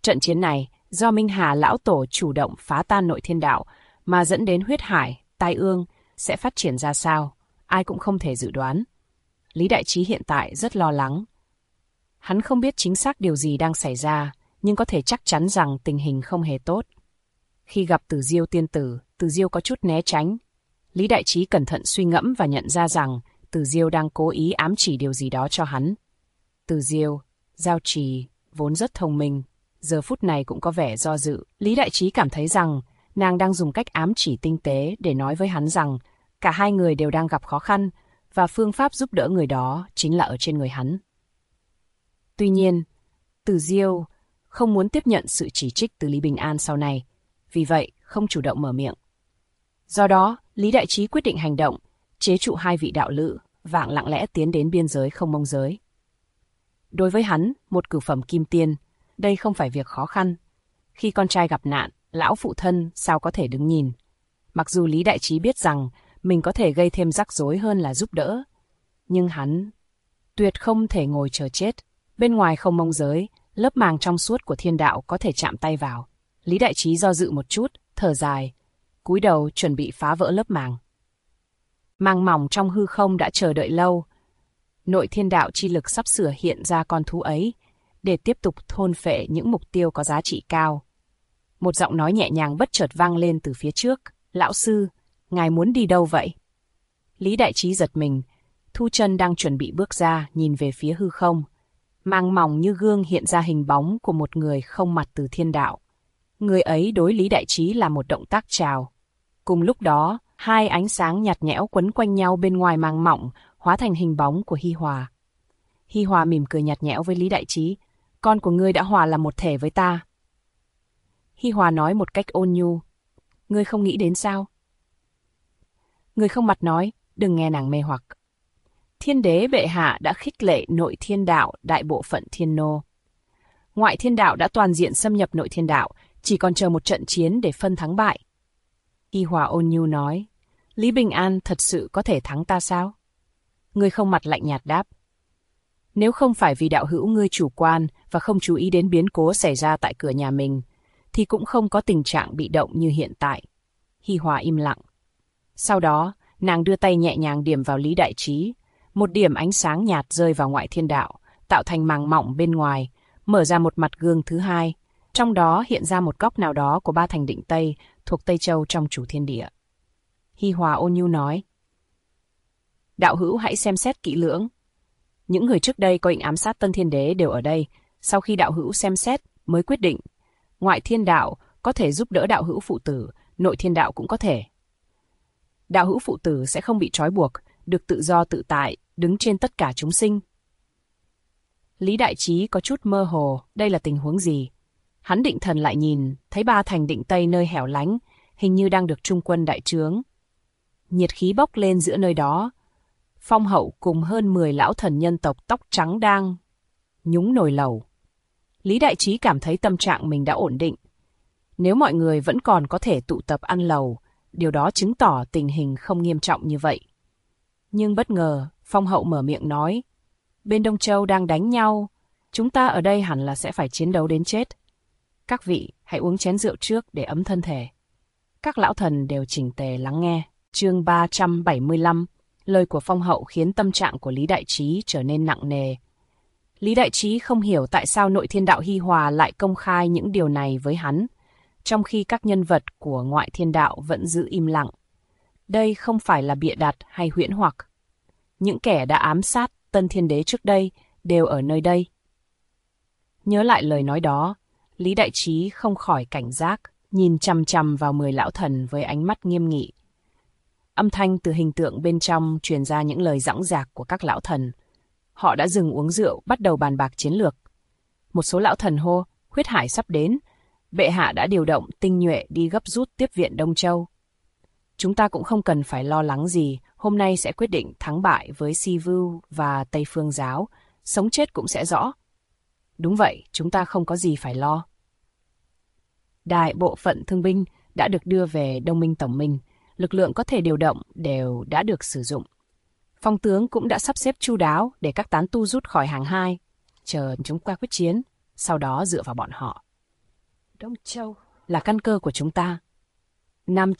B: Trận chiến này, do Minh Hà lão tổ chủ động phá tan nội thiên đạo, mà dẫn đến huyết hải, tai ương, sẽ phát triển ra sao, ai cũng không thể dự đoán. Lý Đại Trí hiện tại rất lo lắng. Hắn không biết chính xác điều gì đang xảy ra, nhưng có thể chắc chắn rằng tình hình không hề tốt. Khi gặp Tử Diêu tiên tử, Tử Diêu có chút né tránh. Lý Đại Trí cẩn thận suy ngẫm và nhận ra rằng Tử Diêu đang cố ý ám chỉ điều gì đó cho hắn. Tử Diêu, Giao Trì, vốn rất thông minh, giờ phút này cũng có vẻ do dự. Lý Đại Trí cảm thấy rằng nàng đang dùng cách ám chỉ tinh tế để nói với hắn rằng cả hai người đều đang gặp khó khăn và phương pháp giúp đỡ người đó chính là ở trên người hắn. Tuy nhiên, Tử Diêu không muốn tiếp nhận sự chỉ trích từ Lý Bình An sau này, vì vậy không chủ động mở miệng. Do đó, Lý Đại Trí quyết định hành động, chế trụ hai vị đạo lữ, vạng lặng lẽ tiến đến biên giới không mông giới. Đối với hắn, một cửu phẩm kim tiên, đây không phải việc khó khăn. Khi con trai gặp nạn, lão phụ thân sao có thể đứng nhìn. Mặc dù Lý Đại Trí biết rằng mình có thể gây thêm rắc rối hơn là giúp đỡ, nhưng hắn tuyệt không thể ngồi chờ chết. Bên ngoài không mông giới, lớp màng trong suốt của thiên đạo có thể chạm tay vào. Lý Đại Trí do dự một chút, thở dài, cúi đầu chuẩn bị phá vỡ lớp màng. Màng mỏng trong hư không đã chờ đợi lâu. Nội thiên đạo chi lực sắp sửa hiện ra con thú ấy, để tiếp tục thôn phệ những mục tiêu có giá trị cao. Một giọng nói nhẹ nhàng bất chợt vang lên từ phía trước. Lão sư, ngài muốn đi đâu vậy? Lý Đại Trí giật mình, thu chân đang chuẩn bị bước ra, nhìn về phía hư không. Màng mỏng như gương hiện ra hình bóng của một người không mặt từ thiên đạo. Người ấy đối Lý Đại Trí là một động tác chào. Cùng lúc đó, hai ánh sáng nhạt nhẽo quấn quanh nhau bên ngoài màng mỏng, hóa thành hình bóng của Hi Hòa. Hi Hòa mỉm cười nhạt nhẽo với Lý Đại Trí. Con của ngươi đã hòa làm một thể với ta. Hi Hòa nói một cách ôn nhu. Ngươi không nghĩ đến sao? Người không mặt nói, đừng nghe nàng mê hoặc. Thiên đế bệ hạ đã khích lệ nội thiên đạo đại bộ phận thiên nô. Ngoại thiên đạo đã toàn diện xâm nhập nội thiên đạo, chỉ còn chờ một trận chiến để phân thắng bại. Hi Hòa ôn nhu nói, Lý Bình An thật sự có thể thắng ta sao? Người không mặt lạnh nhạt đáp. Nếu không phải vì đạo hữu ngươi chủ quan và không chú ý đến biến cố xảy ra tại cửa nhà mình, thì cũng không có tình trạng bị động như hiện tại. Hi Hòa im lặng. Sau đó, nàng đưa tay nhẹ nhàng điểm vào Lý Đại Trí. Một điểm ánh sáng nhạt rơi vào ngoại thiên đạo, tạo thành màng mỏng bên ngoài, mở ra một mặt gương thứ hai. Trong đó hiện ra một góc nào đó của ba thành định Tây, thuộc Tây Châu trong chủ thiên địa. Hi Hòa ôn nhu nói. Đạo hữu hãy xem xét kỹ lưỡng. Những người trước đây có ý ám sát Tân Thiên Đế đều ở đây, sau khi đạo hữu xem xét mới quyết định. Ngoại thiên đạo có thể giúp đỡ đạo hữu phụ tử, nội thiên đạo cũng có thể. Đạo hữu phụ tử sẽ không bị trói buộc, được tự do tự tại, đứng trên tất cả chúng sinh. Lý Đại Trí có chút mơ hồ, đây là tình huống gì? Hắn định thần lại nhìn, thấy ba thành định Tây nơi hẻo lánh, hình như đang được trung quân đại trướng. Nhiệt khí bốc lên giữa nơi đó. Phong Hậu cùng hơn 10 lão thần nhân tộc tóc trắng đang nhúng nồi lẩu. Lý Đại Trí cảm thấy tâm trạng mình đã ổn định. Nếu mọi người vẫn còn có thể tụ tập ăn lẩu, điều đó chứng tỏ tình hình không nghiêm trọng như vậy. Nhưng bất ngờ, Phong Hậu mở miệng nói, bên Đông Châu đang đánh nhau, chúng ta ở đây hẳn là sẽ phải chiến đấu đến chết. Các vị hãy uống chén rượu trước để ấm thân thể. Các lão thần đều chỉnh tề lắng nghe. Chương 375, lời của Phong Hậu khiến tâm trạng của Lý Đại Trí trở nên nặng nề. Lý Đại Trí không hiểu tại sao nội thiên đạo Hi Hòa lại công khai những điều này với hắn, trong khi các nhân vật của ngoại thiên đạo vẫn giữ im lặng. Đây không phải là bịa đặt hay huyễn hoặc. Những kẻ đã ám sát Tân Thiên Đế trước đây đều ở nơi đây. Nhớ lại lời nói đó, Lý Đại Trí không khỏi cảnh giác, nhìn chằm chằm vào 10 lão thần với ánh mắt nghiêm nghị. Âm thanh từ hình tượng bên trong truyền ra những lời dõng dạc của các lão thần. Họ đã dừng uống rượu, bắt đầu bàn bạc chiến lược. Một số lão thần hô, huyết hải sắp đến. Bệ hạ đã điều động tinh nhuệ đi gấp rút tiếp viện Đông Châu. Chúng ta cũng không cần phải lo lắng gì, hôm nay sẽ quyết định thắng bại với Si Vu và Tây Phương Giáo, sống chết cũng sẽ rõ. Đúng vậy, chúng ta không có gì phải lo. Đại bộ phận thương binh đã được đưa về Đông Minh Tổng Minh, lực lượng có thể điều động đều đã được sử dụng. Phong tướng cũng đã sắp xếp chu đáo để các tán tu rút khỏi hàng hai, chờ chúng ta quyết chiến, sau đó dựa vào bọn họ. Đông Châu là căn cơ của chúng ta. Nam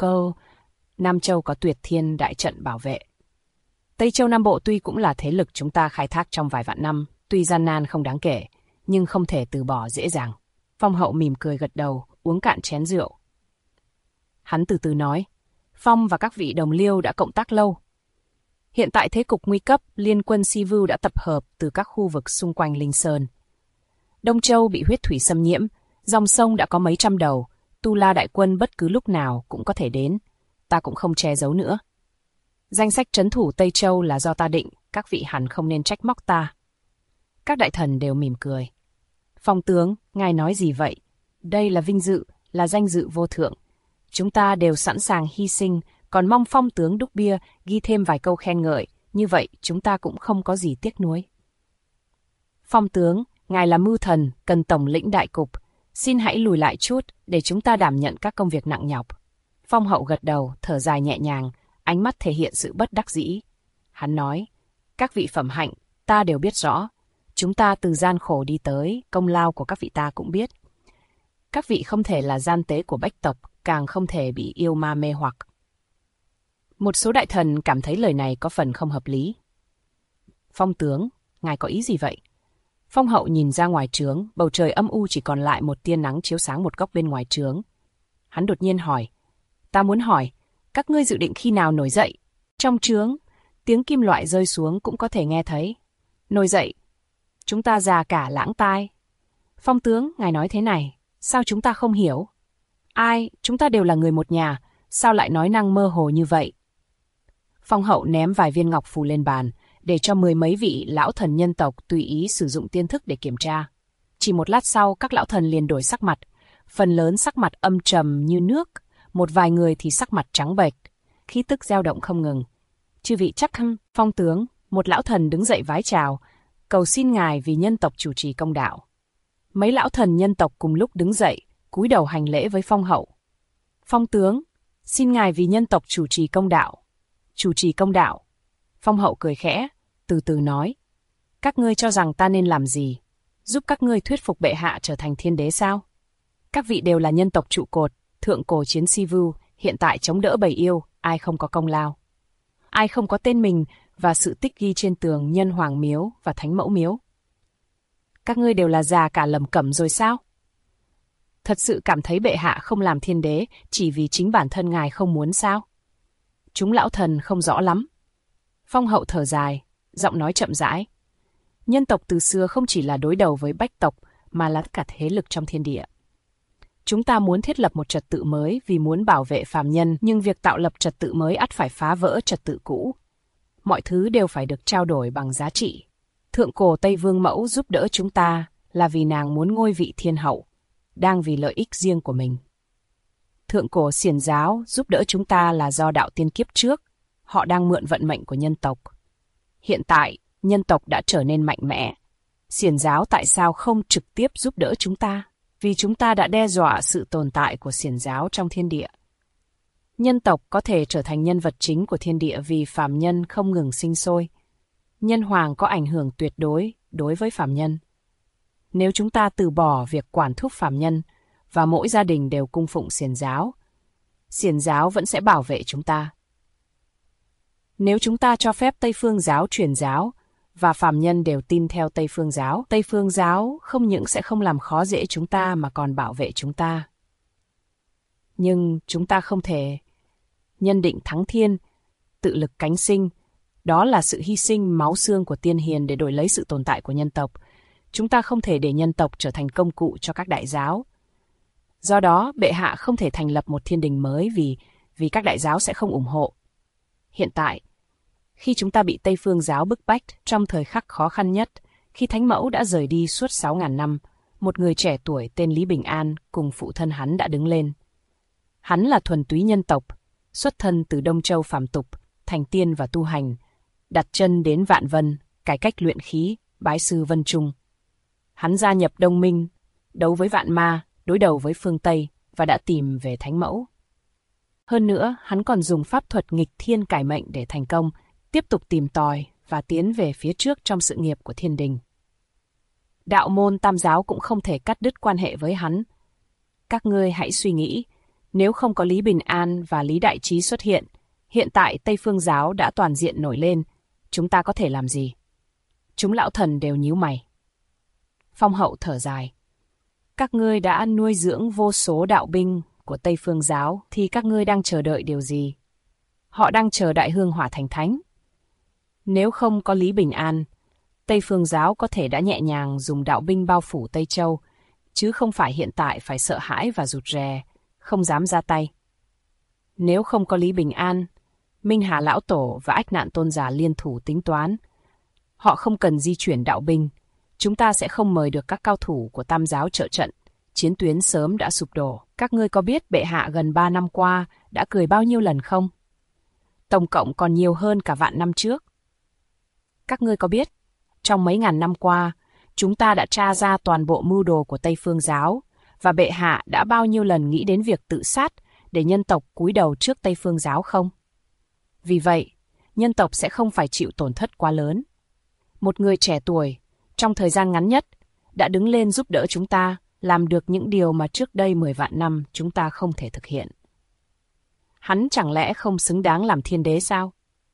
B: Châu có Tuyệt Thiên đại trận bảo vệ. Tây Châu Nam Bộ tuy cũng là thế lực chúng ta khai thác trong vài vạn năm, tuy gian nan không đáng kể, nhưng không thể từ bỏ dễ dàng. Phong Hậu mỉm cười gật đầu, uống cạn chén rượu. Hắn từ từ nói, Phong và các vị đồng liêu đã cộng tác lâu. Hiện tại thế cục nguy cấp, liên quân Si Vu đã tập hợp từ các khu vực xung quanh Linh Sơn. Đông Châu bị huyết thủy xâm nhiễm, dòng sông đã có mấy trăm đầu, Tu La đại quân bất cứ lúc nào cũng có thể đến, ta cũng không che giấu nữa. Danh sách trấn thủ Tây Châu là do ta định, các vị hẳn không nên trách móc ta. Các đại thần đều mỉm cười. Phong tướng, ngài nói gì vậy? Đây là vinh dự, là danh dự vô thượng. Chúng ta đều sẵn sàng hy sinh, còn mong Phong tướng đúc bia ghi thêm vài câu khen ngợi, như vậy chúng ta cũng không có gì tiếc nuối. Phong tướng, ngài là mưu thần, cần tổng lĩnh đại cục, xin hãy lùi lại chút để chúng ta đảm nhận các công việc nặng nhọc. Phong Hậu gật đầu, thở dài nhẹ nhàng, ánh mắt thể hiện sự bất đắc dĩ. Hắn nói, các vị phẩm hạnh, ta đều biết rõ. Chúng ta từ gian khổ đi tới, công lao của các vị ta cũng biết. Các vị không thể là gian tế của bách tộc, càng không thể bị yêu ma mê hoặc. Một số đại thần cảm thấy lời này có phần không hợp lý. Phong tướng, ngài có ý gì vậy? Phong Hậu nhìn ra ngoài trướng, bầu trời âm u chỉ còn lại một tia nắng chiếu sáng một góc bên ngoài trướng. Hắn đột nhiên hỏi, ta muốn hỏi, các ngươi dự định khi nào nổi dậy? Trong trướng, tiếng kim loại rơi xuống cũng có thể nghe thấy. Nổi dậy, chúng ta già cả lãng tai. Phong tướng, ngài nói thế này, sao chúng ta không hiểu? Ai, chúng ta đều là người một nhà, sao lại nói năng mơ hồ như vậy? Phong Hậu ném vài viên ngọc phù lên bàn, để cho mười mấy vị lão thần nhân tộc tùy ý sử dụng tiên thức để kiểm tra. Chỉ một lát sau, các lão thần liền đổi sắc mặt, phần lớn sắc mặt âm trầm như nước, một vài người thì sắc mặt trắng bệch, khí tức dao động không ngừng. Chư vị chắc hẳn, Phong tướng, một lão thần đứng dậy vái chào, cầu xin ngài vì nhân tộc chủ trì công đạo. Mấy lão thần nhân tộc cùng lúc đứng dậy, cúi đầu hành lễ với Phong Hậu. Phong tướng, xin ngài vì nhân tộc chủ trì công đạo. Chủ trì công đạo. Phong Hậu cười khẽ, từ từ nói. Các ngươi cho rằng ta nên làm gì? Giúp các ngươi thuyết phục bệ hạ trở thành thiên đế sao? Các vị đều là nhân tộc trụ cột, thượng cổ chiến Si Vu, hiện tại chống đỡ bầy yêu, ai không có công lao? Ai không có tên mình và sự tích ghi trên tường Nhân Hoàng Miếu và Thánh Mẫu Miếu? Các ngươi đều là già cả lầm cẩm rồi sao? Thật sự cảm thấy bệ hạ không làm thiên đế chỉ vì chính bản thân ngài không muốn sao? Chúng lão thần không rõ lắm. Phong Hậu thở dài, giọng nói chậm rãi. Nhân tộc từ xưa không chỉ là đối đầu với bách tộc, mà là tất cả thế lực trong thiên địa. Chúng ta muốn thiết lập một trật tự mới vì muốn bảo vệ phàm nhân, nhưng việc tạo lập trật tự mới ắt phải phá vỡ trật tự cũ. Mọi thứ đều phải được trao đổi bằng giá trị. Thượng cổ Tây Vương Mẫu giúp đỡ chúng ta là vì nàng muốn ngôi vị thiên hậu, đang vì lợi ích riêng của mình. Thượng cổ Xiển giáo giúp đỡ chúng ta là do đạo tiên kiếp trước, họ đang mượn vận mệnh của nhân tộc. Hiện tại, nhân tộc đã trở nên mạnh mẽ. Xiển giáo tại sao không trực tiếp giúp đỡ chúng ta? Vì chúng ta đã đe dọa sự tồn tại của Xiển giáo trong thiên địa. Nhân tộc có thể trở thành nhân vật chính của thiên địa vì phàm nhân không ngừng sinh sôi. Nhân hoàng có ảnh hưởng tuyệt đối đối với phàm nhân. Nếu chúng ta từ bỏ việc quản thúc phàm nhân và mỗi gia đình đều cung phụng Xiển giáo vẫn sẽ bảo vệ chúng ta. Nếu chúng ta cho phép Tây Phương giáo truyền giáo và phàm nhân đều tin theo Tây Phương giáo không những sẽ không làm khó dễ chúng ta mà còn bảo vệ chúng ta. Nhưng chúng ta không thể nhân định thắng thiên, tự lực cánh sinh. Đó là sự hy sinh máu xương của tiên hiền để đổi lấy sự tồn tại của nhân tộc. Chúng ta không thể để nhân tộc trở thành công cụ cho các đại giáo. Do đó, bệ hạ không thể thành lập một thiên đình mới vì các đại giáo sẽ không ủng hộ. Hiện tại, khi chúng ta bị Tây Phương giáo bức bách trong thời khắc khó khăn nhất, khi Thánh Mẫu đã rời đi suốt 6.000 năm, một người trẻ tuổi tên Lý Bình An cùng phụ thân hắn đã đứng lên. Hắn là thuần túy nhân tộc, xuất thân từ Đông Châu phàm tục, thành tiên và tu hành, đặt chân đến Vạn Vân, cải cách luyện khí, bái sư Vân Trung. Hắn gia nhập Đông Minh, đấu với vạn ma, đối đầu với phương Tây và đã tìm về Thánh Mẫu. Hơn nữa, hắn còn dùng pháp thuật nghịch thiên cải mệnh để thành công, tiếp tục tìm tòi và tiến về phía trước trong sự nghiệp của thiên đình. Đạo môn Tam giáo cũng không thể cắt đứt quan hệ với hắn. Các ngươi hãy suy nghĩ, nếu không có Lý Bình An và Lý Đại Trí xuất hiện, hiện tại Tây Phương giáo đã toàn diện nổi lên, chúng ta có thể làm gì? Chúng lão thần đều nhíu mày. Phong Hậu thở dài. Các ngươi đã nuôi dưỡng vô số đạo binh của Tây Phương giáo, thì các ngươi đang chờ đợi điều gì? Họ đang chờ Đại Hương Hỏa thành thánh. Nếu không có Lý Bình An, Tây Phương giáo có thể đã nhẹ nhàng dùng đạo binh bao phủ Tây Châu, chứ không phải hiện tại phải sợ hãi và rụt rè, không dám ra tay. Nếu không có Lý Bình An, Minh Hà Lão Tổ và Ách Nạn Tôn Giả liên thủ tính toán. Họ không cần di chuyển đạo binh, chúng ta sẽ không mời được các cao thủ của Tam giáo trợ trận, chiến tuyến sớm đã sụp đổ. Các ngươi có biết bệ hạ gần 3 năm qua đã cười bao nhiêu lần không? Tổng cộng còn nhiều hơn cả vạn năm trước. Các ngươi có biết, trong mấy ngàn năm qua, chúng ta đã tra ra toàn bộ mưu đồ của Tây Phương giáo, và bệ hạ đã bao nhiêu lần nghĩ đến việc tự sát để nhân tộc cúi đầu trước Tây Phương giáo không? Vì vậy, nhân tộc sẽ không phải chịu tổn thất quá lớn. Một người trẻ tuổi, trong thời gian ngắn nhất, đã đứng lên giúp đỡ chúng ta làm được những điều mà trước đây 10 vạn năm chúng ta không thể thực hiện. Hắn chẳng lẽ không xứng đáng làm thiên đế sao?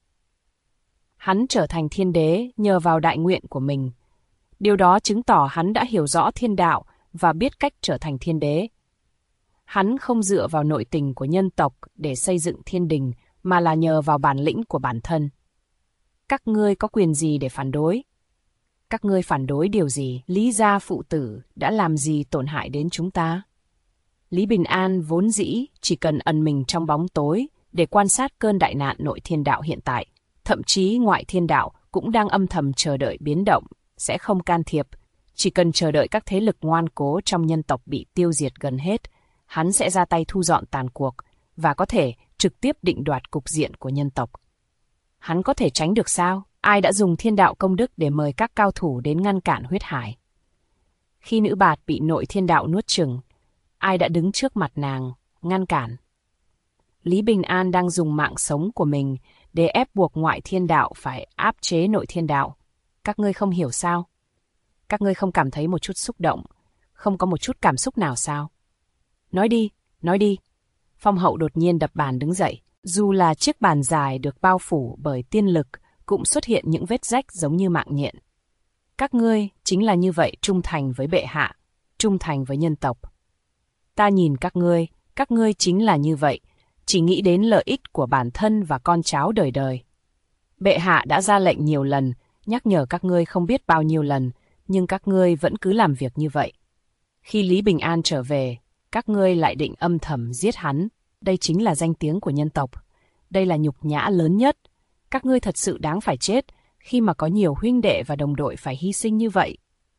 B: Hắn trở thành thiên đế nhờ vào đại nguyện của mình. Điều đó chứng tỏ hắn đã hiểu rõ thiên đạo và biết cách trở thành thiên đế. Hắn không dựa vào nội tình của nhân tộc để xây dựng thiên đình, mà là nhờ vào bản lĩnh của bản thân. Các ngươi có quyền gì để phản đối? Các ngươi phản đối điều gì? Lý gia phụ tử đã làm gì tổn hại đến chúng ta? Lý Bình An vốn dĩ chỉ cần ẩn mình trong bóng tối để quan sát cơn đại nạn nội thiên đạo hiện tại. Thậm chí ngoại thiên đạo cũng đang âm thầm chờ đợi biến động, sẽ không can thiệp. Chỉ cần chờ đợi các thế lực ngoan cố trong nhân tộc bị tiêu diệt gần hết, hắn sẽ ra tay thu dọn tàn cuộc và có thể trực tiếp định đoạt cục diện của nhân tộc. Hắn có thể tránh được sao? Ai đã dùng thiên đạo công đức để mời các cao thủ đến ngăn cản huyết hải? Khi nữ bạt bị nội thiên đạo nuốt chửng, ai đã đứng trước mặt nàng, ngăn cản? Lý Bình An đang dùng mạng sống của mình để ép buộc ngoại thiên đạo phải áp chế nội thiên đạo. Các ngươi không hiểu sao? Các ngươi không cảm thấy một chút xúc động, không có một chút cảm xúc nào sao? Nói đi, nói đi. Phong Hậu đột nhiên đập bàn đứng dậy. Dù là chiếc bàn dài được bao phủ bởi tiên lực, cũng xuất hiện những vết rách giống như mạng nhện. Các ngươi chính là như vậy, trung thành với bệ hạ, trung thành với nhân tộc. Ta nhìn các ngươi chính là như vậy, chỉ nghĩ đến lợi ích của bản thân và con cháu đời đời. Bệ hạ đã ra lệnh nhiều lần, nhắc nhở các ngươi không biết bao nhiêu lần, nhưng các ngươi vẫn cứ làm việc như vậy. Khi Lý Bình An trở về, các ngươi lại định âm thầm giết hắn. Đây chính là danh tiếng của nhân tộc. Đây là nhục nhã lớn nhất. Các ngươi thật sự đáng phải chết khi mà có nhiều huynh đệ và đồng đội phải hy sinh như vậy.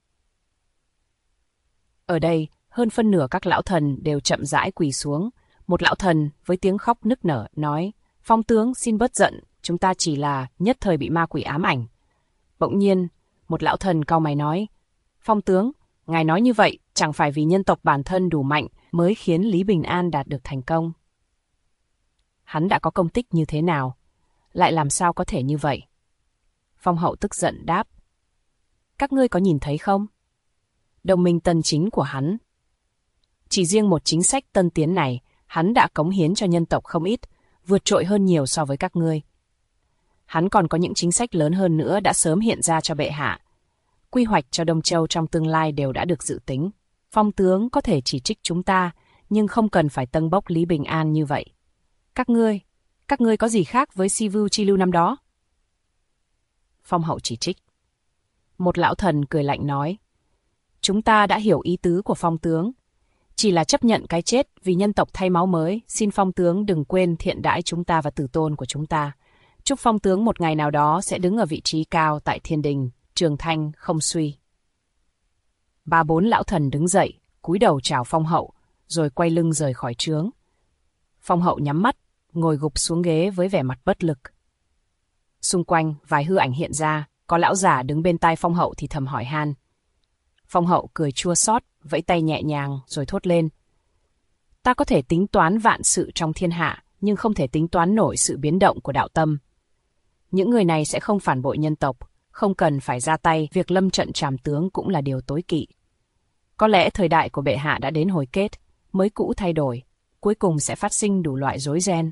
B: Ở đây, hơn phân nửa các lão thần đều chậm rãi quỳ xuống. Một lão thần với tiếng khóc nức nở nói: Phong tướng xin bớt giận, chúng ta chỉ là nhất thời bị ma quỷ ám ảnh. Bỗng nhiên, một lão thần cau mày nói: Phong tướng, ngài nói như vậy chẳng phải vì nhân tộc bản thân đủ mạnh mới khiến Lý Bình An đạt được thành công. Hắn đã có công tích như thế nào? Lại làm sao có thể như vậy? Phong Hậu tức giận đáp: Các ngươi có nhìn thấy không? Đồng minh tân chính của hắn. Chỉ riêng một chính sách tân tiến này, hắn đã cống hiến cho nhân tộc không ít, vượt trội hơn nhiều so với các ngươi. Hắn còn có những chính sách lớn hơn nữa đã sớm hiện ra cho bệ hạ. Quy hoạch cho Đông Châu trong tương lai đều đã được dự tính. Phong tướng có thể chỉ trích chúng ta, nhưng không cần phải tâng bốc Lý Bình An như vậy. Các ngươi có gì khác với Si Vu Chi Lưu năm đó? Phong Hậu chỉ trích. Một lão thần cười lạnh nói: Chúng ta đã hiểu ý tứ của Phong tướng. Chỉ là chấp nhận cái chết vì nhân tộc thay máu mới, xin Phong tướng đừng quên thiện đãi chúng ta và tử tôn của chúng ta. Chúc Phong tướng một ngày nào đó sẽ đứng ở vị trí cao tại thiên đình, trường thanh không suy. 3-4 lão thần đứng dậy, cúi đầu chào Phong Hậu, rồi quay lưng rời khỏi trướng. Phong Hậu nhắm mắt, ngồi gục xuống ghế với vẻ mặt bất lực. Xung quanh, vài hư ảnh hiện ra, có lão giả đứng bên tai Phong Hậu thì thầm hỏi han. Phong Hậu cười chua xót, vẫy tay nhẹ nhàng rồi thốt lên: Ta có thể tính toán vạn sự trong thiên hạ, nhưng không thể tính toán nổi sự biến động của đạo tâm. Những người này sẽ không phản bội nhân tộc, không cần phải ra tay, việc lâm trận trảm tướng cũng là điều tối kỵ. Có lẽ thời đại của bệ hạ đã đến hồi kết, mới cũ thay đổi, cuối cùng sẽ phát sinh đủ loại rối ren.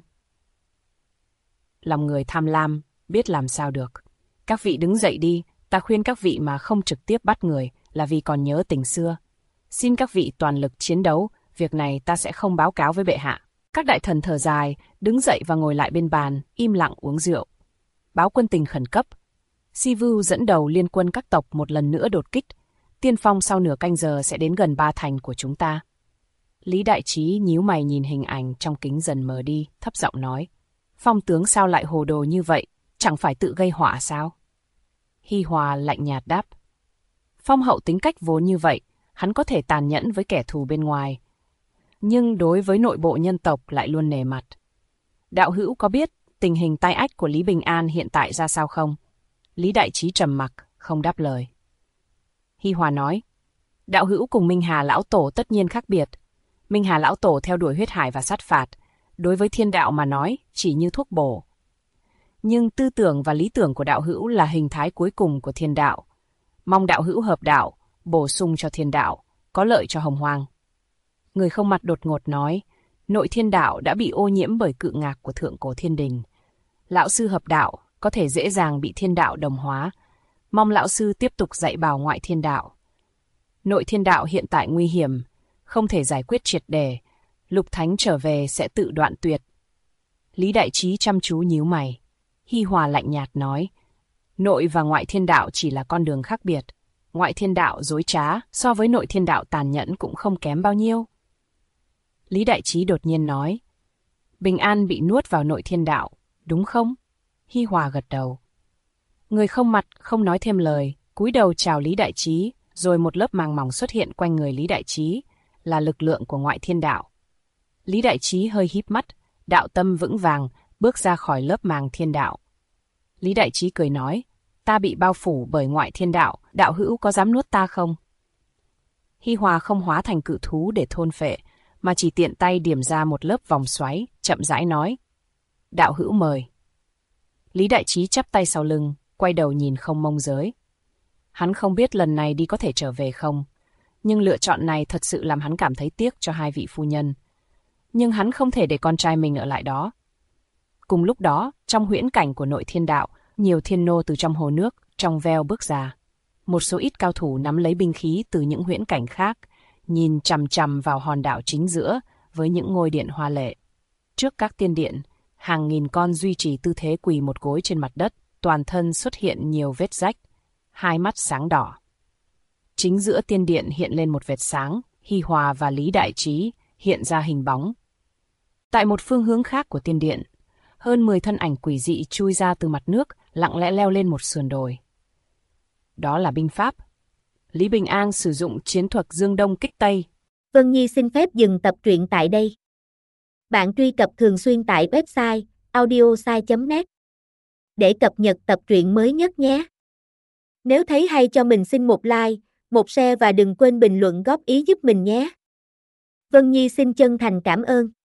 B: Lòng người tham lam, biết làm sao được. Các vị đứng dậy đi, ta khuyên các vị mà không trực tiếp bắt người là vì còn nhớ tình xưa. Xin các vị toàn lực chiến đấu, việc này ta sẽ không báo cáo với bệ hạ. Các đại thần thở dài, đứng dậy và ngồi lại bên bàn, im lặng uống rượu. Báo quân tình khẩn cấp. Sivu dẫn đầu liên quân các tộc một lần nữa đột kích. Tiên phong sau nửa canh giờ sẽ đến gần Ba Thành của chúng ta. Lý Đại Trí nhíu mày nhìn hình ảnh trong kính dần mờ đi, thấp giọng nói. Phong tướng sao lại hồ đồ như vậy, chẳng phải tự gây họa sao? Hi Hòa lạnh nhạt đáp. Phong hậu tính cách vốn như vậy, hắn có thể tàn nhẫn với kẻ thù bên ngoài. Nhưng đối với nội bộ nhân tộc lại luôn nề mặt. Đạo hữu có biết tình hình tai ách của Lý Bình An hiện tại ra sao không? Lý Đại Trí trầm mặc, không đáp lời. Hi Hòa nói. Đạo hữu cùng Minh Hà Lão Tổ tất nhiên khác biệt. Minh Hà Lão Tổ theo đuổi huyết hải và sát phạt. Đối với thiên đạo mà nói, chỉ như thuốc bổ. Nhưng tư tưởng và lý tưởng của đạo hữu là hình thái cuối cùng của thiên đạo. Mong đạo hữu hợp đạo, bổ sung cho thiên đạo, có lợi cho hồng hoang. Người không mặt đột ngột nói, nội thiên đạo đã bị ô nhiễm bởi cự ngạc của thượng cổ thiên đình. Lão sư hợp đạo có thể dễ dàng bị thiên đạo đồng hóa. Mong lão sư tiếp tục dạy bảo ngoại thiên đạo. Nội thiên đạo hiện tại nguy hiểm, không thể giải quyết triệt để. Lục Thánh trở về sẽ tự đoạn tuyệt. Lý Đại Trí chăm chú nhíu mày. Hi Hòa lạnh nhạt nói, nội và ngoại thiên đạo chỉ là con đường khác biệt. Ngoại thiên đạo dối trá, so với nội thiên đạo tàn nhẫn cũng không kém bao nhiêu. Lý Đại Trí đột nhiên nói, Bình An bị nuốt vào nội thiên đạo, đúng không? Hi Hòa gật đầu. Người không mặt không nói thêm lời, cúi đầu chào Lý Đại Trí, rồi một lớp màng mỏng xuất hiện quanh người Lý Đại Trí, là lực lượng của ngoại thiên đạo. Lý Đại Trí hơi híp mắt, đạo tâm vững vàng, bước ra khỏi lớp màng thiên đạo. Lý Đại Trí cười nói, ta bị bao phủ bởi ngoại thiên đạo, đạo hữu có dám nuốt ta không? Hi Hòa không hóa thành cự thú để thôn phệ, mà chỉ tiện tay điểm ra một lớp vòng xoáy, chậm rãi nói. Đạo hữu mời. Lý Đại Trí chắp tay sau lưng, quay đầu nhìn Không Mông Giới. Hắn không biết lần này đi có thể trở về không, nhưng lựa chọn này thật sự làm hắn cảm thấy tiếc cho hai vị phu nhân. Nhưng hắn không thể để con trai mình ở lại đó. Cùng lúc đó, trong huyễn cảnh của nội thiên đạo, nhiều thiên nô từ trong hồ nước, trong veo bước ra. Một số ít cao thủ nắm lấy binh khí từ những huyễn cảnh khác, nhìn chằm chằm vào hòn đảo chính giữa với những ngôi điện hoa lệ. Trước các tiên điện, hàng nghìn con duy trì tư thế quỳ một gối trên mặt đất, toàn thân xuất hiện nhiều vết rách, hai mắt sáng đỏ. Chính giữa tiên điện hiện lên một vệt sáng, Hi Hòa và Lý Đại Trí hiện ra hình bóng. Tại một phương hướng khác của tiên điện, hơn 10 thân ảnh quỷ dị chui ra từ mặt nước, lặng lẽ leo lên một sườn đồi. Đó là binh pháp. Lý Bình An sử dụng chiến thuật Dương Đông kích Tây.
A: Vân Nhi xin phép dừng tập truyện tại đây. Bạn truy cập thường xuyên tại website audiosai.net để cập nhật tập truyện mới nhất nhé. Nếu thấy hay cho mình xin một like, một share và đừng quên bình luận góp ý giúp mình nhé. Vân Nhi xin chân thành cảm ơn.